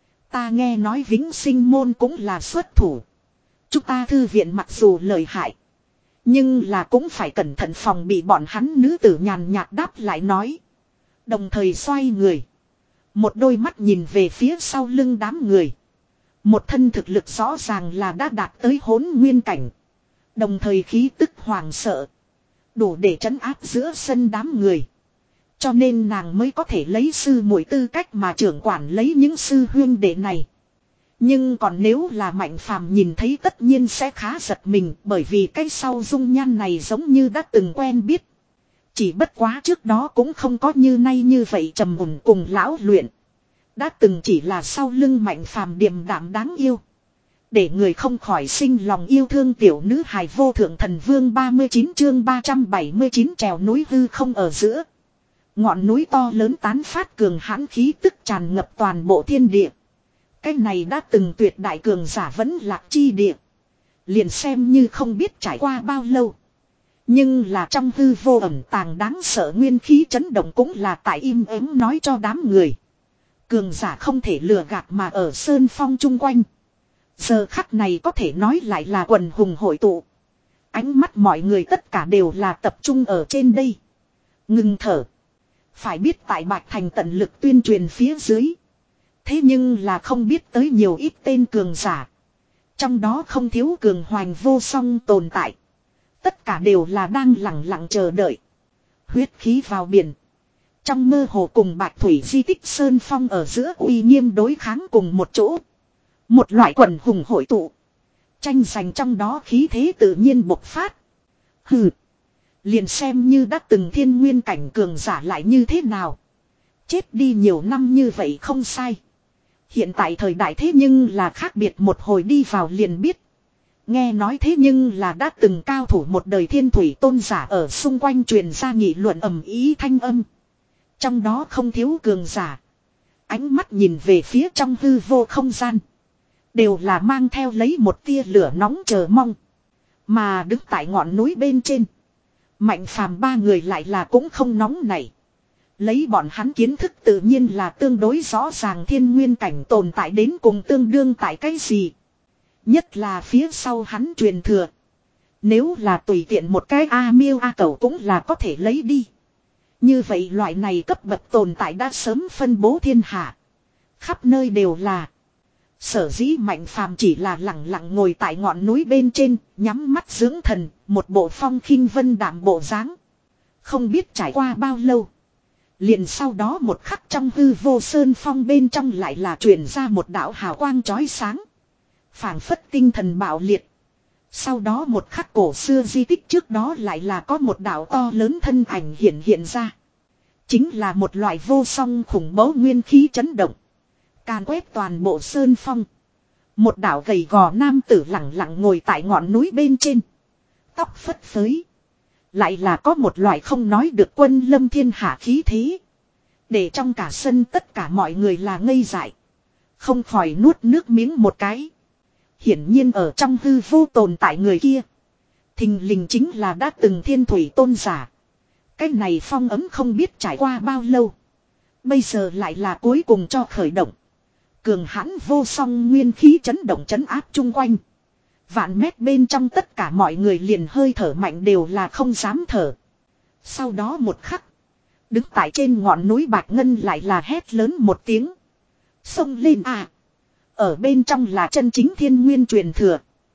Ta nghe nói Vĩnh Sinh môn cũng là xuất thủ. Chúng ta thư viện mặc dù lợi hại. Nhưng là cũng phải cẩn thận phòng bị bọn hắn, nữ tử nhàn nhạt đáp lại nói. Đồng thời xoay người. Một đôi mắt nhìn về phía sau lưng đám người. Một thân thực lực rõ ràng là đã đạt tới hỗn nguyên cảnh. Đồng thời khí tức hoàng sợ. Đủ để trấn áp giữa sân đám người. Cho nên nàng mới có thể lấy sư muội tư cách mà trưởng quản lấy những sư huyên đệ này. Nhưng còn nếu là Mạnh Phàm nhìn thấy tất nhiên sẽ khá giật mình, bởi vì cái sau dung nhan này giống như đã từng quen biết. Chỉ bất quá trước đó cũng không có như nay như vậy trầm mùn cùng lão luyện. Đã từng chỉ là sau lưng Mạnh Phàm điềm đạm đáng yêu. Để người không khỏi sinh lòng yêu thương tiểu nữ hài vô thượng thần vương. Ba mươi chín chương ba trăm bảy mươi chín trèo núi hư không ở giữa. Ngọn núi to lớn tán phát cường hãn khí tức tràn ngập toàn bộ thiên địa. Cái này đã từng tuyệt đại cường giả vẫn lạc chi địa. Liền xem như không biết trải qua bao lâu. Nhưng là trong hư vô ẩn tàng đáng sợ nguyên khí chấn động cũng là tại im ắng nói cho đám người. Cường giả không thể lừa gạt mà ở Sơn Phong chung quanh. Giờ khắc này có thể nói lại là quần hùng hội tụ. Ánh mắt mọi người tất cả đều là tập trung ở trên đây. Ngừng thở. Phải biết tại Bạch Thành tận lực tuyên truyền phía dưới. Thế nhưng là không biết tới nhiều ít tên cường giả. Trong đó không thiếu cường hoành vô song tồn tại. Tất cả đều là đang lặng lặng chờ đợi. Huyết khí vào biển. Trong mơ hồ cùng Bạch Thủy di tích Sơn Phong ở giữa uy nghiêm đối kháng cùng một chỗ. Một loại quần hùng hội tụ. Tranh giành trong đó khí thế tự nhiên bộc phát. Hừ. Liền xem như đã từng thiên nguyên cảnh cường giả lại như thế nào. Chết đi nhiều năm như vậy không sai. Hiện tại thời đại thế nhưng là khác biệt, một hồi đi vào liền biết. Nghe nói thế nhưng là đã từng cao thủ một đời thiên thủy tôn giả ở xung quanh truyền ra nghị luận ầm ý thanh âm. Trong đó không thiếu cường giả. Ánh mắt nhìn về phía trong hư vô không gian. Đều là mang theo lấy một tia lửa nóng chờ mong. Mà đứng tại ngọn núi bên trên. Mạnh Phàm ba người lại là cũng không nóng nảy. Lấy bọn hắn kiến thức tự nhiên là tương đối rõ ràng thiên nguyên cảnh tồn tại đến cùng tương đương tại cái gì. Nhất là phía sau hắn truyền thừa. Nếu là tùy tiện một cái A miêu A cầu cũng là có thể lấy đi. Như vậy loại này cấp bậc tồn tại đã sớm phân bố thiên hạ. Khắp nơi đều là. Sở dĩ Mạnh Phàm chỉ là lặng lặng ngồi tại ngọn núi bên trên, nhắm mắt dưỡng thần, một bộ phong khinh vân đạm bộ dáng. Không biết trải qua bao lâu. Liền sau đó một khắc trong hư vô sơn phong bên trong lại là truyền ra một đạo hào quang chói sáng. Phảng phất tinh thần bạo liệt. Sau đó một khắc cổ xưa di tích trước đó lại là có một đạo to lớn thân ảnh hiện hiện ra. Chính là một loại vô song khủng bố nguyên khí chấn động. Càn quét toàn bộ sơn phong. Một đạo gầy gò nam tử lặng lặng ngồi tại ngọn núi bên trên. Tóc phất phới. Lại là có một loại không nói được quân lâm thiên hạ khí thế. Để trong cả sân tất cả mọi người là ngây dại. Không khỏi nuốt nước miếng một cái. Hiển nhiên ở trong hư vô tồn tại người kia. Thình lình chính là đã từng thiên thủy tôn giả. Cái này phong ấm không biết trải qua bao lâu. Bây giờ lại là cuối cùng cho khởi động. Cường hãn vô song nguyên khí chấn động chấn áp chung quanh. Vạn mét bên trong tất cả mọi người liền hơi thở mạnh đều là không dám thở. Sau đó một khắc. Đứng tại trên ngọn núi Bạch Ngân lại là hét lớn một tiếng. Xông lên à. Ở bên trong là chân chính thiên nguyên truyền thừa.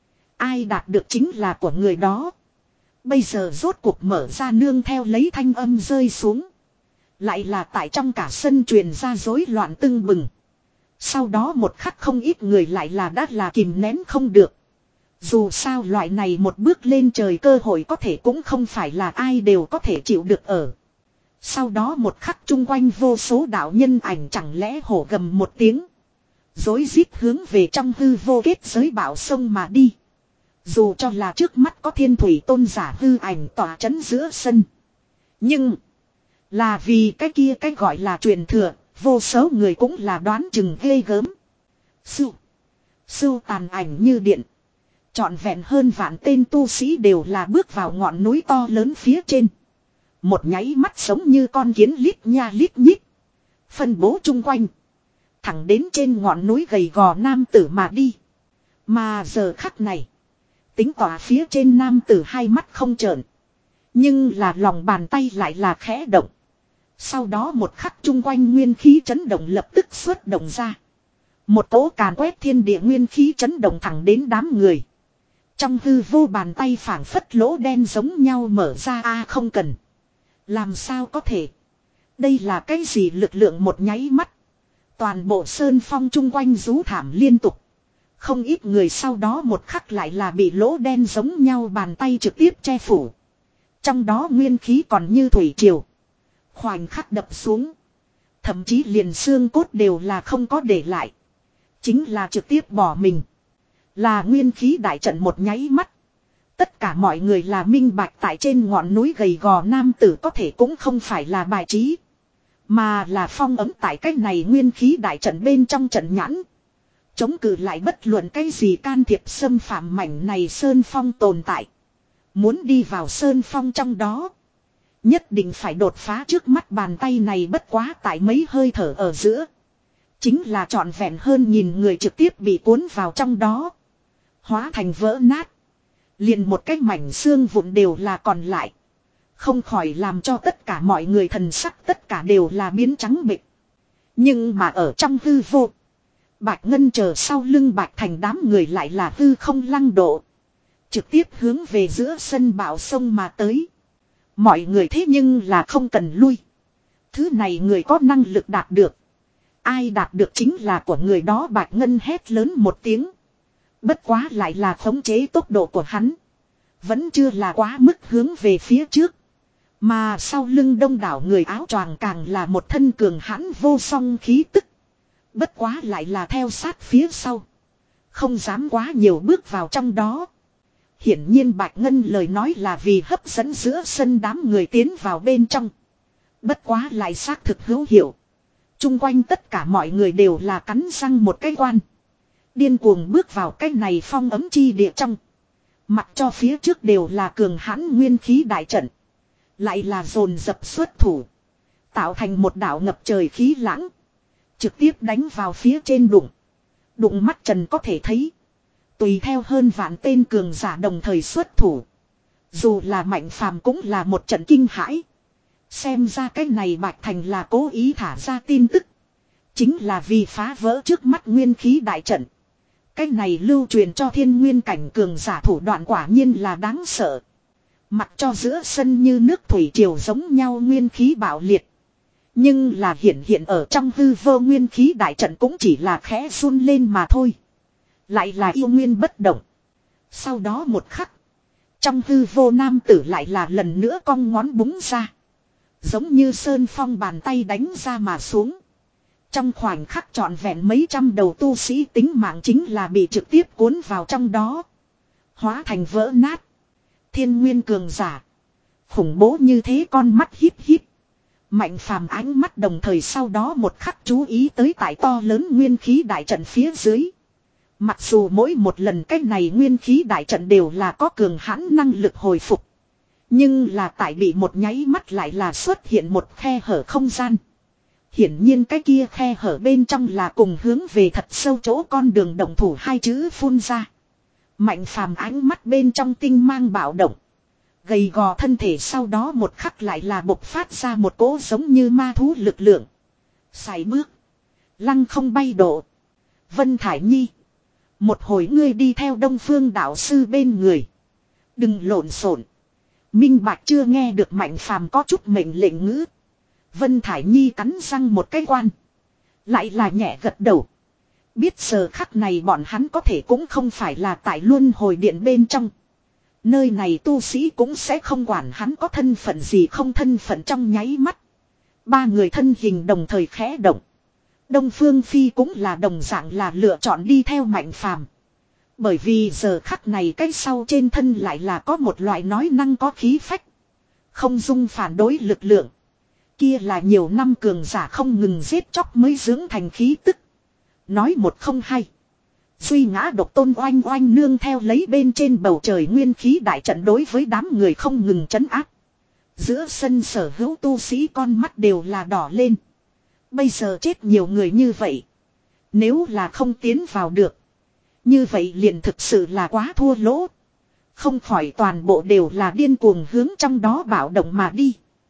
Ai đạt được chính là của người đó. Bây giờ rốt cuộc mở ra nương theo lấy thanh âm rơi xuống. Lại là tại trong cả sân truyền ra rối loạn tưng bừng. Sau đó một khắc không ít người lại là đã là kìm nén không được. Dù sao loại này một bước lên trời cơ hội có thể cũng không phải là ai đều có thể chịu được ở. Sau đó một khắc chung quanh vô số đạo nhân ảnh chẳng lẽ hổ gầm một tiếng. Dối rít hướng về trong hư vô kết giới bảo sông mà đi. Dù cho là trước mắt có thiên thủy tôn giả hư ảnh tỏa chấn giữa sân. Nhưng là vì cái kia cái gọi là truyền thừa. Vô số người cũng là đoán chừng ghê gớm. Sưu. Sưu tàn ảnh như điện. Trọn vẹn hơn vạn tên tu sĩ đều là bước vào ngọn núi to lớn phía trên. Một nháy mắt sống như con kiến lít nha lít nhít. Phân bố chung quanh. Thẳng đến trên ngọn núi gầy gò nam tử mà đi. Mà giờ khắc này. Tính tỏa phía trên nam tử hai mắt không trợn. Nhưng là lòng bàn tay lại là khẽ động. Sau đó một khắc chung quanh nguyên khí chấn động lập tức xuất động ra. Một cỗ càn quét thiên địa nguyên khí chấn động thẳng đến đám người. Trong hư vô bàn tay phảng phất lỗ đen giống nhau mở ra a à, không cần. Làm sao có thể. Đây là cái gì lực lượng một nháy mắt. Toàn bộ sơn phong chung quanh rú thảm liên tục. Không ít người sau đó một khắc lại là bị lỗ đen giống nhau bàn tay trực tiếp che phủ. Trong đó nguyên khí còn như thủy triều. Khoảnh khắc đập xuống. Thậm chí liền xương cốt đều là không có để lại. Chính là trực tiếp bỏ mình. Là nguyên khí đại trận một nháy mắt. Tất cả mọi người là minh bạch tại trên ngọn núi gầy gò nam tử có thể cũng không phải là bài trí. Mà là phong ấm tại cái này nguyên khí đại trận bên trong trận nhãn. Chống cự lại bất luận cái gì can thiệp xâm phạm mảnh này sơn phong tồn tại. Muốn đi vào sơn phong trong đó. Nhất định phải đột phá trước mắt bàn tay này bất quá tại mấy hơi thở ở giữa. Chính là trọn vẹn hơn nhìn người trực tiếp bị cuốn vào trong đó. Hóa thành vỡ nát. Liền một cái mảnh xương vụn đều là còn lại. Không khỏi làm cho tất cả mọi người thần sắc tất cả đều là biến trắng bệch. Nhưng mà ở trong hư vô. Bạch Ngân chờ sau lưng Bạch Thành đám người lại là hư không lăng độ. Trực tiếp hướng về giữa sân bão sông mà tới. Mọi người thế nhưng là không cần lui. Thứ này người có năng lực đạt được. Ai đạt được chính là của người đó Bạch Ngân hét lớn một tiếng. Bất quá lại là khống chế tốc độ của hắn. Vẫn chưa là quá mức hướng về phía trước. Mà sau lưng đông đảo người áo choàng càng là một thân cường hãn vô song khí tức. Bất quá lại là theo sát phía sau. Không dám quá nhiều bước vào trong đó. Hiển nhiên Bạch Ngân lời nói là vì hấp dẫn giữa sân đám người tiến vào bên trong. Bất quá lại xác thực hữu hiệu. Trung quanh tất cả mọi người đều là cắn răng một cái quan. Điên cuồng bước vào cái này phong ấm chi địa trong. Mặc cho phía trước đều là cường hãn nguyên khí đại trận. lại là dồn dập xuất thủ. Tạo thành một đảo ngập trời khí lãng. Trực tiếp đánh vào phía trên đụng. Đụng mắt trần có thể thấy. Tùy theo hơn vạn tên cường giả đồng thời xuất thủ. Dù là Mạnh Phàm cũng là một trận kinh hãi. Xem ra cái này Bạch Thành là cố ý thả ra tin tức. Chính là vì phá vỡ trước mắt nguyên khí đại trận. Cái này lưu truyền cho thiên nguyên cảnh cường giả thủ đoạn quả nhiên là đáng sợ. Mặc cho giữa sân như nước thủy triều giống nhau nguyên khí bạo liệt. Nhưng là hiện hiện ở trong hư vô nguyên khí đại trận cũng chỉ là khẽ run lên mà thôi. Lại là yêu nguyên bất động. Sau đó một khắc. Trong hư vô nam tử lại là lần nữa cong ngón búng ra. Giống như sơn phong bàn tay đánh ra mà xuống. Trong khoảnh khắc trọn vẹn mấy trăm đầu tu sĩ tính mạng chính là bị trực tiếp cuốn vào trong đó. Hóa thành vỡ nát. Thiên nguyên cường giả. Khủng bố như thế con mắt híp híp. Mạnh Phàm ánh mắt đồng thời sau đó một khắc chú ý tới tại to lớn nguyên khí đại trận phía dưới. Mặc dù mỗi một lần cách này nguyên khí đại trận đều là có cường hãn năng lực hồi phục. Nhưng là tại bị một nháy mắt lại là xuất hiện một khe hở không gian. Hiển nhiên cái kia khe hở bên trong là cùng hướng về thật sâu chỗ con đường động thủ hai chữ phun ra. Mạnh Phàm ánh mắt bên trong tinh mang bạo động. Gầy gò thân thể sau đó một khắc lại là bộc phát ra một cỗ giống như ma thú lực lượng. Sải bước. Lăng không bay độ. Vân Thải Nhi. Một hồi ngươi đi theo Đông Phương đạo sư bên người. Đừng lộn xộn. Minh Bạch chưa nghe được Mạnh Phàm có chút mệnh lệnh ngữ. Vân Thải Nhi cắn răng một cái quan. Lại là nhẹ gật đầu. Biết giờ khắc này bọn hắn có thể cũng không phải là tại luân hồi điện bên trong. Nơi này tu sĩ cũng sẽ không quản hắn có thân phận gì không thân phận trong nháy mắt. Ba người thân hình đồng thời khẽ động. Đông Phương Phi cũng là đồng dạng là lựa chọn đi theo Mạnh Phàm. Bởi vì giờ khắc này cái sau trên thân lại là có một loại nói năng có khí phách. Không dung phản đối lực lượng. Kia là nhiều năm cường giả không ngừng giết chóc mới dưỡng thành khí tức. Nói một không hay. Duy ngã độc tôn oanh oanh nương theo lấy bên trên bầu trời nguyên khí đại trận đối với đám người không ngừng trấn áp. Giữa sân sở hữu tu sĩ con mắt đều là đỏ lên. Bây giờ chết nhiều người như vậy. Nếu là không tiến vào được. Như vậy liền thực sự là quá thua lỗ. Không khỏi toàn bộ đều là điên cuồng hướng trong đó bạo động mà đi.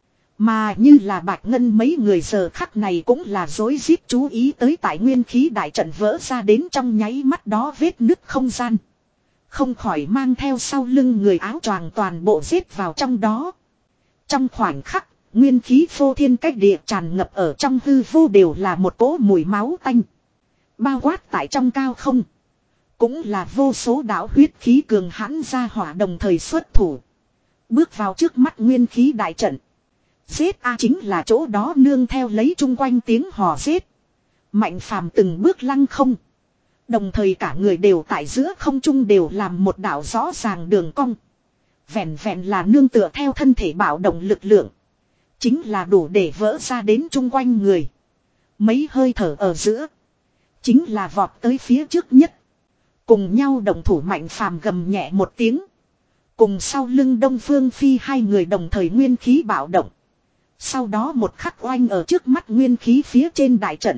Mà như là Bạch Ngân mấy người giờ khắc này cũng là rối rít chú ý tới tại nguyên khí đại trận vỡ ra đến trong nháy mắt đó vết nứt không gian. Không khỏi mang theo sau lưng người áo choàng toàn bộ giết vào trong đó. Trong khoảnh khắc, nguyên khí phô thiên cách địa tràn ngập ở trong hư vô đều là một cỗ mùi máu tanh. Bao quát tại trong cao không. Cũng là vô số đạo huyết khí cường hãn ra hỏa đồng thời xuất thủ. Bước vào trước mắt nguyên khí đại trận. Giết a chính là chỗ đó nương theo lấy chung quanh tiếng hò giết. Mạnh Phàm từng bước lăng không. Đồng thời cả người đều tại giữa không trung đều làm một đạo rõ ràng đường cong. Vẹn vẹn là nương tựa theo thân thể bạo động lực lượng. Chính là đủ để vỡ ra đến chung quanh người. Mấy hơi thở ở giữa. Chính là vọt tới phía trước nhất. Cùng nhau đồng thủ Mạnh Phàm gầm nhẹ một tiếng. Cùng sau lưng Đông Phương Phi hai người đồng thời nguyên khí bạo động. Sau đó một khắc oanh ở trước mắt nguyên khí phía trên đại trận.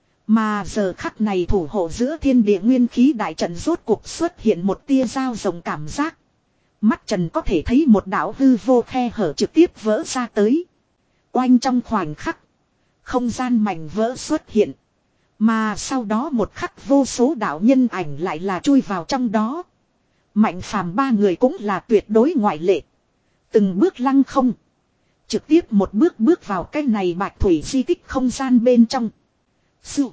Mà giờ khắc này thủ hộ giữa thiên địa nguyên khí đại trận rốt cuộc xuất hiện một tia dao rồng cảm giác. Mắt trần có thể thấy một đạo hư vô khe hở trực tiếp vỡ ra tới. Oanh trong khoảnh khắc. Không gian mảnh vỡ xuất hiện. Mà sau đó một khắc vô số đạo nhân ảnh lại là chui vào trong đó. Mạnh Phàm ba người cũng là tuyệt đối ngoại lệ. Từng bước lăng không. Trực tiếp một bước bước vào cái này bạch thủy di tích không gian bên trong. Sưu.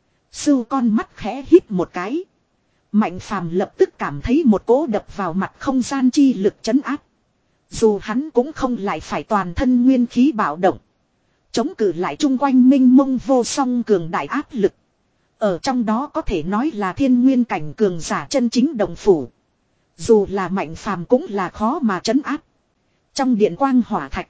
Sưu con mắt khẽ hít một cái. Mạnh Phàm lập tức cảm thấy một cỗ đập vào mặt không gian chi lực chấn áp. Dù hắn cũng không lại phải toàn thân nguyên khí bạo động. Chống cự lại chung quanh minh mông vô song cường đại áp lực. Ở trong đó có thể nói là thiên nguyên cảnh cường giả chân chính đồng phủ. Dù là Mạnh Phàm cũng là khó mà trấn áp. Trong điện quang hỏa thạch.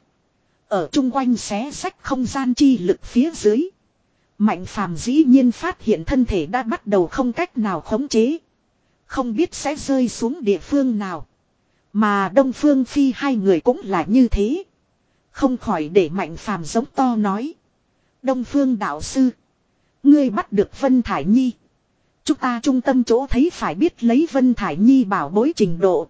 Ở chung quanh xé sách không gian chi lực phía dưới. Mạnh Phàm dĩ nhiên phát hiện thân thể đã bắt đầu không cách nào khống chế. Không biết sẽ rơi xuống địa phương nào. Mà Đông Phương Phi hai người cũng là như thế. Không khỏi để Mạnh Phàm giống to nói. Đông Phương đạo sư. Ngươi bắt được Vân Thải Nhi. Chúng ta trung tâm chỗ thấy phải biết lấy Vân Thải Nhi bảo bối trình độ.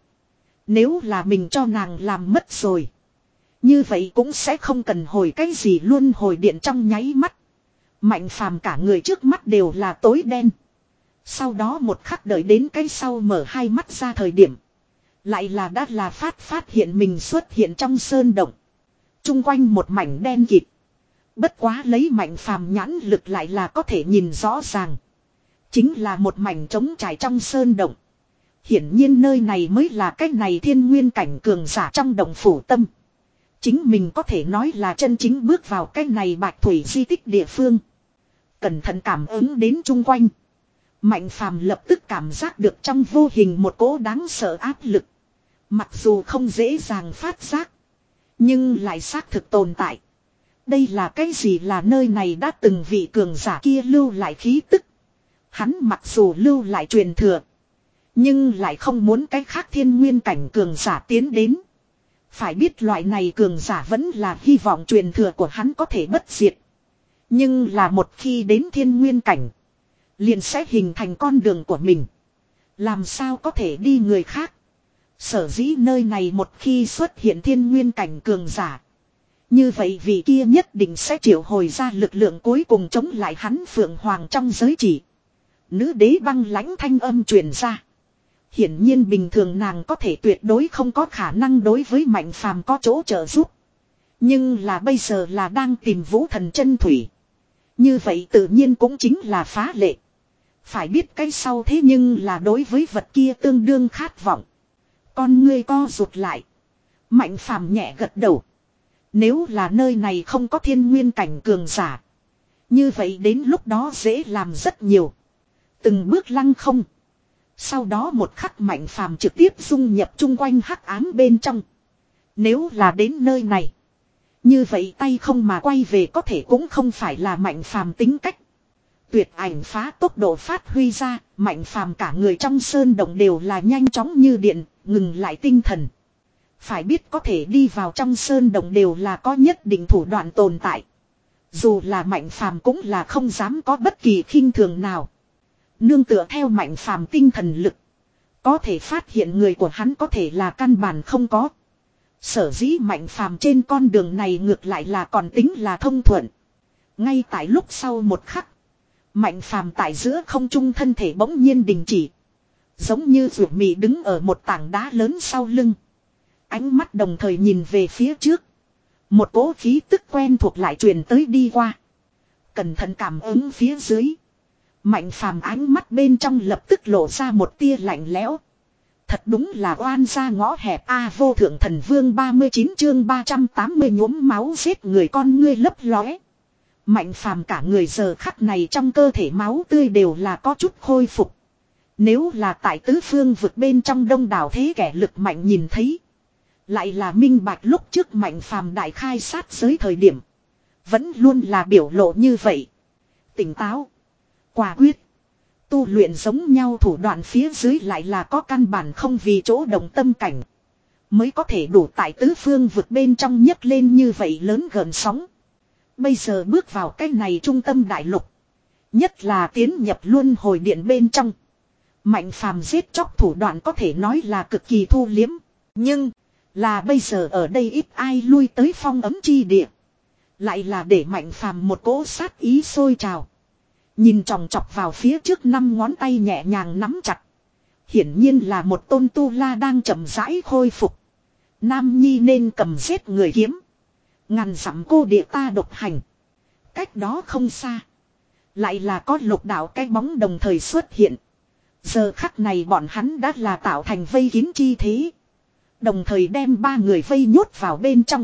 Nếu là mình cho nàng làm mất rồi. Như vậy cũng sẽ không cần hồi cái gì luôn hồi điện trong nháy mắt. Mạnh Phàm cả người trước mắt đều là tối đen. Sau đó một khắc đợi đến cái sau mở hai mắt ra thời điểm. Lại là đã là phát phát hiện mình xuất hiện trong sơn động. Trung quanh một mảnh đen kịt. Bất quá lấy Mạnh Phàm nhãn lực lại là có thể nhìn rõ ràng. Chính là một mảnh trống trải trong sơn động. Hiển nhiên nơi này mới là cái này thiên nguyên cảnh cường giả trong động phủ tâm. Chính mình có thể nói là chân chính bước vào cái này bạch thủy di tích địa phương. Cẩn thận cảm ứng đến chung quanh. Mạnh Phàm lập tức cảm giác được trong vô hình một cỗ đáng sợ áp lực. Mặc dù không dễ dàng phát giác. Nhưng lại xác thực tồn tại. Đây là cái gì là nơi này đã từng vị cường giả kia lưu lại khí tức. Hắn mặc dù lưu lại truyền thừa. Nhưng lại không muốn cái khác thiên nguyên cảnh cường giả tiến đến. Phải biết loại này cường giả vẫn là hy vọng truyền thừa của hắn có thể bất diệt. Nhưng là một khi đến thiên nguyên cảnh. Liền sẽ hình thành con đường của mình. Làm sao có thể đi người khác. Sở dĩ nơi này một khi xuất hiện thiên nguyên cảnh cường giả. Như vậy vị kia nhất định sẽ triệu hồi ra lực lượng cuối cùng chống lại hắn Phượng Hoàng trong giới chỉ. Nữ đế băng lãnh thanh âm truyền ra. Hiển nhiên bình thường nàng có thể tuyệt đối không có khả năng đối với Mạnh Phàm có chỗ trợ giúp. Nhưng là bây giờ là đang tìm vũ thần chân thủy. Như vậy tự nhiên cũng chính là phá lệ. Phải biết cái sau thế nhưng là đối với vật kia tương đương khát vọng. Con ngươi co rụt lại. Mạnh Phàm nhẹ gật đầu. Nếu là nơi này không có thiên nguyên cảnh cường giả. Như vậy đến lúc đó dễ làm rất nhiều. Từng bước lăng không. Sau đó một khắc Mạnh Phàm trực tiếp dung nhập chung quanh hắc ám bên trong. Nếu là đến nơi này. Như vậy tay không mà quay về có thể cũng không phải là Mạnh Phàm tính cách. Tuyệt ảnh phá tốc độ phát huy ra. Mạnh Phàm cả người trong sơn động đều là nhanh chóng như điện. Ngừng lại tinh thần. Phải biết có thể đi vào trong sơn động đều là có nhất định thủ đoạn tồn tại. Dù là Mạnh Phàm cũng là không dám có bất kỳ khinh thường nào. Nương tựa theo Mạnh Phàm tinh thần lực. Có thể phát hiện người của hắn có thể là căn bản không có. Sở dĩ Mạnh Phàm trên con đường này ngược lại là còn tính là thông thuận. Ngay tại lúc sau một khắc. Mạnh Phàm tại giữa không trung thân thể bỗng nhiên đình chỉ. Giống như ruột mị đứng ở một tảng đá lớn sau lưng. Ánh mắt đồng thời nhìn về phía trước. Một cỗ khí tức quen thuộc lại truyền tới đi qua. Cẩn thận cảm ứng phía dưới. Mạnh Phàm ánh mắt bên trong lập tức lộ ra một tia lạnh lẽo. Thật đúng là oan ra ngõ hẹp A. Vô thượng thần vương ba mươi chín chương ba trăm tám mươi nhuốm máu giết người con ngươi lấp lóe. Mạnh Phàm cả người giờ khắc này trong cơ thể máu tươi đều là có chút khôi phục. Nếu là tại tứ phương vực bên trong đông đảo thế kẻ lực mạnh nhìn thấy. Lại là minh bạch lúc trước Mạnh Phàm đại khai sát giới thời điểm. Vẫn luôn là biểu lộ như vậy. Tỉnh táo. Quả quyết. Tu luyện giống nhau thủ đoạn phía dưới lại là có căn bản không vì chỗ đồng tâm cảnh. Mới có thể đủ tại tứ phương vực bên trong nhấc lên như vậy lớn gần sóng. Bây giờ bước vào cái này trung tâm đại lục. Nhất là tiến nhập luân hồi điện bên trong. Mạnh Phàm giết chóc thủ đoạn có thể nói là cực kỳ thu liếm. Nhưng là bây giờ ở đây ít ai lui tới phong ấm chi địa. Lại là để Mạnh Phàm một cỗ sát ý sôi trào. Nhìn chòng chọc vào phía trước năm ngón tay nhẹ nhàng nắm chặt. Hiển nhiên là một tôn tu la đang chậm rãi khôi phục. Nam nhi nên cầm giết người kiếm. Ngàn dặm cô địa ta độc hành. Cách đó không xa. Lại là có lục đạo cái bóng đồng thời xuất hiện. Giờ khắc này bọn hắn đã là tạo thành vây kín chi thế. Đồng thời đem ba người vây nhốt vào bên trong.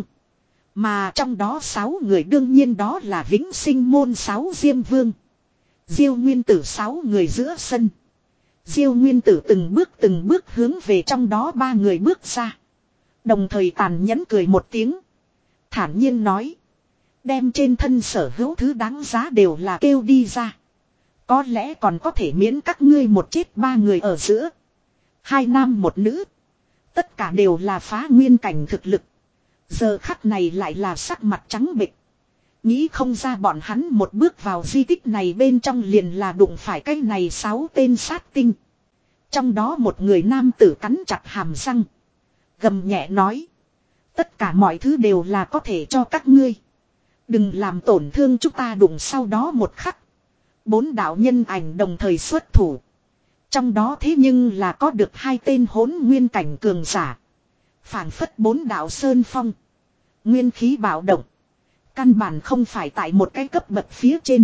Mà trong đó sáu người đương nhiên đó là Vĩnh Sinh môn sáu Diêm Vương. Diêu Nguyên Tử sáu người giữa sân. Diêu Nguyên Tử từng bước từng bước hướng về trong đó ba người bước ra. Đồng thời tàn nhẫn cười một tiếng. Thản nhiên nói. Đem trên thân sở hữu thứ đáng giá đều là kêu đi ra. Có lẽ còn có thể miễn các ngươi một chết ba người ở giữa. Hai nam một nữ. Tất cả đều là phá nguyên cảnh thực lực. Giờ khắc này lại là sắc mặt trắng bệch. Nghĩ không ra bọn hắn một bước vào di tích này bên trong liền là đụng phải cái này sáu tên sát tinh. Trong đó một người nam tử cắn chặt hàm răng. Gầm nhẹ nói. Tất cả mọi thứ đều là có thể cho các ngươi. Đừng làm tổn thương chúng ta đụng sau đó một khắc. Bốn đạo nhân ảnh đồng thời xuất thủ. Trong đó thế nhưng là có được hai tên hỗn nguyên cảnh cường giả. Phảng phất bốn đạo sơn phong. Nguyên khí bạo động. Căn bản không phải tại một cái cấp bậc phía trên.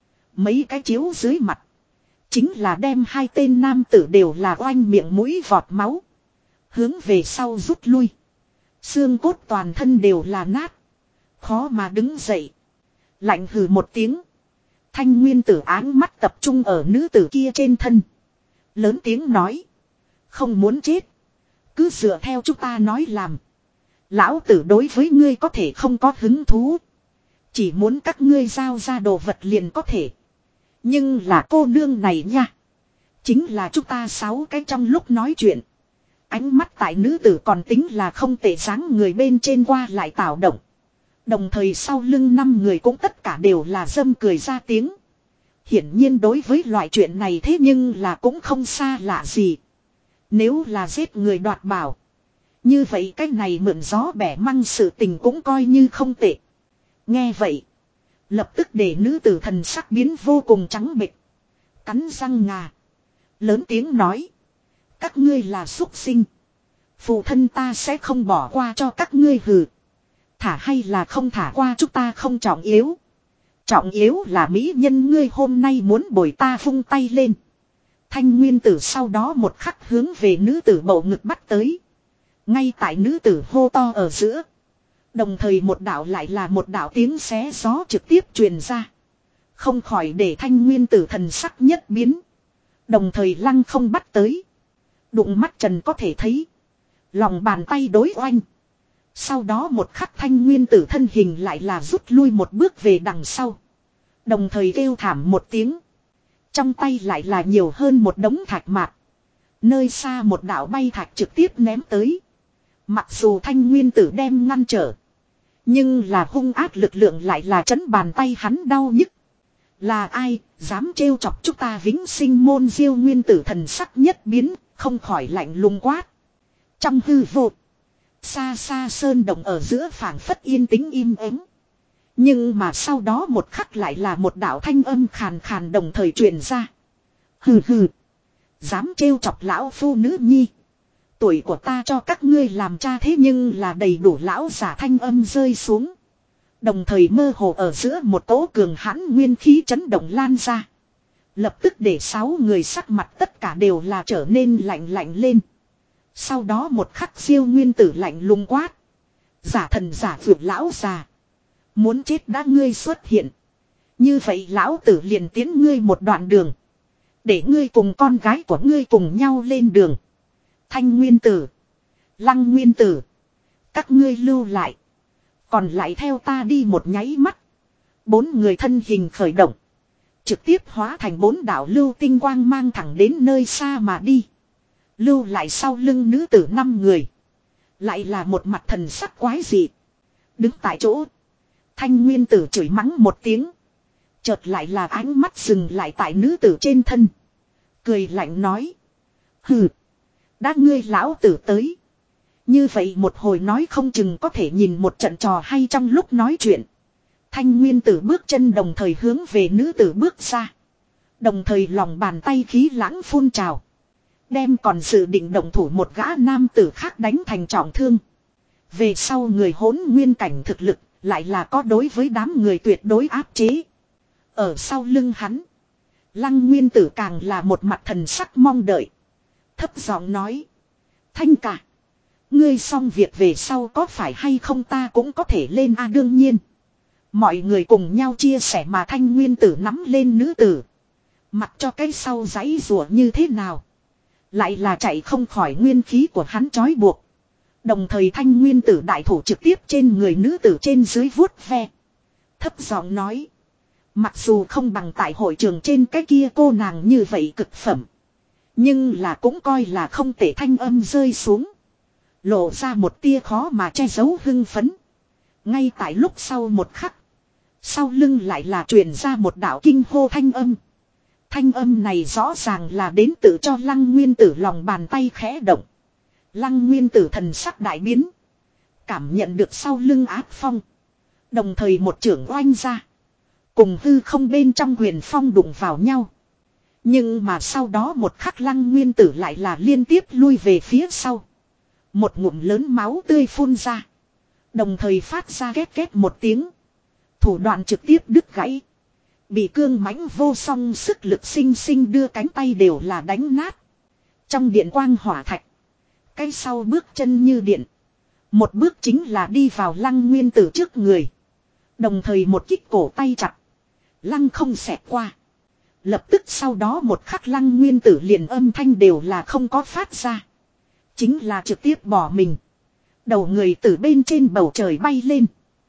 Mấy cái chiếu dưới mặt. Chính là đem hai tên nam tử đều là oanh miệng mũi vọt máu. Hướng về sau rút lui. Xương cốt toàn thân đều là nát. Khó mà đứng dậy. Lạnh hừ một tiếng. Thanh nguyên tử áng mắt tập trung ở nữ tử kia trên thân. Lớn tiếng nói. Không muốn chết. Cứ dựa theo chúng ta nói làm. Lão tử đối với ngươi có thể không có hứng thú. Chỉ muốn các ngươi giao ra đồ vật liền có thể. Nhưng là cô nương này nha. Chính là chúng ta sáu cái trong lúc nói chuyện. Ánh mắt tại nữ tử còn tính là không tệ dáng người bên trên qua lại tạo động. Đồng thời sau lưng năm người cũng tất cả đều là dâm cười ra tiếng. Hiển nhiên đối với loại chuyện này thế nhưng là cũng không xa lạ gì. Nếu là giết người đoạt bảo. Như vậy cái này mượn gió bẻ măng sự tình cũng coi như không tệ. Nghe vậy. Lập tức để nữ tử thần sắc biến vô cùng trắng bệch. Cắn răng ngà. Lớn tiếng nói. Các ngươi là súc sinh. Phụ thân ta sẽ không bỏ qua cho các ngươi hừ. Thả hay là không thả qua chúng ta không trọng yếu. Trọng yếu là mỹ nhân ngươi hôm nay muốn bồi ta vung tay lên. Thanh nguyên tử sau đó một khắc hướng về nữ tử bầu ngực bắt tới. Ngay tại nữ tử hô to ở giữa. Đồng thời một đạo lại là một đạo tiếng xé gió trực tiếp truyền ra. Không khỏi để thanh nguyên tử thần sắc nhất biến. Đồng thời lăng không bắt tới. Đụng mắt trần có thể thấy. Lòng bàn tay đối oanh. Sau đó một khắc thanh nguyên tử thân hình lại là rút lui một bước về đằng sau. Đồng thời kêu thảm một tiếng. Trong tay lại là nhiều hơn một đống thạch mạc. Nơi xa một đạo bay thạch trực tiếp ném tới. Mặc dù thanh nguyên tử đem ngăn trở. Nhưng là hung ác lực lượng lại là chấn bàn tay hắn đau nhức. Là ai dám trêu chọc chúng ta vĩnh sinh môn diêu nguyên tử thần sắc nhất biến. Không khỏi lạnh lùng quát. Trong hư vô. Xa xa sơn động ở giữa phảng phất yên tĩnh im ắng. Nhưng mà sau đó một khắc lại là một đạo thanh âm khàn khàn đồng thời truyền ra. Hừ hừ. Dám trêu chọc lão phu nữ nhi. Tuổi của ta cho các ngươi làm cha thế nhưng là đầy đủ lão giả thanh âm rơi xuống. Đồng thời mơ hồ ở giữa một cỗ cường hãn nguyên khí chấn động lan ra. Lập tức để sáu người sắc mặt tất cả đều là trở nên lạnh lạnh lên. Sau đó một khắc diêu nguyên tử lạnh lùng quát. Giả thần giả vượt lão già. Muốn chết đã ngươi xuất hiện. Như vậy lão tử liền tiến ngươi một đoạn đường. Để ngươi cùng con gái của ngươi cùng nhau lên đường. Thanh nguyên tử. Lăng nguyên tử. Các ngươi lưu lại. Còn lại theo ta đi một nháy mắt. Bốn người thân hình khởi động. Trực tiếp hóa thành bốn đạo lưu tinh quang mang thẳng đến nơi xa mà đi. Lưu lại sau lưng nữ tử năm người. Lại là một mặt thần sắc quái dị. Đứng tại chỗ. Thanh nguyên tử chửi mắng một tiếng. Chợt lại là ánh mắt dừng lại tại nữ tử trên thân. Cười lạnh nói. Hừ. Đã ngươi lão tử tới. Như vậy một hồi nói không chừng có thể nhìn một trận trò hay trong lúc nói chuyện. Thanh nguyên tử bước chân đồng thời hướng về nữ tử bước ra. Đồng thời lòng bàn tay khí lãng phun trào. Đem còn dự định động thủ một gã nam tử khác đánh thành trọng thương. Về sau người hỗn nguyên cảnh thực lực lại là có đối với đám người tuyệt đối áp chế. Ở sau lưng hắn. Lăng nguyên tử càng là một mặt thần sắc mong đợi. Thấp giọng nói. Thanh cả. Ngươi xong việc về sau có phải hay không ta cũng có thể lên a à, đương nhiên. Mọi người cùng nhau chia sẻ mà thanh nguyên tử nắm lên nữ tử. Mặc cho cái sau giãy rủa như thế nào. Lại là chạy không khỏi nguyên khí của hắn trói buộc. Đồng thời thanh nguyên tử đại thủ trực tiếp trên người nữ tử trên dưới vuốt ve. Thấp giọng nói. Mặc dù không bằng tại hội trường trên cái kia cô nàng như vậy cực phẩm. Nhưng là cũng coi là không tệ thanh âm rơi xuống. Lộ ra một tia khó mà che giấu hưng phấn. Ngay tại lúc sau một khắc. Sau lưng lại là truyền ra một đạo kinh hô thanh âm. Thanh âm này rõ ràng là đến tự cho Lăng Nguyên Tử lòng bàn tay khẽ động. Lăng Nguyên Tử thần sắc đại biến. Cảm nhận được sau lưng áp phong. Đồng thời một trưởng oanh ra. Cùng hư không bên trong huyền phong đụng vào nhau. Nhưng mà sau đó một khắc Lăng Nguyên Tử lại là liên tiếp lui về phía sau. Một ngụm lớn máu tươi phun ra. Đồng thời phát ra két két một tiếng. Thủ đoạn trực tiếp đứt gãy. Bị cương mãnh vô song sức lực sinh sinh đưa cánh tay đều là đánh nát. Trong điện quang hỏa thạch. Cái sau bước chân như điện. Một bước chính là đi vào Lăng Nguyên Tử trước người. Đồng thời một kích cổ tay chặt. Lăng không xẹt qua. Lập tức sau đó một khắc Lăng Nguyên Tử liền âm thanh đều là không có phát ra. Chính là trực tiếp bỏ mình. Đầu người từ bên trên bầu trời bay lên.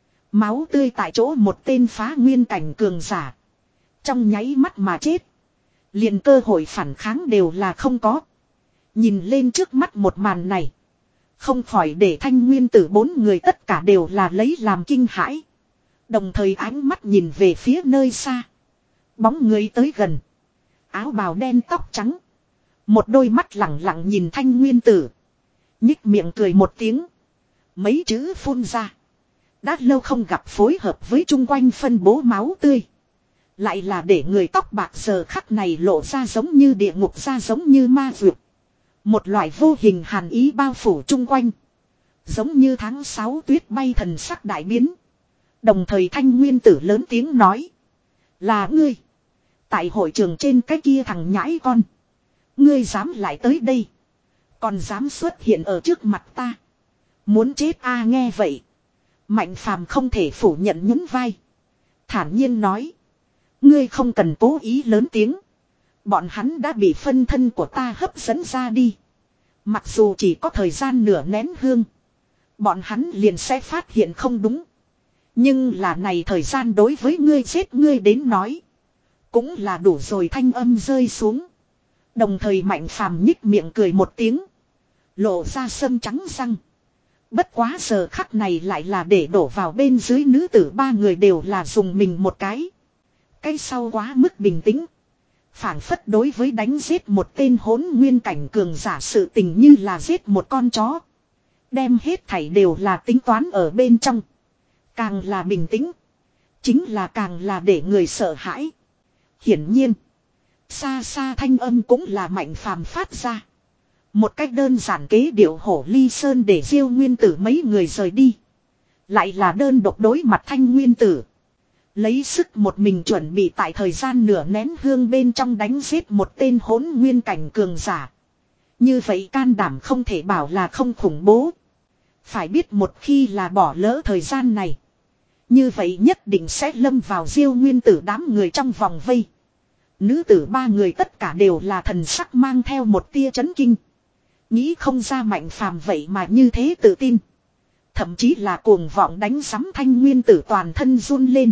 Máu tươi tại chỗ một tên phá nguyên cảnh cường giả. Trong nháy mắt mà chết. Liền cơ hội phản kháng đều là không có. Nhìn lên trước mắt một màn này. Không khỏi để Thanh Nguyên Tử bốn người tất cả đều là lấy làm kinh hãi. Đồng thời ánh mắt nhìn về phía nơi xa. Bóng người tới gần. Áo bào đen tóc trắng. Một đôi mắt lẳng lặng nhìn Thanh Nguyên Tử. Nhích miệng cười một tiếng. Mấy chữ phun ra. Đã lâu không gặp phối hợp với chung quanh phân bố máu tươi. Lại là để người tóc bạc giờ khắc này lộ ra giống như địa ngục, ra giống như ma vượt. Một loại vô hình hàn ý bao phủ chung quanh. Giống như tháng sáu tuyết bay, thần sắc đại biến. Đồng thời Thanh Nguyên Tử lớn tiếng nói. Là ngươi. Tại hội trường trên cái kia thằng nhãi con. Ngươi dám lại tới đây. Còn dám xuất hiện ở trước mặt ta. Muốn chết a à, nghe vậy. Mạnh Phàm không thể phủ nhận, nhún vai. Thản nhiên nói. Ngươi không cần cố ý lớn tiếng. Bọn hắn đã bị phân thân của ta hấp dẫn ra đi. Mặc dù chỉ có thời gian nửa nén hương. Bọn hắn liền sẽ phát hiện không đúng. Nhưng là này thời gian đối với ngươi giết ngươi đến nói. Cũng là đủ rồi. Thanh âm rơi xuống. Đồng thời Mạnh Phàm nhích miệng cười một tiếng. Lộ ra sâm trắng răng. Bất quá giờ khắc này lại là để đổ vào bên dưới nữ tử ba người đều là dùng mình một cái. Cái sau quá mức bình tĩnh. Phản phất đối với đánh giết một tên hỗn nguyên cảnh cường giả sự tình như là giết một con chó. Đem hết thảy đều là tính toán ở bên trong. Càng là bình tĩnh. Chính là càng là để người sợ hãi. Hiển nhiên. Xa xa thanh âm cũng là Mạnh Phàm phát ra. Một cách đơn giản kế điệu hổ ly sơn để Diêu Nguyên Tử mấy người rời đi. Lại là đơn độc đối mặt Thanh Nguyên Tử. Lấy sức một mình chuẩn bị tại thời gian nửa nén hương bên trong đánh giết một tên hỗn nguyên cảnh cường giả. Như vậy can đảm không thể bảo là không khủng bố. Phải biết một khi là bỏ lỡ thời gian này. Như vậy nhất định sẽ lâm vào Diêu Nguyên Tử đám người trong vòng vây. Nữ tử ba người tất cả đều là thần sắc mang theo một tia chấn kinh. Nghĩ không ra Mạnh Phàm vậy mà như thế tự tin. Thậm chí là cuồng vọng đánh sắm Thanh Nguyên Tử toàn thân run lên.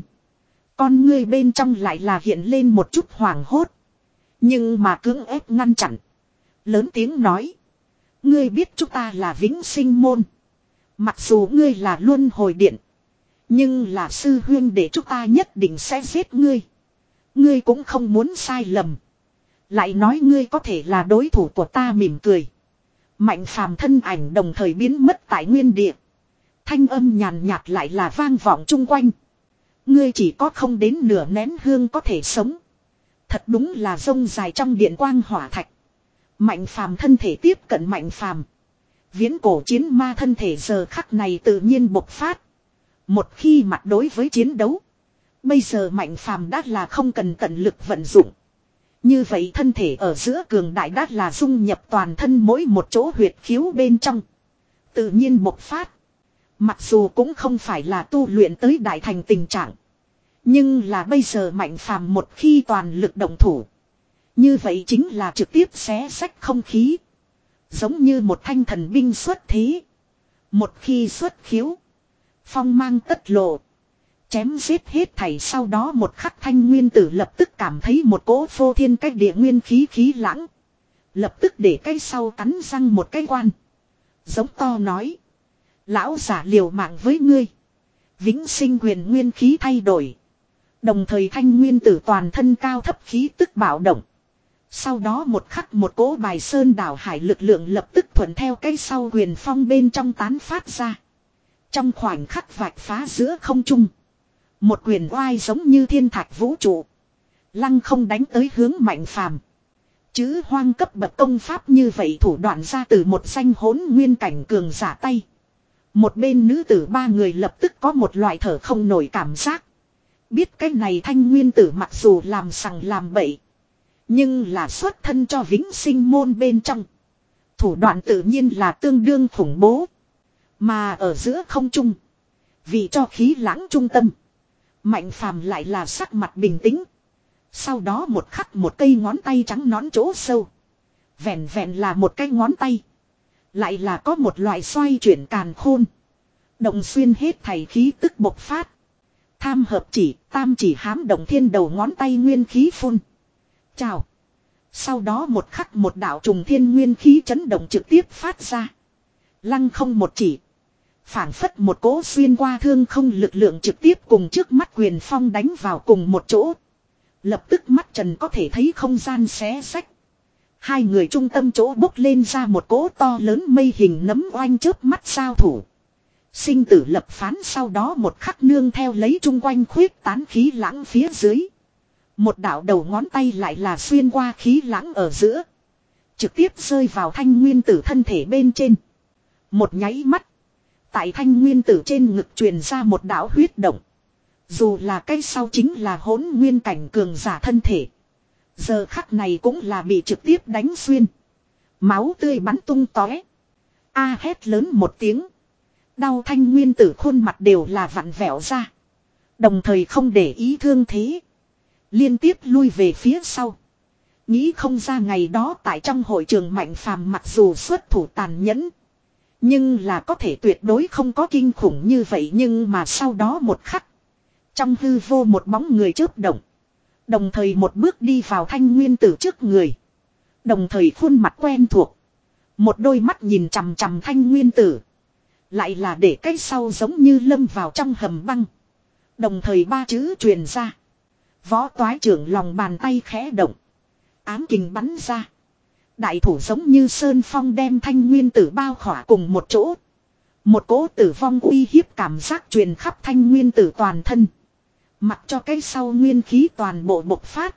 Con ngươi bên trong lại là hiện lên một chút hoảng hốt. Nhưng mà cưỡng ép ngăn chặn. Lớn tiếng nói. Ngươi biết chúng ta là Vĩnh Sinh Môn. Mặc dù ngươi là Luân Hồi Điện. Nhưng là sư huyên để chúng ta nhất định sẽ giết ngươi. Ngươi cũng không muốn sai lầm. Lại nói ngươi có thể là đối thủ của ta, mỉm cười. Mạnh Phàm thân ảnh đồng thời biến mất tại nguyên địa. Thanh âm nhàn nhạt lại là vang vọng chung quanh. Ngươi chỉ có không đến nửa nén hương có thể sống. Thật đúng là rông dài trong điện quang hỏa thạch. Mạnh Phàm thân thể tiếp cận Mạnh Phàm. Viễn cổ chiến ma thân thể giờ khắc này tự nhiên bộc phát. Một khi mặt đối với chiến đấu. Bây giờ Mạnh Phàm đã là không cần tận lực vận dụng. Như vậy thân thể ở giữa cường đại đã là dung nhập toàn thân mỗi một chỗ huyệt khiếu bên trong. Tự nhiên bộc phát. Mặc dù cũng không phải là tu luyện tới đại thành tình trạng. Nhưng là bây giờ Mạnh Phàm một khi toàn lực động thủ. Như vậy chính là trực tiếp xé xách không khí. Giống như một thanh thần binh xuất thế. Một khi xuất khiếu. Phong mang tất lộ. Chém giết hết thảy, sau đó một khắc Thanh Nguyên Tử lập tức cảm thấy một cỗ phô thiên cách địa nguyên khí khí lãng. Lập tức để cái sau cắn răng một cái quan. Giống to nói. Lão giả liều mạng với ngươi. Vĩnh sinh quyền nguyên khí thay đổi. Đồng thời thanh nguyên tử toàn thân cao thấp khí tức bạo động. Sau đó một khắc một cỗ bài sơn đảo hải lực lượng lập tức thuận theo cái sau quyền phong bên trong tán phát ra. Trong khoảnh khắc vạch phá giữa không trung. Một quyền oai giống như thiên thạch vũ trụ. Lăng không đánh tới hướng Mạnh Phàm. Chữ hoang cấp bậc công pháp như vậy thủ đoạn ra từ một danh hỗn nguyên cảnh cường giả tay. Một bên nữ tử ba người lập tức có một loại thở không nổi cảm giác. Biết cái này thanh nguyên tử mặc dù làm sằng làm bậy. Nhưng là xuất thân cho vĩnh sinh môn bên trong. Thủ đoạn tự nhiên là tương đương khủng bố. Mà ở giữa không trung. Vì cho khí lãng trung tâm. Mạnh Phàm lại là sắc mặt bình tĩnh. Sau đó một khắc một cây ngón tay trắng nõn chỗ sâu. Vẹn vẹn là một cái ngón tay. Lại là có một loại xoay chuyển càn khôn. Động xuyên hết thảy khí tức bộc phát. Tham hợp chỉ, tam chỉ hám động thiên đầu ngón tay nguyên khí phun. Chào. Sau đó một khắc một đạo trùng thiên nguyên khí chấn động trực tiếp phát ra. Lăng không một chỉ. Phản phất một cỗ xuyên qua thương không lực lượng trực tiếp cùng trước mắt quyền phong đánh vào cùng một chỗ. Lập tức mắt trần có thể thấy không gian xé xách. Hai người trung tâm chỗ bốc lên ra một cỗ to lớn mây hình nấm oanh chớp mắt sao thủ. Sinh tử lập phán sau đó một khắc nương theo lấy chung quanh khuyết tán khí lãng phía dưới. Một đạo đầu ngón tay lại là xuyên qua khí lãng ở giữa. Trực tiếp rơi vào thanh nguyên tử thân thể bên trên. Một nháy mắt. Tại thanh nguyên tử trên ngực truyền ra một đạo huyết động. Dù là cái sau chính là hỗn nguyên cảnh cường giả thân thể. Giờ khắc này cũng là bị trực tiếp đánh xuyên. Máu tươi bắn tung tóe. A hét lớn một tiếng. Đau thanh nguyên tử khuôn mặt đều là vặn vẹo ra. Đồng thời không để ý thương thế. Liên tiếp lui về phía sau. Nghĩ không ra ngày đó tại trong hội trường Mạnh Phàm mặc dù xuất thủ tàn nhẫn. Nhưng là có thể tuyệt đối không có kinh khủng như vậy. Nhưng mà sau đó một khắc. Trong hư vô một bóng người chớp động. Đồng thời một bước đi vào thanh nguyên tử trước người. Đồng thời khuôn mặt quen thuộc. Một đôi mắt nhìn chằm chằm thanh nguyên tử. Lại là để cái sau giống như lâm vào trong hầm băng. Đồng thời ba chữ truyền ra. Võ toái trưởng lòng bàn tay khẽ động. Ám kình bắn ra. Đại thủ giống như sơn phong đem thanh nguyên tử bao khỏa cùng một chỗ. Một cỗ tử vong uy hiếp cảm giác truyền khắp thanh nguyên tử toàn thân. Mặc cho cái sau nguyên khí toàn bộ bộc phát.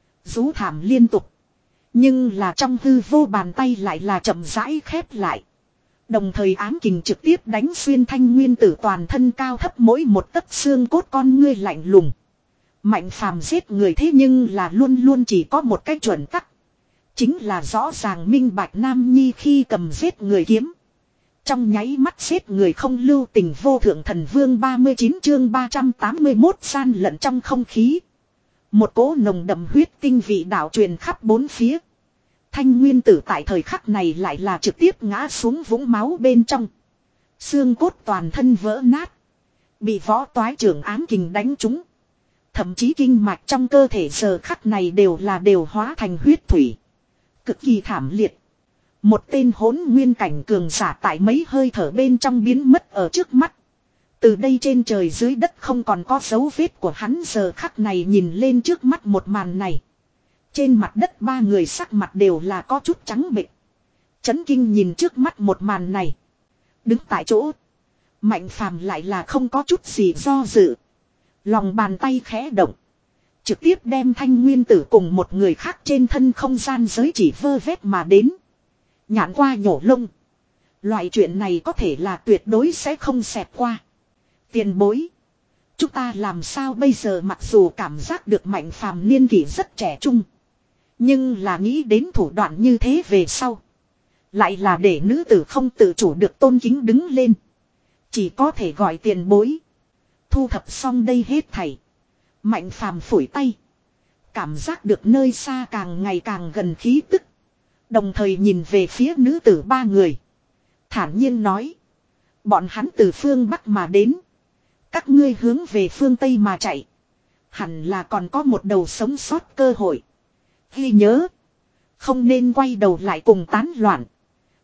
Rú thảm liên tục. Nhưng là trong hư vô bàn tay lại là chậm rãi khép lại. Đồng thời ám kình trực tiếp đánh xuyên thanh nguyên tử toàn thân cao thấp mỗi một tấc xương cốt con ngươi lạnh lùng. Mạnh Phàm giết người thế nhưng là luôn luôn chỉ có một cái chuẩn tắc. Chính là rõ ràng minh bạch nam nhi khi cầm giết người kiếm. Trong nháy mắt giết người không lưu tình vô thượng thần vương ba mươi chín chương ba trăm tám mươi mốt san lẫn trong không khí. Một cỗ nồng đậm huyết tinh vị đạo truyền khắp bốn phía. Thanh nguyên tử tại thời khắc này lại là trực tiếp ngã xuống vũng máu bên trong. Xương cốt toàn thân vỡ nát. Bị võ toái trưởng ám kình đánh trúng. Thậm chí kinh mạch trong cơ thể giờ khắc này đều là đều hóa thành huyết thủy. Cực kỳ thảm liệt. Một tên hỗn nguyên cảnh cường giả tại mấy hơi thở bên trong biến mất ở trước mắt. Từ đây trên trời dưới đất không còn có dấu vết của hắn giờ khắc này nhìn lên trước mắt một màn này. Trên mặt đất ba người sắc mặt đều là có chút trắng bệch. Chấn kinh nhìn trước mắt một màn này. Đứng tại chỗ. Mạnh Phàm lại là không có chút gì do dự. Lòng bàn tay khẽ động. Trực tiếp đem thanh nguyên tử cùng một người khác trên thân không gian giới chỉ vơ vét mà đến. Nhãn qua nhổ lông. Loại chuyện này có thể là tuyệt đối sẽ không xẹt qua. Tiền bối. Chúng ta làm sao bây giờ mặc dù cảm giác được Mạnh Phàm niên kỷ rất trẻ trung. Nhưng là nghĩ đến thủ đoạn như thế về sau. Lại là để nữ tử không tự chủ được tôn kính đứng lên. Chỉ có thể gọi tiền bối. Thu thập xong đây hết thảy. Mạnh Phàm phủi tay. Cảm giác được nơi xa càng ngày càng gần khí tức. Đồng thời nhìn về phía nữ tử ba người. Thản nhiên nói. Bọn hắn từ phương Bắc mà đến. Các ngươi hướng về phương Tây mà chạy. Hẳn là còn có một đầu sống sót cơ hội. Ghi nhớ. Không nên quay đầu lại cùng tán loạn.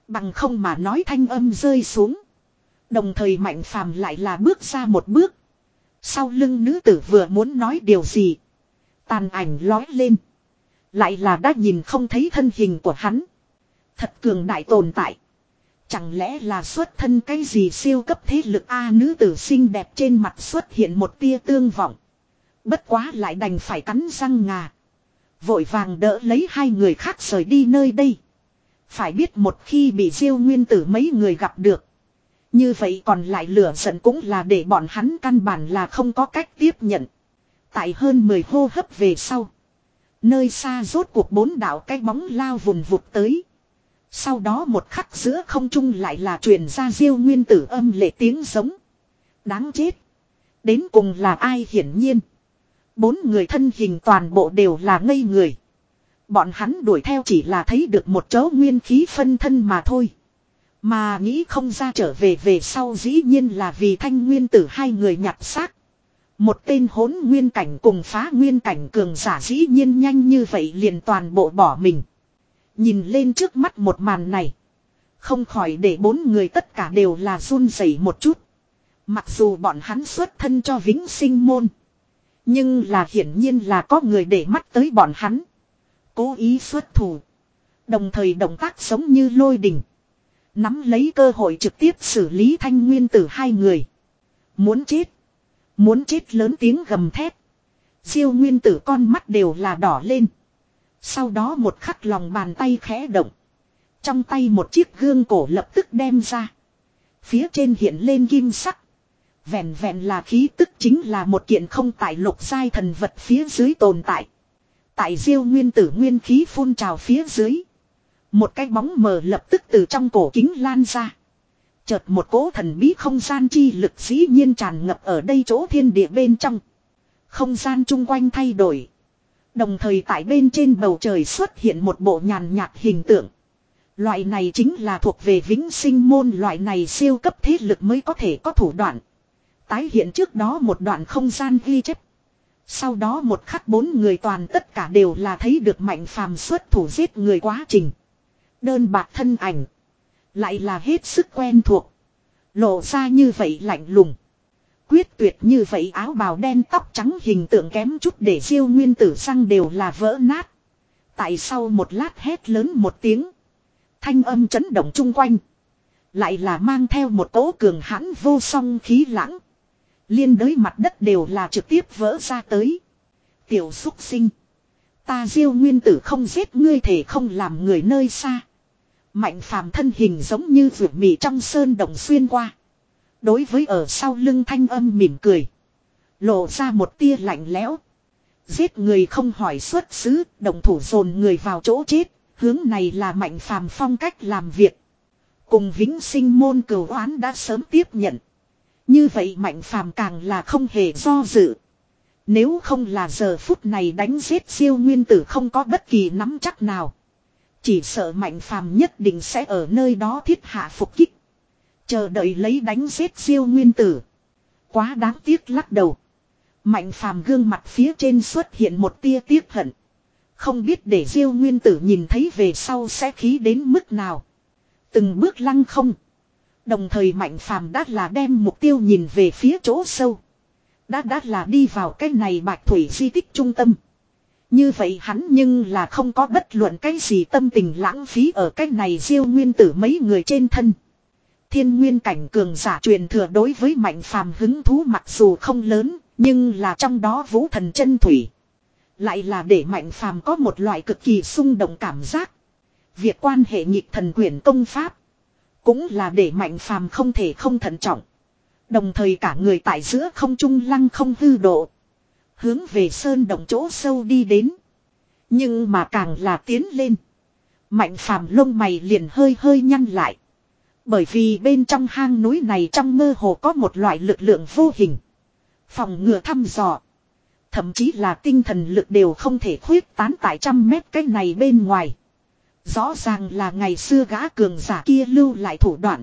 Bằng không mà nói thanh âm rơi xuống. Đồng thời Mạnh Phàm lại là bước ra một bước. Sau lưng nữ tử vừa muốn nói điều gì. Tàn ảnh lói lên. Lại là đã nhìn không thấy thân hình của hắn. Thật cường đại tồn tại. Chẳng lẽ là xuất thân cái gì siêu cấp thế lực a? Nữ tử xinh đẹp trên mặt xuất hiện một tia tương vọng. Bất quá lại đành phải cắn răng ngà. Vội vàng đỡ lấy hai người khác rời đi nơi đây. Phải biết một khi bị Diêu Nguyên Tử mấy người gặp được. Như vậy còn lại lửa giận cũng là để bọn hắn căn bản là không có cách tiếp nhận. Tại hơn mười hô hấp về sau. Nơi xa rốt cuộc bốn đạo cái bóng lao vùn vụt tới. Sau đó một khắc giữa không trung lại là truyền ra Diêu Nguyên Tử âm lệ tiếng giống. Đáng chết. Đến cùng là ai? Hiển nhiên. Bốn người thân hình toàn bộ đều là ngây người. Bọn hắn đuổi theo chỉ là thấy được một chỗ nguyên khí phân thân mà thôi. Mà nghĩ không ra trở về về sau dĩ nhiên là vì Thanh Nguyên Tử hai người nhặt xác. Một tên hỗn nguyên cảnh cùng phá nguyên cảnh cường giả dĩ nhiên nhanh như vậy liền toàn bộ bỏ mình. Nhìn lên trước mắt một màn này. Không khỏi để bốn người tất cả đều là run rẩy một chút. Mặc dù bọn hắn xuất thân cho Vĩnh Sinh môn. Nhưng là hiển nhiên là có người để mắt tới bọn hắn. Cố ý xuất thủ. Đồng thời động tác giống như lôi đình. Nắm lấy cơ hội trực tiếp xử lý Thanh Nguyên Tử hai người. Muốn chết. Muốn chết lớn tiếng gầm thét. Diêu Nguyên Tử con mắt đều là đỏ lên. Sau đó một khắc lòng bàn tay khẽ động. Trong tay một chiếc gương cổ lập tức đem ra. Phía trên hiện lên kim sắc. Vẹn vẹn là khí tức chính là một kiện không tại lục giai thần vật phía dưới tồn tại. Tại Diêu Nguyên Tử nguyên khí phun trào phía dưới. Một cái bóng mờ lập tức từ trong cổ kính lan ra. Chợt một cỗ thần bí không gian chi lực dĩ nhiên tràn ngập ở đây chỗ thiên địa bên trong. Không gian chung quanh thay đổi. Đồng thời tại bên trên bầu trời xuất hiện một bộ nhàn nhạt hình tượng. Loại này chính là thuộc về Vĩnh Sinh môn, loại này siêu cấp thế lực mới có thể có thủ đoạn. Tái hiện trước đó một đoạn không gian ghi chép. Sau đó một khắc bốn người toàn tất cả đều là thấy được Mạnh Phàm xuất thủ giết người quá trình. Đơn bạc thân ảnh. Lại là hết sức quen thuộc. Lộ ra như vậy lạnh lùng. Quyết tuyệt như vậy áo bào đen tóc trắng hình tượng kém chút để Diêu Nguyên Tử răng đều là vỡ nát. Tại sau một lát hét lớn một tiếng. Thanh âm chấn động chung quanh. Lại là mang theo một cỗ cường hãn vô song khí lãng. Liên đới mặt đất đều là trực tiếp vỡ ra tới. Tiểu xúc sinh. Ta Diêu Nguyên Tử không giết ngươi thể không làm người nơi xa. Mạnh Phàm thân hình giống như vượt mì trong sơn đồng xuyên qua. Đối với ở sau lưng thanh âm mỉm cười. Lộ ra một tia lạnh lẽo. Giết người không hỏi xuất xứ, đồng thủ dồn người vào chỗ chết. Hướng này là Mạnh Phàm phong cách làm việc. Cùng Vĩnh Sinh môn cửu oán đã sớm tiếp nhận. Như vậy Mạnh Phàm càng là không hề do dự. Nếu không là giờ phút này đánh giết Diêu Nguyên Tử không có bất kỳ nắm chắc nào. Chỉ sợ Mạnh Phàm nhất định sẽ ở nơi đó thiết hạ phục kích. Chờ đợi lấy đánh giết Diêu Nguyên Tử. Quá đáng tiếc lắc đầu. Mạnh Phàm gương mặt phía trên xuất hiện một tia tiếc hận. Không biết để Diêu Nguyên Tử nhìn thấy về sau sẽ khí đến mức nào. Từng bước lăng không. Đồng thời Mạnh Phàm đã là đem mục tiêu nhìn về phía chỗ sâu. Đã đã là đi vào cái này Bạch Thủy di tích trung tâm. Như vậy hắn nhưng là không có bất luận cái gì tâm tình lãng phí ở cái này Diêu Nguyên Tử mấy người trên thân. Thiên nguyên cảnh cường giả truyền thừa đối với Mạnh Phàm hứng thú mặc dù không lớn, nhưng là trong đó vũ thần chân thủy. Lại là để Mạnh Phàm có một loại cực kỳ xung động cảm giác. Việc quan hệ nghịch thần quyển công pháp. Cũng là để Mạnh Phàm không thể không thận trọng. Đồng thời cả người tại giữa không trung lăng không hư độ. Hướng về sơn động chỗ sâu đi đến. Nhưng mà càng là tiến lên. Mạnh Phàm lông mày liền hơi hơi nhăn lại. Bởi vì bên trong hang núi này trong mơ hồ có một loại lực lượng vô hình. Phòng ngừa thăm dò. Thậm chí là tinh thần lực đều không thể khuyết tán tại trăm mét cái này bên ngoài. Rõ ràng là ngày xưa gã cường giả kia lưu lại thủ đoạn.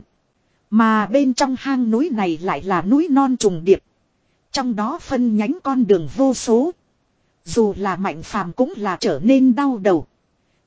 Mà bên trong hang núi này lại là núi non trùng điệp. Trong đó phân nhánh con đường vô số. Dù là Mạnh Phàm cũng là trở nên đau đầu.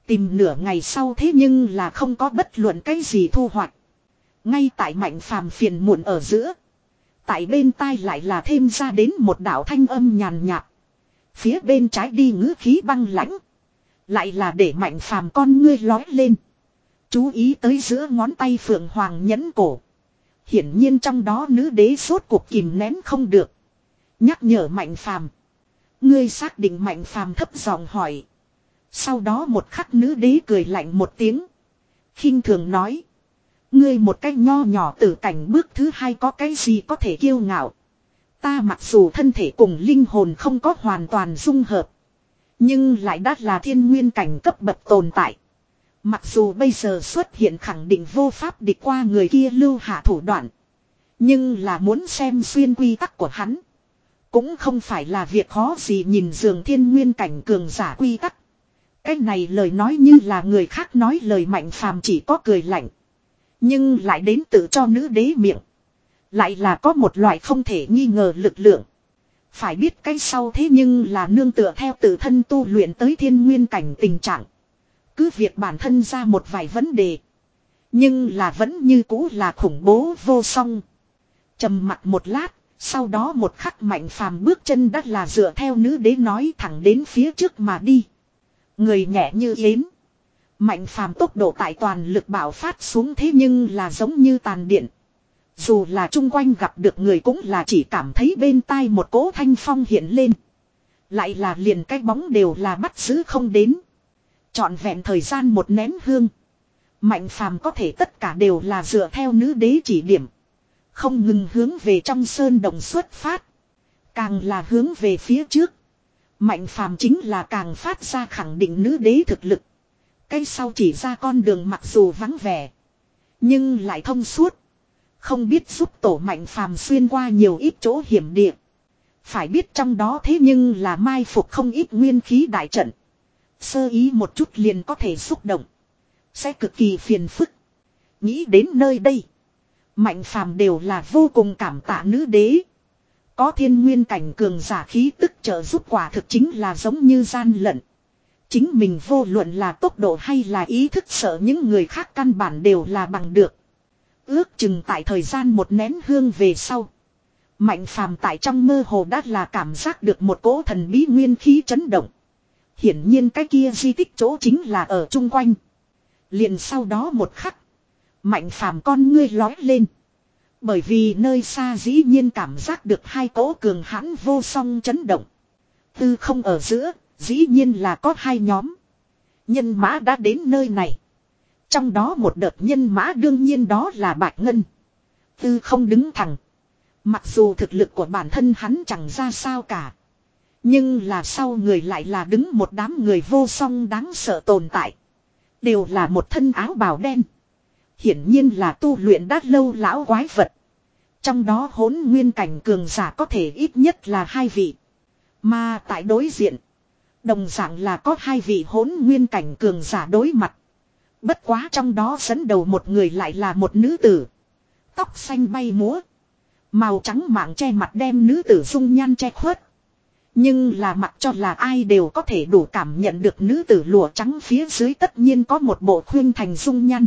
Tìm nửa ngày sau thế nhưng là không có bất luận cái gì thu hoạch. Ngay tại Mạnh Phàm phiền muộn ở giữa. Tại bên tai lại là thêm ra đến một đạo thanh âm nhàn nhạt. Phía bên trái đi ngữ khí băng lãnh. Lại là để Mạnh Phàm con ngươi lói lên. Chú ý tới giữa ngón tay Phượng Hoàng nhẫn cổ. Hiển nhiên trong đó nữ đế sốt cuộc kìm nén không được. Nhắc nhở Mạnh Phàm. Ngươi xác định Mạnh Phàm thấp giọng hỏi. Sau đó một khắc nữ đế cười lạnh một tiếng. Khinh thường nói. Ngươi một cách nho nhỏ tử cảnh bước thứ hai có cái gì có thể kiêu ngạo. Ta mặc dù thân thể cùng linh hồn không có hoàn toàn dung hợp. Nhưng lại đã là thiên nguyên cảnh cấp bậc tồn tại. Mặc dù bây giờ xuất hiện khẳng định vô pháp địch qua người kia lưu hạ thủ đoạn. Nhưng là muốn xem xuyên quy tắc của hắn. Cũng không phải là việc khó gì nhìn dường thiên nguyên cảnh cường giả quy tắc. Cái này lời nói như là người khác nói lời Mạnh Phàm chỉ có cười lạnh. Nhưng lại đến tự cho nữ đế miệng. Lại là có một loại không thể nghi ngờ lực lượng. Phải biết cái sau thế nhưng là nương tựa theo tự thân tu luyện tới thiên nguyên cảnh tình trạng. Cứ việc bản thân ra một vài vấn đề. Nhưng là vẫn như cũ là khủng bố vô song. Trầm mặt một lát. Sau đó một khắc Mạnh Phàm bước chân đắt là dựa theo nữ đế nói thẳng đến phía trước mà đi. Người nhẹ như yến. Mạnh Phàm tốc độ tại toàn lực bạo phát xuống thế nhưng là giống như tàn điện. Dù là chung quanh gặp được người cũng là chỉ cảm thấy bên tai một cỗ thanh phong hiện lên. Lại là liền cái bóng đều là bắt giữ không đến. Trọn vẹn thời gian một nén hương. Mạnh Phàm có thể tất cả đều là dựa theo nữ đế chỉ điểm. Không ngừng hướng về trong sơn động xuất phát. Càng là hướng về phía trước. Mạnh Phàm chính là càng phát ra khẳng định nữ đế thực lực. Cái sau chỉ ra con đường mặc dù vắng vẻ. Nhưng lại thông suốt. Không biết giúp tổ Mạnh Phàm xuyên qua nhiều ít chỗ hiểm địa. Phải biết trong đó thế nhưng là mai phục không ít nguyên khí đại trận. Sơ ý một chút liền có thể xúc động. Sẽ cực kỳ phiền phức. Nghĩ đến nơi đây. Mạnh Phàm đều là vô cùng cảm tạ nữ đế. Có thiên nguyên cảnh cường giả khí tức trợ giúp quả thực chính là giống như gian lận. Chính mình vô luận là tốc độ hay là ý thức sợ những người khác căn bản đều là bằng được. Ước chừng tại thời gian một nén hương về sau. Mạnh Phàm tại trong mơ hồ đã là cảm giác được một cỗ thần bí nguyên khí chấn động. Hiển nhiên cái kia di tích chỗ chính là ở chung quanh. Liền sau đó một khắc. Mạnh Phàm con ngươi lói lên. Bởi vì nơi xa dĩ nhiên cảm giác được hai cỗ cường hãn vô song chấn động. Tư không ở giữa, dĩ nhiên là có hai nhóm. Nhân mã đã đến nơi này. Trong đó một đợt nhân mã đương nhiên đó là Bạch Ngân. Tư không đứng thẳng. Mặc dù thực lực của bản thân hắn chẳng ra sao cả. Nhưng là sau người lại là đứng một đám người vô song đáng sợ tồn tại. Đều là một thân áo bào đen. Hiển nhiên là tu luyện đã lâu lão quái vật. Trong đó hỗn nguyên cảnh cường giả có thể ít nhất là hai vị. Mà tại đối diện. Đồng dạng là có hai vị hỗn nguyên cảnh cường giả đối mặt. Bất quá trong đó dẫn đầu một người lại là một nữ tử. Tóc xanh bay múa. Màu trắng mạng che mặt đem nữ tử dung nhan che khuất. Nhưng là mặc cho là ai đều có thể đủ cảm nhận được nữ tử lụa trắng phía dưới tất nhiên có một bộ khuyên thành dung nhan.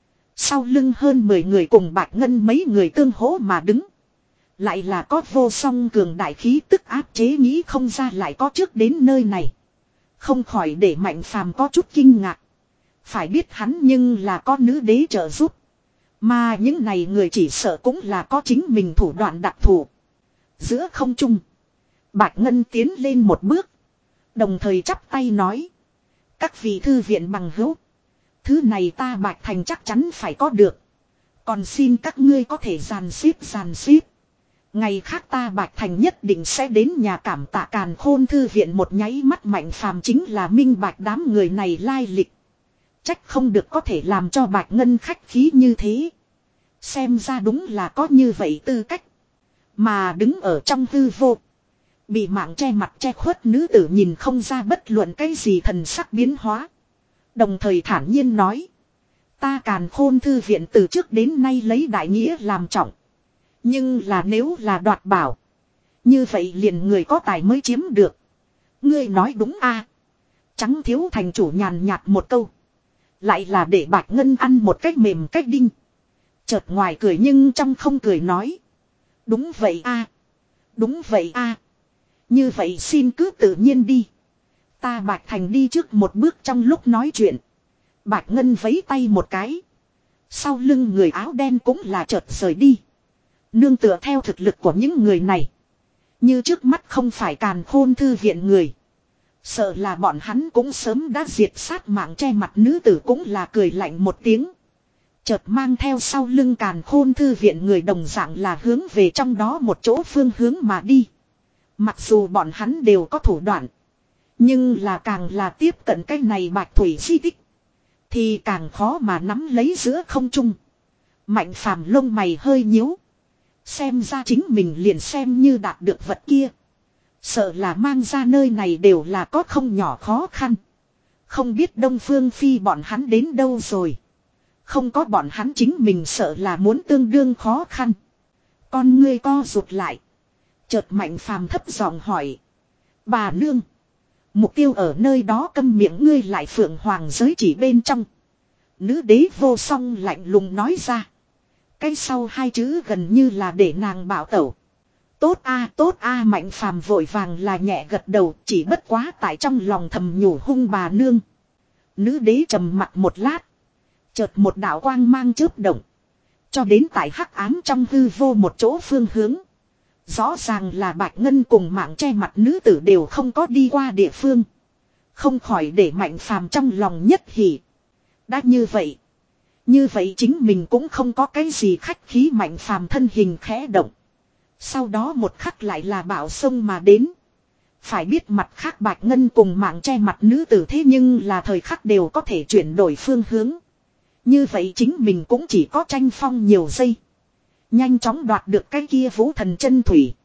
Sau lưng hơn mười người cùng Bạch Ngân mấy người tương hỗ mà đứng. Lại là có vô song cường đại khí tức áp chế nghĩ không ra lại có trước đến nơi này. Không khỏi để Mạnh Phàm có chút kinh ngạc. Phải biết hắn nhưng là có nữ đế trợ giúp. Mà những này người chỉ sợ cũng là có chính mình thủ đoạn đặc thù. Giữa không trung. Bạch Ngân tiến lên một bước. Đồng thời chắp tay nói. Các vị thư viện bằng hữu. Thứ này ta Bạch Thành chắc chắn phải có được. Còn xin các ngươi có thể dàn xếp dàn xếp. Ngày khác ta Bạch Thành nhất định sẽ đến nhà cảm tạ Càn Khôn thư viện một nháy mắt Mạnh Phàm chính là minh bạch đám người này lai lịch. Trách không được có thể làm cho Bạch Ngân khách khí như thế. Xem ra đúng là có như vậy tư cách. Mà đứng ở trong hư vô. Bị mạng che mặt che khuất nữ tử nhìn không ra bất luận cái gì thần sắc biến hóa. Đồng thời thản nhiên nói. Ta Càn Khôn thư viện từ trước đến nay lấy đại nghĩa làm trọng. Nhưng là nếu là đoạt bảo. Như vậy liền người có tài mới chiếm được. Ngươi nói đúng a? trắng thiếu thành chủ nhàn nhạt một câu. Lại là để Bạch Ngân ăn một cách mềm cách đinh. Chợt ngoài cười nhưng trong không cười nói. Đúng vậy a, đúng vậy a. Như vậy xin cứ tự nhiên đi. Ta Bạch Thành đi trước một bước trong lúc nói chuyện. Bạch Ngân vẫy tay một cái. Sau lưng người áo đen cũng là chợt rời đi. Nương tựa theo thực lực của những người này. Như trước mắt không phải Càn Khôn thư viện người. Sợ là bọn hắn cũng sớm đã diệt sát mạng che mặt nữ tử cũng là cười lạnh một tiếng. Chợt mang theo sau lưng Càn Khôn thư viện người đồng dạng là hướng về trong đó một chỗ phương hướng mà đi. Mặc dù bọn hắn đều có thủ đoạn. Nhưng là càng là tiếp cận cái này bạch thủy di tích. Thì càng khó mà nắm lấy giữa không trung. Mạnh phàm lông mày hơi nhíu. Xem ra chính mình liền xem như đạt được vật kia. Sợ là mang ra nơi này đều là có không nhỏ khó khăn. Không biết Đông Phương Phi bọn hắn đến đâu rồi. Không có bọn hắn chính mình sợ là muốn tương đương khó khăn. Con ngươi co rụt lại. Chợt Mạnh phàm thấp giọng hỏi. Bà nương. Mục tiêu ở nơi đó câm miệng ngươi lại phượng hoàng giới chỉ bên trong. Nữ đế vô song lạnh lùng nói ra. Cái sau hai chữ gần như là để nàng bảo tẩu. Tốt a tốt a Mạnh phàm vội vàng là nhẹ gật đầu chỉ bất quá tại trong lòng thầm nhủ hung bà nương. Nữ đế trầm mặt một lát. Chợt một đạo quang mang chớp động. Cho đến tại hắc ám trong hư vô một chỗ phương hướng. Rõ ràng là Bạch Ngân cùng mạng che mặt nữ tử đều không có đi qua địa phương. Không khỏi để Mạnh phàm trong lòng nhất hỉ. Đã như vậy. Như vậy chính mình cũng không có cái gì khách khí Mạnh phàm thân hình khẽ động. Sau đó một khắc lại là bão sông mà đến. Phải biết mặt khác Bạch Ngân cùng mạng che mặt nữ tử thế nhưng là thời khắc đều có thể chuyển đổi phương hướng. Như vậy chính mình cũng chỉ có tranh phong nhiều giây. Nhanh chóng đoạt được cái kia vũ thần chân thủy.